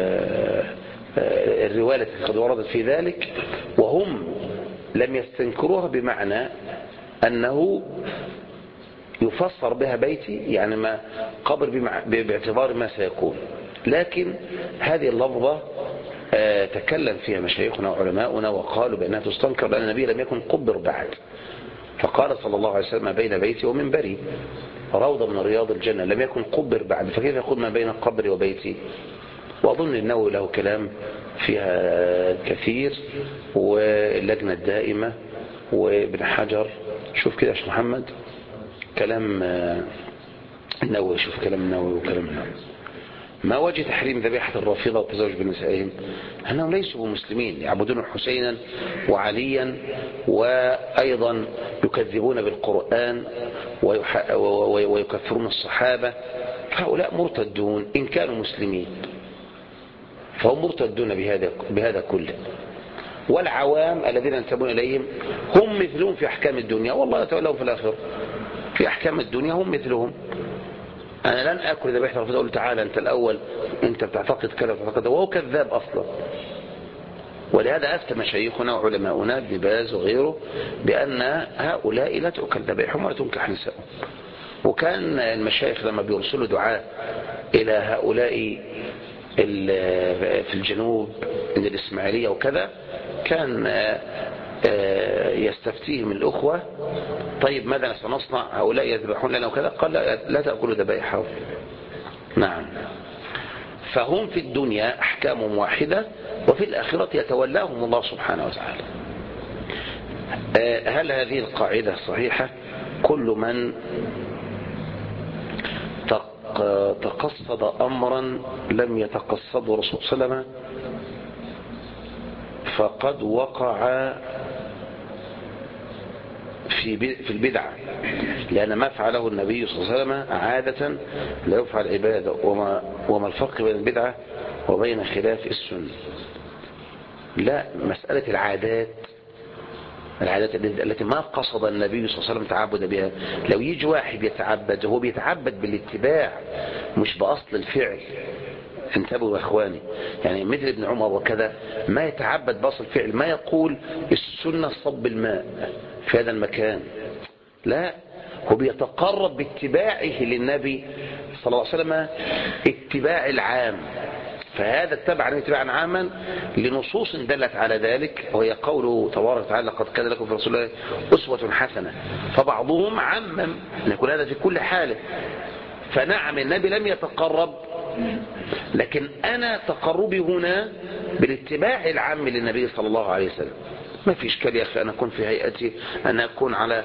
الرواية التي قد وردت في ذلك، وهم لم يستنكروها بمعنى انه يفسر بها بيتي، يعني ما قبر باعتبار ما سيكون. لكن هذه اللفظة تكلم فيها مشايخنا وعلماؤنا وقالوا بأنها تستنكر، لأن النبي لم يكن قبر بعد، فقال صلى الله عليه وسلم ما بين بيتي ومنبري روضة من رياض الجنة، لم يكن قبر بعد، فكيف يقول ما بين قبري وبيتي؟ وأظن النووي له كلام فيها كثير، واللجنة الدائمة وابن حجر. شوف كده يا شيخ محمد كلام النووي، شوف كلام النووي وكلام النووي. ما وجه تحريم ذبيحة الرافضة والتزوج بنسائهم؟ أنهم ليسوا مسلمين، يعبدون حسينا وعليا، وأيضا يكذبون بالقرآن ويكفرون الصحابة. هؤلاء مرتدون إن كانوا مسلمين، فهم مرتدون بهذا كله. والعوام الذين ينتمون إليهم هم مثلهم في أحكام الدنيا، والله يتولهم في الآخرة. في أحكام الدنيا هم مثلهم. أنا لن أكل ذبيحة الرافضة أقول تعالى أنت الأول، أنت بتعتقد كذا وتعتقد، وهو كذاب أصلا. ولهذا أفتى مشايخنا وعلماؤنا ابن باز وغيره بأن هؤلاء لا تؤكل ذبائحهم ولا تنكح نسائهم. وكان المشايخ لما بيرسلوا دعاء إلى هؤلاء في الجنوب من الإسماعيلية وكذا، كان يستفتيهم الأخوة طيب ماذا سنصنع، هؤلاء يذبحون لنا وكذا، قال لا تأكلوا ذبائحهم. نعم، فهم في الدنيا أحكام واحدة، وفي الآخرة يتولاهم الله سبحانه وتعالى. هل هذه القاعدة صحيحة؟ كل من تقصد أمرا لم يتقصده الرسول صلى الله عليه وسلم فقد وقع في البدعة، لأن ما فعله النبي صلى الله عليه وسلم عادة لا يفعل عبادة. وما الفرق بين البدعة وبين خلاف السنة؟ لا، مسألة العادات التي ما قصد النبي صلى الله عليه وسلم تعبد بها. لو يجي واحد يتعبد، هو بيتعبد بالاتباع مش بأصل الفعل. انتبهوا يا اخواني، يعني مثل ابن عمر وكذا ما يتعبد بأصل الفعل، ما يقول السنة صب الماء في هذا المكان، لا، هو بيتقرب باتباعه للنبي صلى الله عليه وسلم اتباع العام. فهذا اتبع اتباعا عاما لنصوص دلت على ذلك، وهي قوله تبارك وتعالى لقد كان لكم في رسول الله أسوة حسنة. فبعضهم عمم أن يكون هذا في كل حالة. فنعم النبي لم يتقرب، لكن أنا تقربي هنا بالاتباع العام للنبي صلى الله عليه وسلم. ما في إشكال يا أخي أن أكون في هيئتي، أن أكون على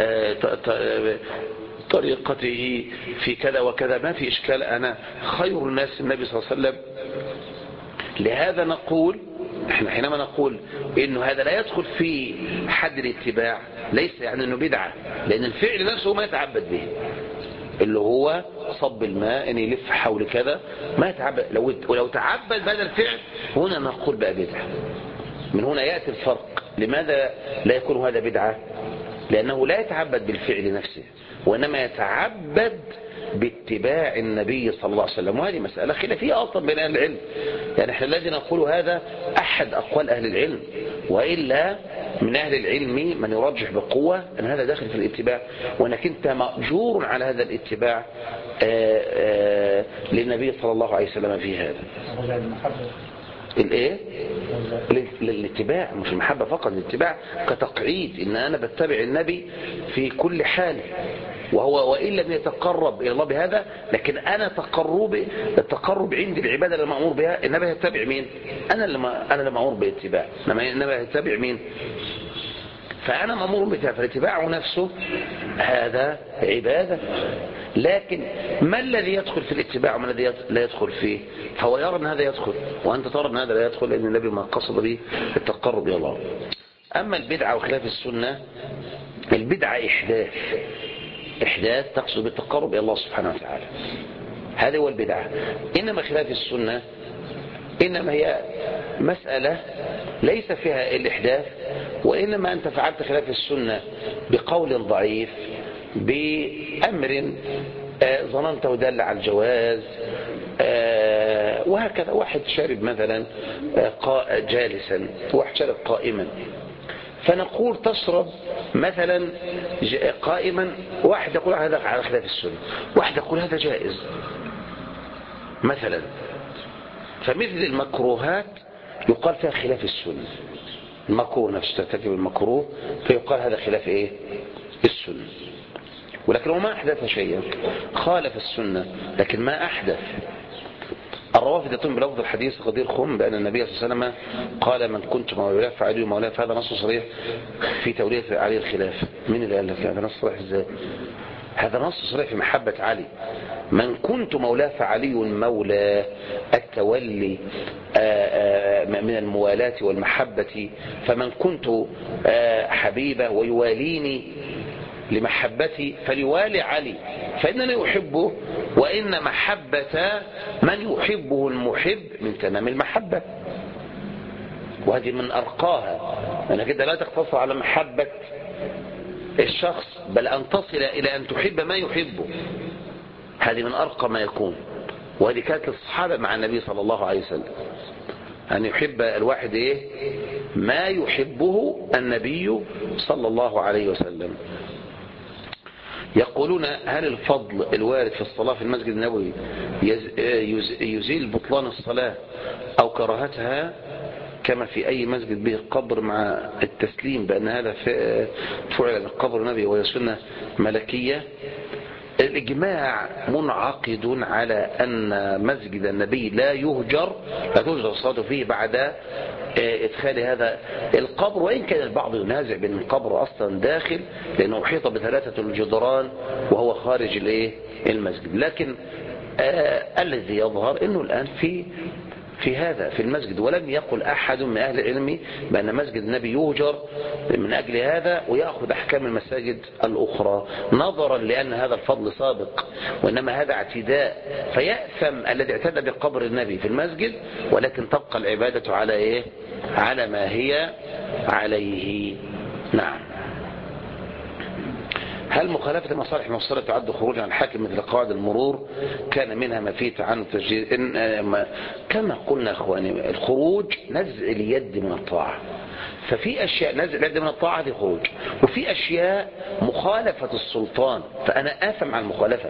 طريقته في كذا وكذا، ما في إشكال، أنا خير الناس النبي صلى الله عليه وسلم. لهذا نقول احنا حينما نقول انه هذا لا يدخل في حد الاتباع، ليس يعني انه بدعة، لان الفعل نفسه ما يتعبد به، اللي هو صب الماء ان يلف حول كذا، ما يتعبد. لو تعبد بهذا الفعل هنا نقول بقى بدعة. من هنا يأتي الفرق. لماذا لا يكون هذا بدعة؟ لأنه لا يتعبد بالفعل نفسه، وإنما يتعبد باتباع النبي صلى الله عليه وسلم. وهذه مسألة خلافية أصلا بين أهل العلم، يعني احنا الذي نقول هذا أحد أقوال أهل العلم، وإلا من أهل العلم من يرجح بقوة أن هذا داخل في الاتباع، وأنك أنت مأجور على هذا الاتباع للنبي صلى الله عليه وسلم في هذا. الايه؟ الاتباع، مش المحبة فقط، الاتباع كتقعيد، ان انا بتبع النبي في كل حال، وهو وإن لم يتقرب إلى الله بهذا، لكن أنا التقرب عندي العبادة اللي مأمور بها. النبي يتبع مين؟ أنا اللي مأمور باتباع، النبي يتبع مين؟ فأنا مأمور باتباع، فالاتباع نفسه هذا عبادة. لكن ما الذي يدخل في الاتباع وما الذي لا يدخل فيه؟ فهو يرى أن هذا يدخل، وأنت ترى أن هذا لا يدخل، لأن النبي ما قصد به التقرب إلى الله. أما البدعة وخلاف السنة، البدعة إحداث تقصد بالتقرب إلى الله سبحانه وتعالى، هذا هو البدعة. إنما خلاف السنة إنما هي مسألة ليس فيها الإحداث، وإنما أنت فعلت خلاف السنة بقول ضعيف، بأمر ظننته دل على الجواز، وهكذا. واحد شارب مثلا جالسا، واحد شارب قائما، فنقول تشرب مثلا قائما، واحد يقول هذا على خلاف السنة، واحد يقول هذا جائز مثلا. فمثل المكروهات يقال فيها خلاف السنة، المكروه نفسه ترتكب المكروه فيقال هذا خلاف ايه؟ السنة. ولكن هو ما أحدث شيئا، خالف السنة لكن ما أحدث. الروافد يتم بلفظ الحديث غدير خم بأن النبي صلى الله عليه وسلم قال من كنت مولاه فعلي مولاه، فهذا نص صريح في تولية علي الخلاف. من اللي قال لك هذا نص صريح ازاي؟ هذا نص صريح في محبة علي. من كنت مولاه فعلي مولاه، التولي من الموالاة والمحبة. فمن كنت حبيبه ويواليني لمحبتي فليوالي علي، فإنني أحبه، وإن محبة من يحبه المحب من تمام المحبة. وهذه من أرقاها، أنا كده لا تقتصر على محبة الشخص، بل أن تصل إلى أن تحب ما يحبه. هذه من أرقى ما يكون، وهذه كانت الصحابة مع النبي صلى الله عليه وسلم، أن يحب الواحد إيه؟ ما يحبه النبي صلى الله عليه وسلم. يقولون هل الفضل الوارد في الصلاة في المسجد النبوي يزيل بطلان الصلاة أو كراهتها كما في أي مسجد به قبر، مع التسليم بأن هذا فعل قبر النبي وهي سنة ملكية؟ الإجماع منعقد على أن مسجد النبي لا يهجر، لا تهجر الصلاة فيه بعد إدخال هذا القبر، وإن كان البعض ينازع بأن القبر أصلا داخل لأنه أحيط بثلاثة الجدران وهو خارج المسجد. لكن الذي يظهر أنه الآن في هذا في المسجد، ولم يقل أحد من أهل العلم بأن مسجد النبي يهجر من أجل هذا ويأخذ أحكام المساجد الأخرى، نظرا لأن هذا الفضل سابق، وإنما هذا اعتداء، فيأثم الذي اعتدى بقبر النبي في المسجد، ولكن تبقى العبادة على إيه؟ على ما هي عليه. نعم. هل مخالفة المصالح المفصلة تعد خروج عن الحاكم مثل قواعد المرور؟ كان منها ما فيه تعنت تسجيل. كما قلنا اخواني، الخروج نزع اليد من الطاعة، ففي اشياء نزع اليد من الطاعة دي خروج، وفي اشياء مخالفة السلطان فانا آثم عن المخالفة.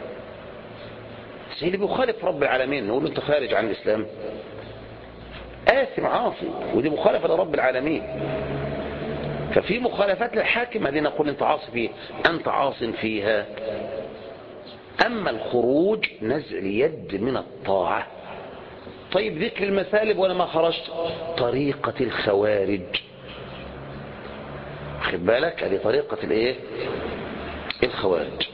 اللي بيخالف رب العالمين نقول له انت خارج عن الاسلام، آثم عاصي، ودي مخالفة لرب العالمين. ففي مخالفات للحاكم هذه نقول انت عاصي فيها، انت عاص فيها. اما الخروج نزع اليد من الطاعة. طيب ذكر المثالب وانا ما خرجت، طريقة الخوارج، خد بالك، هذه طريقة الايه؟ الخوارج.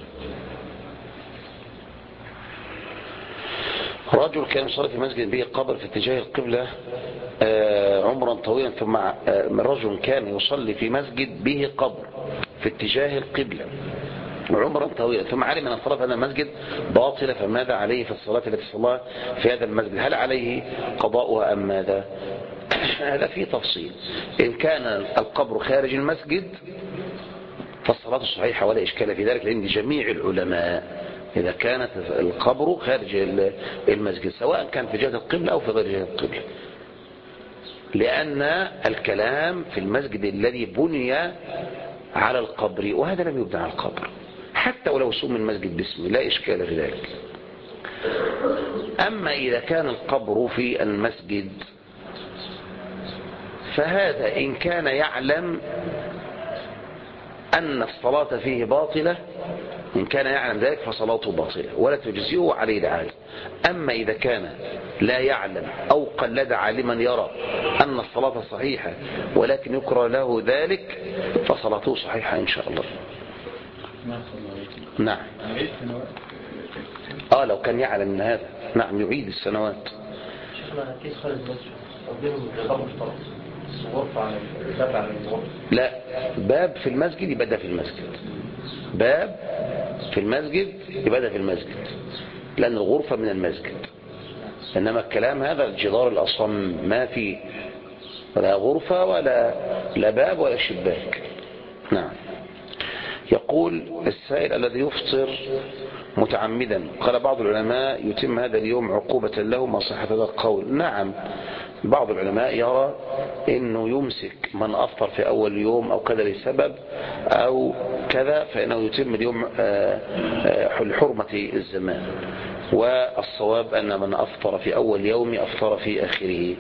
رجل كان يصلي في مسجد به قبر في اتجاه القبلة عمرا طويلا، ثم رجل كان يصلي في مسجد به قبر في اتجاه القبلة عمرا طويلا، ثم علم أن الصلاة في هذا المسجد باطلة، فماذا عليه في الصلاة التي صلاها في هذا المسجد؟ هل عليه قضاؤها أم ماذا؟ هذا فيه تفصيل. إن كان القبر خارج المسجد فالصلاة صحيحة ولا إشكال في ذلك عند جميع العلماء، إذا كانت القبر خارج المسجد سواء كان في جهة القبلة أو في غير جهة القبلة، لأن الكلام في المسجد الذي بني على القبر، وهذا لم يبنى على القبر حتى ولو سمي المسجد باسمه لا إشكال في ذلك. أما إذا كان القبر في المسجد فهذا إن كان يعلم أن الصلاة فيه باطلة، إن كان يعلم ذلك فصلاته باطلة ولا تجزئه عليه العالم. أما إذا كان لا يعلم أو قلد عالما يرى أن الصلاة صحيحة ولكن يكره له ذلك فصلاته صحيحة إن شاء الله. نعم. لو كان يعلم من هذا نعم يعيد السنوات. لا، باب في المسجد يبقى ده في المسجد، باب في المسجد يبقى ده في المسجد، لأن الغرفة من المسجد. إنما الكلام هذا الجدار الأصم ما فيه ولا غرفة ولا باب ولا شباك. نعم. يقول السائل الذي يفطر متعمدا، قال بعض العلماء يتم هذا اليوم عقوبة له، ما صحة هذا القول؟ نعم، بعض العلماء يرى انه يمسك من افطر في اول يوم او كذا لسبب او كذا فانه يتم اليوم لحرمة الزمان، والصواب ان من افطر في اول يوم افطر في اخره.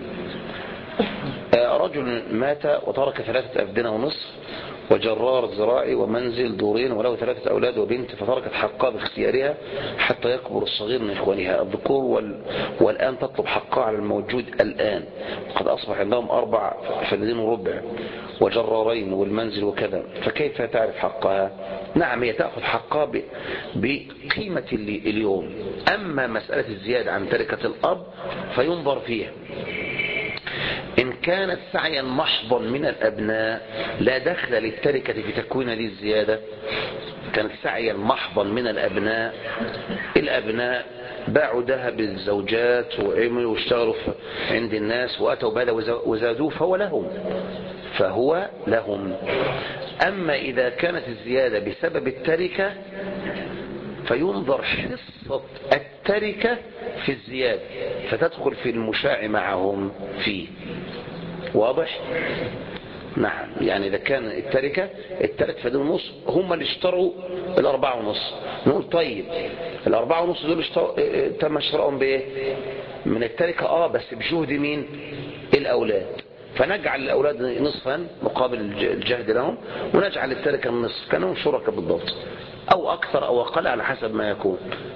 رجل مات وترك 3 أفدنة ونصف وجرار زراعي ومنزل دورين وله 3 أولاد وبنت، فتركت حقها باختيارها حتى يكبر الصغير من إخوانها الذكور، والآن تطلب حقها على الموجود الآن، وقد أصبح عندهم 4 فدين وربع وجرارين والمنزل وكذا، فكيف تعرف حقها؟ نعم، هي تأخذ حقها بقيمة اليوم. أما مسألة الزيادة عن تركة الأب فينظر فيها، إن كانت سعيا محضا من الأبناء لا دخل للتركة في تكوين هذه الزيادة، كانت سعيا محضا من الأبناء باعوا ذهب الزوجات وعملوا واشتغلوا عند الناس وأتوا بهذا وزادوه فهو لهم. أما إذا كانت الزيادة بسبب التركة فينظر حصة التركة في الزيادة فتدخل في المشاع معهم فيه. واضح؟ نعم. يعني إذا كان التركة 3.5 هم اللي اشتروا 4.5، نقول طيب 4.5 دول تم شراؤهم بإيه؟ من التركة بس بجهد مين؟ الأولاد، فنجعل الأولاد نصفا مقابل الجهد لهم ونجعل التركة النصف، كانوا شركاء بالضبط. أو أكثر أو أقل على حسب ما يكون.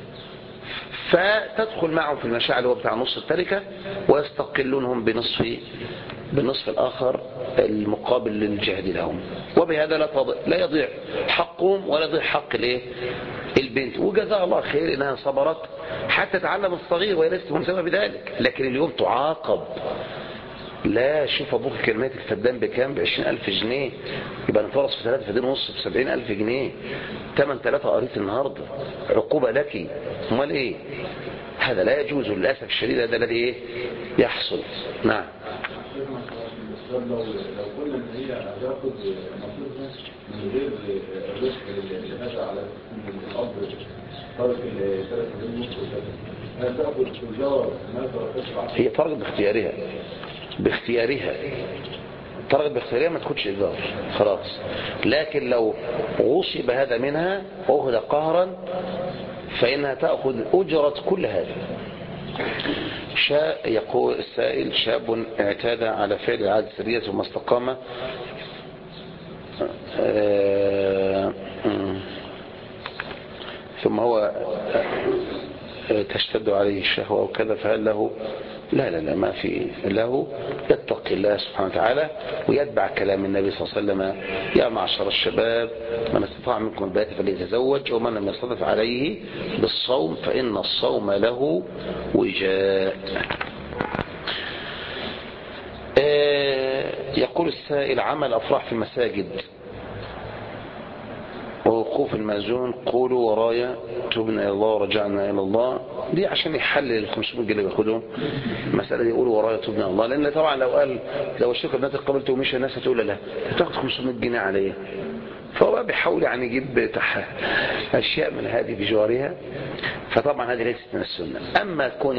فتدخل معهم في المشاع اللي هو بتاع نص التركة، ويستقلونهم بالنصف الآخر المقابل للجهد لهم، وبهذا لا يضيع حقهم ولا يضيع حق البنت. وجزاها الله خير إنها صبرت حتى تعلم الصغير وهي ليست ملزمة بذلك، لكن اليوم تعاقب. لا، شوف أبوك كلمات الفدان بكام؟ ب20,000 جنيه، يبقى نتورث في 3 فدان ونص ب70,000 جنيه، 8-3 قريت النهاردة، عقوبة لك. امال ايه؟ هذا لا يجوز للأسف الشديد، هذا الذي يحصل. نعم. لو قلنا ان هي هتاخد نصيبها من غير الرزق لهذا على الاب ترك ال3 مليون هتاخد تجار ما تركتش. هي ترغب باختيارها ترغب باختيارها، ما تاخدش ايجار خلاص. لكن لو غصب هذا منها واخذ قهرا فانها تاخذ اجره كل هذا. يقول السائل: شاب اعتاد على فعل العادة السرية ثم استقام ثم هو تشتد عليه الشهوة أو كذا، فهل له؟ لا ما في له. يتقي الله سبحانه وتعالى ويتبع كلام النبي صلى الله عليه وسلم: يا معشر الشباب من استطاع منكم الباءة فليتزوج ومن لم يستطع عليه بالصوم فإن الصوم له وجاء. يقول السائل: عمل أفراح في المساجد ووقوف المأذون قولوا ورايا تبنا إلى الله ورجعنا إلى الله، دي عشان يحلل 500 جنيه بياخدهم. المسألة دي يقولوا ورايا تبنا إلى الله، لأن طبعا لو الشركة بنات قبلته ومشى الناس هتقول لا هتاخد 500 جنيه عليه، فهو بقى بيحاول يعني يجيب أشياء من هذه بجوارها، فطبعا هذه ليست من السنة. أما كون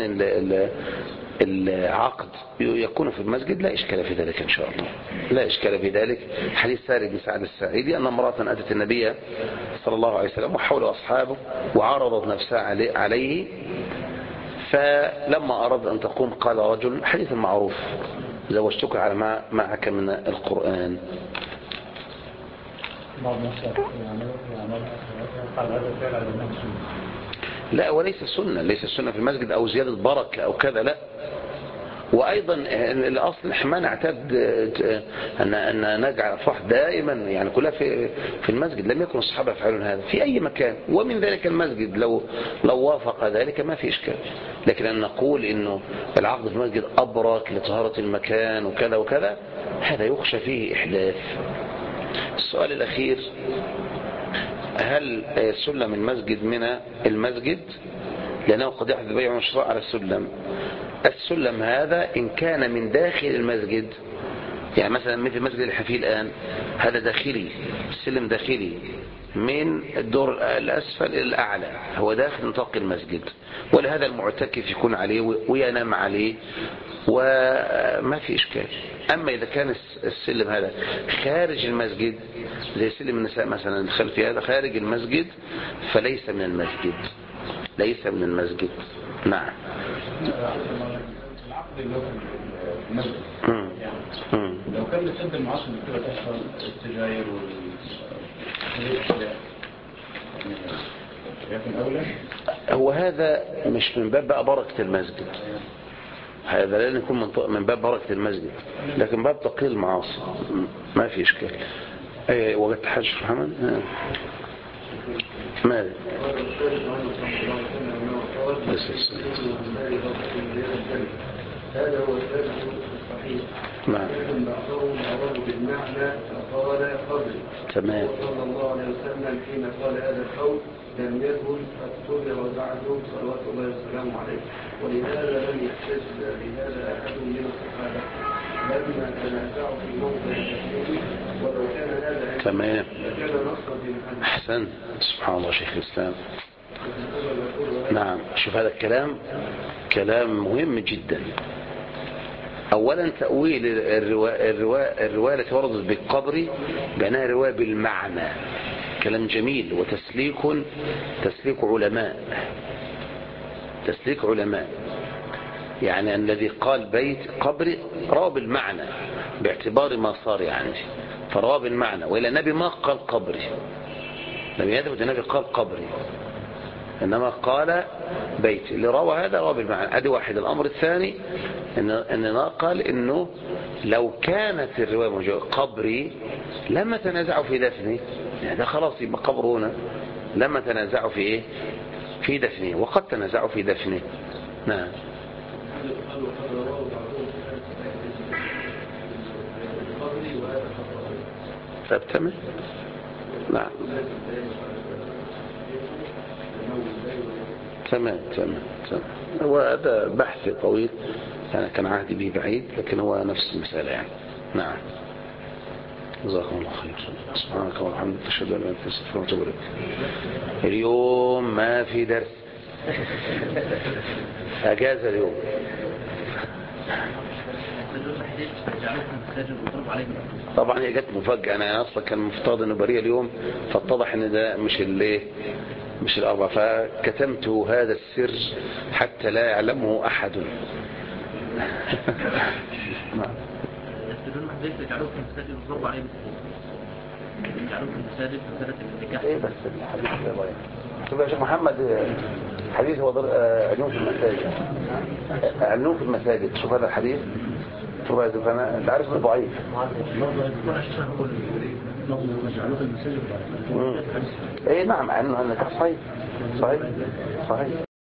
العقد يكون في المسجد لا إشكال في ذلك إن شاء الله، لا إشكال في ذلك. حديث ساري بن سعد الساعدي أن امرأة أتت النبي صلى الله عليه وسلم وحوله أصحابه وعرضت نفسها عليه، فلما أراد أن تقوم قال رجل، حديث معروف: زوجتك على ما معك من القرآن. لا، وليس السنة، ليس السنة في المسجد أو زيادة بركة أو كذا، لا. وأيضا الأصل نحن ما نعتاد أن نجعل أفراح دائما يعني كلها في المسجد، لم يكن الصحابة يفعلون هذا في أي مكان، ومن ذلك المسجد لو وافق ذلك ما في إشكال. لكن أن نقول إنه العقد في المسجد أبرك لطهارة المكان وكذا وكذا، هذا يخشى فيه إحداث. السؤال الأخير: هل سلم المسجد من المسجد؟ لأنه قد يحدث بيع وشراء على السلم هذا إن كان من داخل المسجد، يعني مثلا مثل المسجد اللي فيه الآن هذا داخلي، السلم داخلي من الدور الأسفل إلى الأعلى، هو داخل نطاق المسجد، ولهذا المعتكف يكون عليه وينام عليه وما في إشكال. أما إذا كان السلم هذا خارج المسجد زي سلم النساء مثلا الخلفي هذا خارج المسجد فليس من المسجد، ليس من المسجد. نعم. العقد اللي هو في المسجد لو كان بيسد المعاصي اللي بتبقى تحصل السجاير هو هذا مش من باب بقى بركة المسجد، هذا لا يكون من باب بركة المسجد، لكن باب تقليل المعاصي ما في إشكال. وجدت حاجة محمد؟ ماذا؟ هذا هو الثالث الصحيح. لكن بعضهم أرادوا بالمعنى فقال قبل. تمام. صلى الله عليه وسلم حين قال هذا القول لم يكن قد تبع بعده صلوات الله وسلامه عليه، ولهذا لم يحتج بهذا أحد من الصحابة لما تنازعوا في موضع التحريم، ولو كان هذا تمام. لكان نصا في محل. أحسن، سبحان الله شيخ الإسلام. نعم. شوف هذا الكلام كلام مهم جدا. اولا تأويل الرواية التي وردت بالقبر بأنها رواية بالمعنى كلام جميل، وتسليك علماء يعني الذي قال بيت قبر روى بالمعنى باعتبار ما صار يعني، فروى بالمعنى، وإلى النبي ما قال قبري، لم يثبت النبي قال قبري، إنما قال بيتي. اللي روى هذا روى بالمعنى. ادي واحد. الأمر الثاني إن قال إنه لو كانت الرواية موجودة قبري لما تنازعوا في دفنه، يعني ده خلاص يبقى قبر هنا، لما تنازعوا في إيه؟ في دفنه، وقد تنازعوا في دفنه. نعم. تمام. نعم. تمام. هو هذا بحث طويل، أنا كان عهدي به بعيد، لكن هو نفس المسألة يعني. نعم. جزاكم الله خير. سبحانك اللهم وبحمدك أشهد أن لا إله إلا أنت أستغفرك وأتوب إليك. اليوم ما في درس، أجازة اليوم. طبعا هي جت مفاجأة، أنا أصلا كان مفترض إنه بريء اليوم، فاتضح إن ده مش الأربعة، فكتمت هذا السر حتى لا يعلمه أحد. يستدون محدث يجعلوه في المساجد ويضربوا عليه بالسيف، يجعلوه في المساجد مسألة النكاح. إيه بس الحديث يا ضيع. شوف يا شيخ محمد، حديث هو علوم في المساجد، علوم في المساجد. شوف هذا الحديث، شوف هذا، أنا أنت عارف إنه ضعيف. إيه نعم، عنه النكاح صحيح.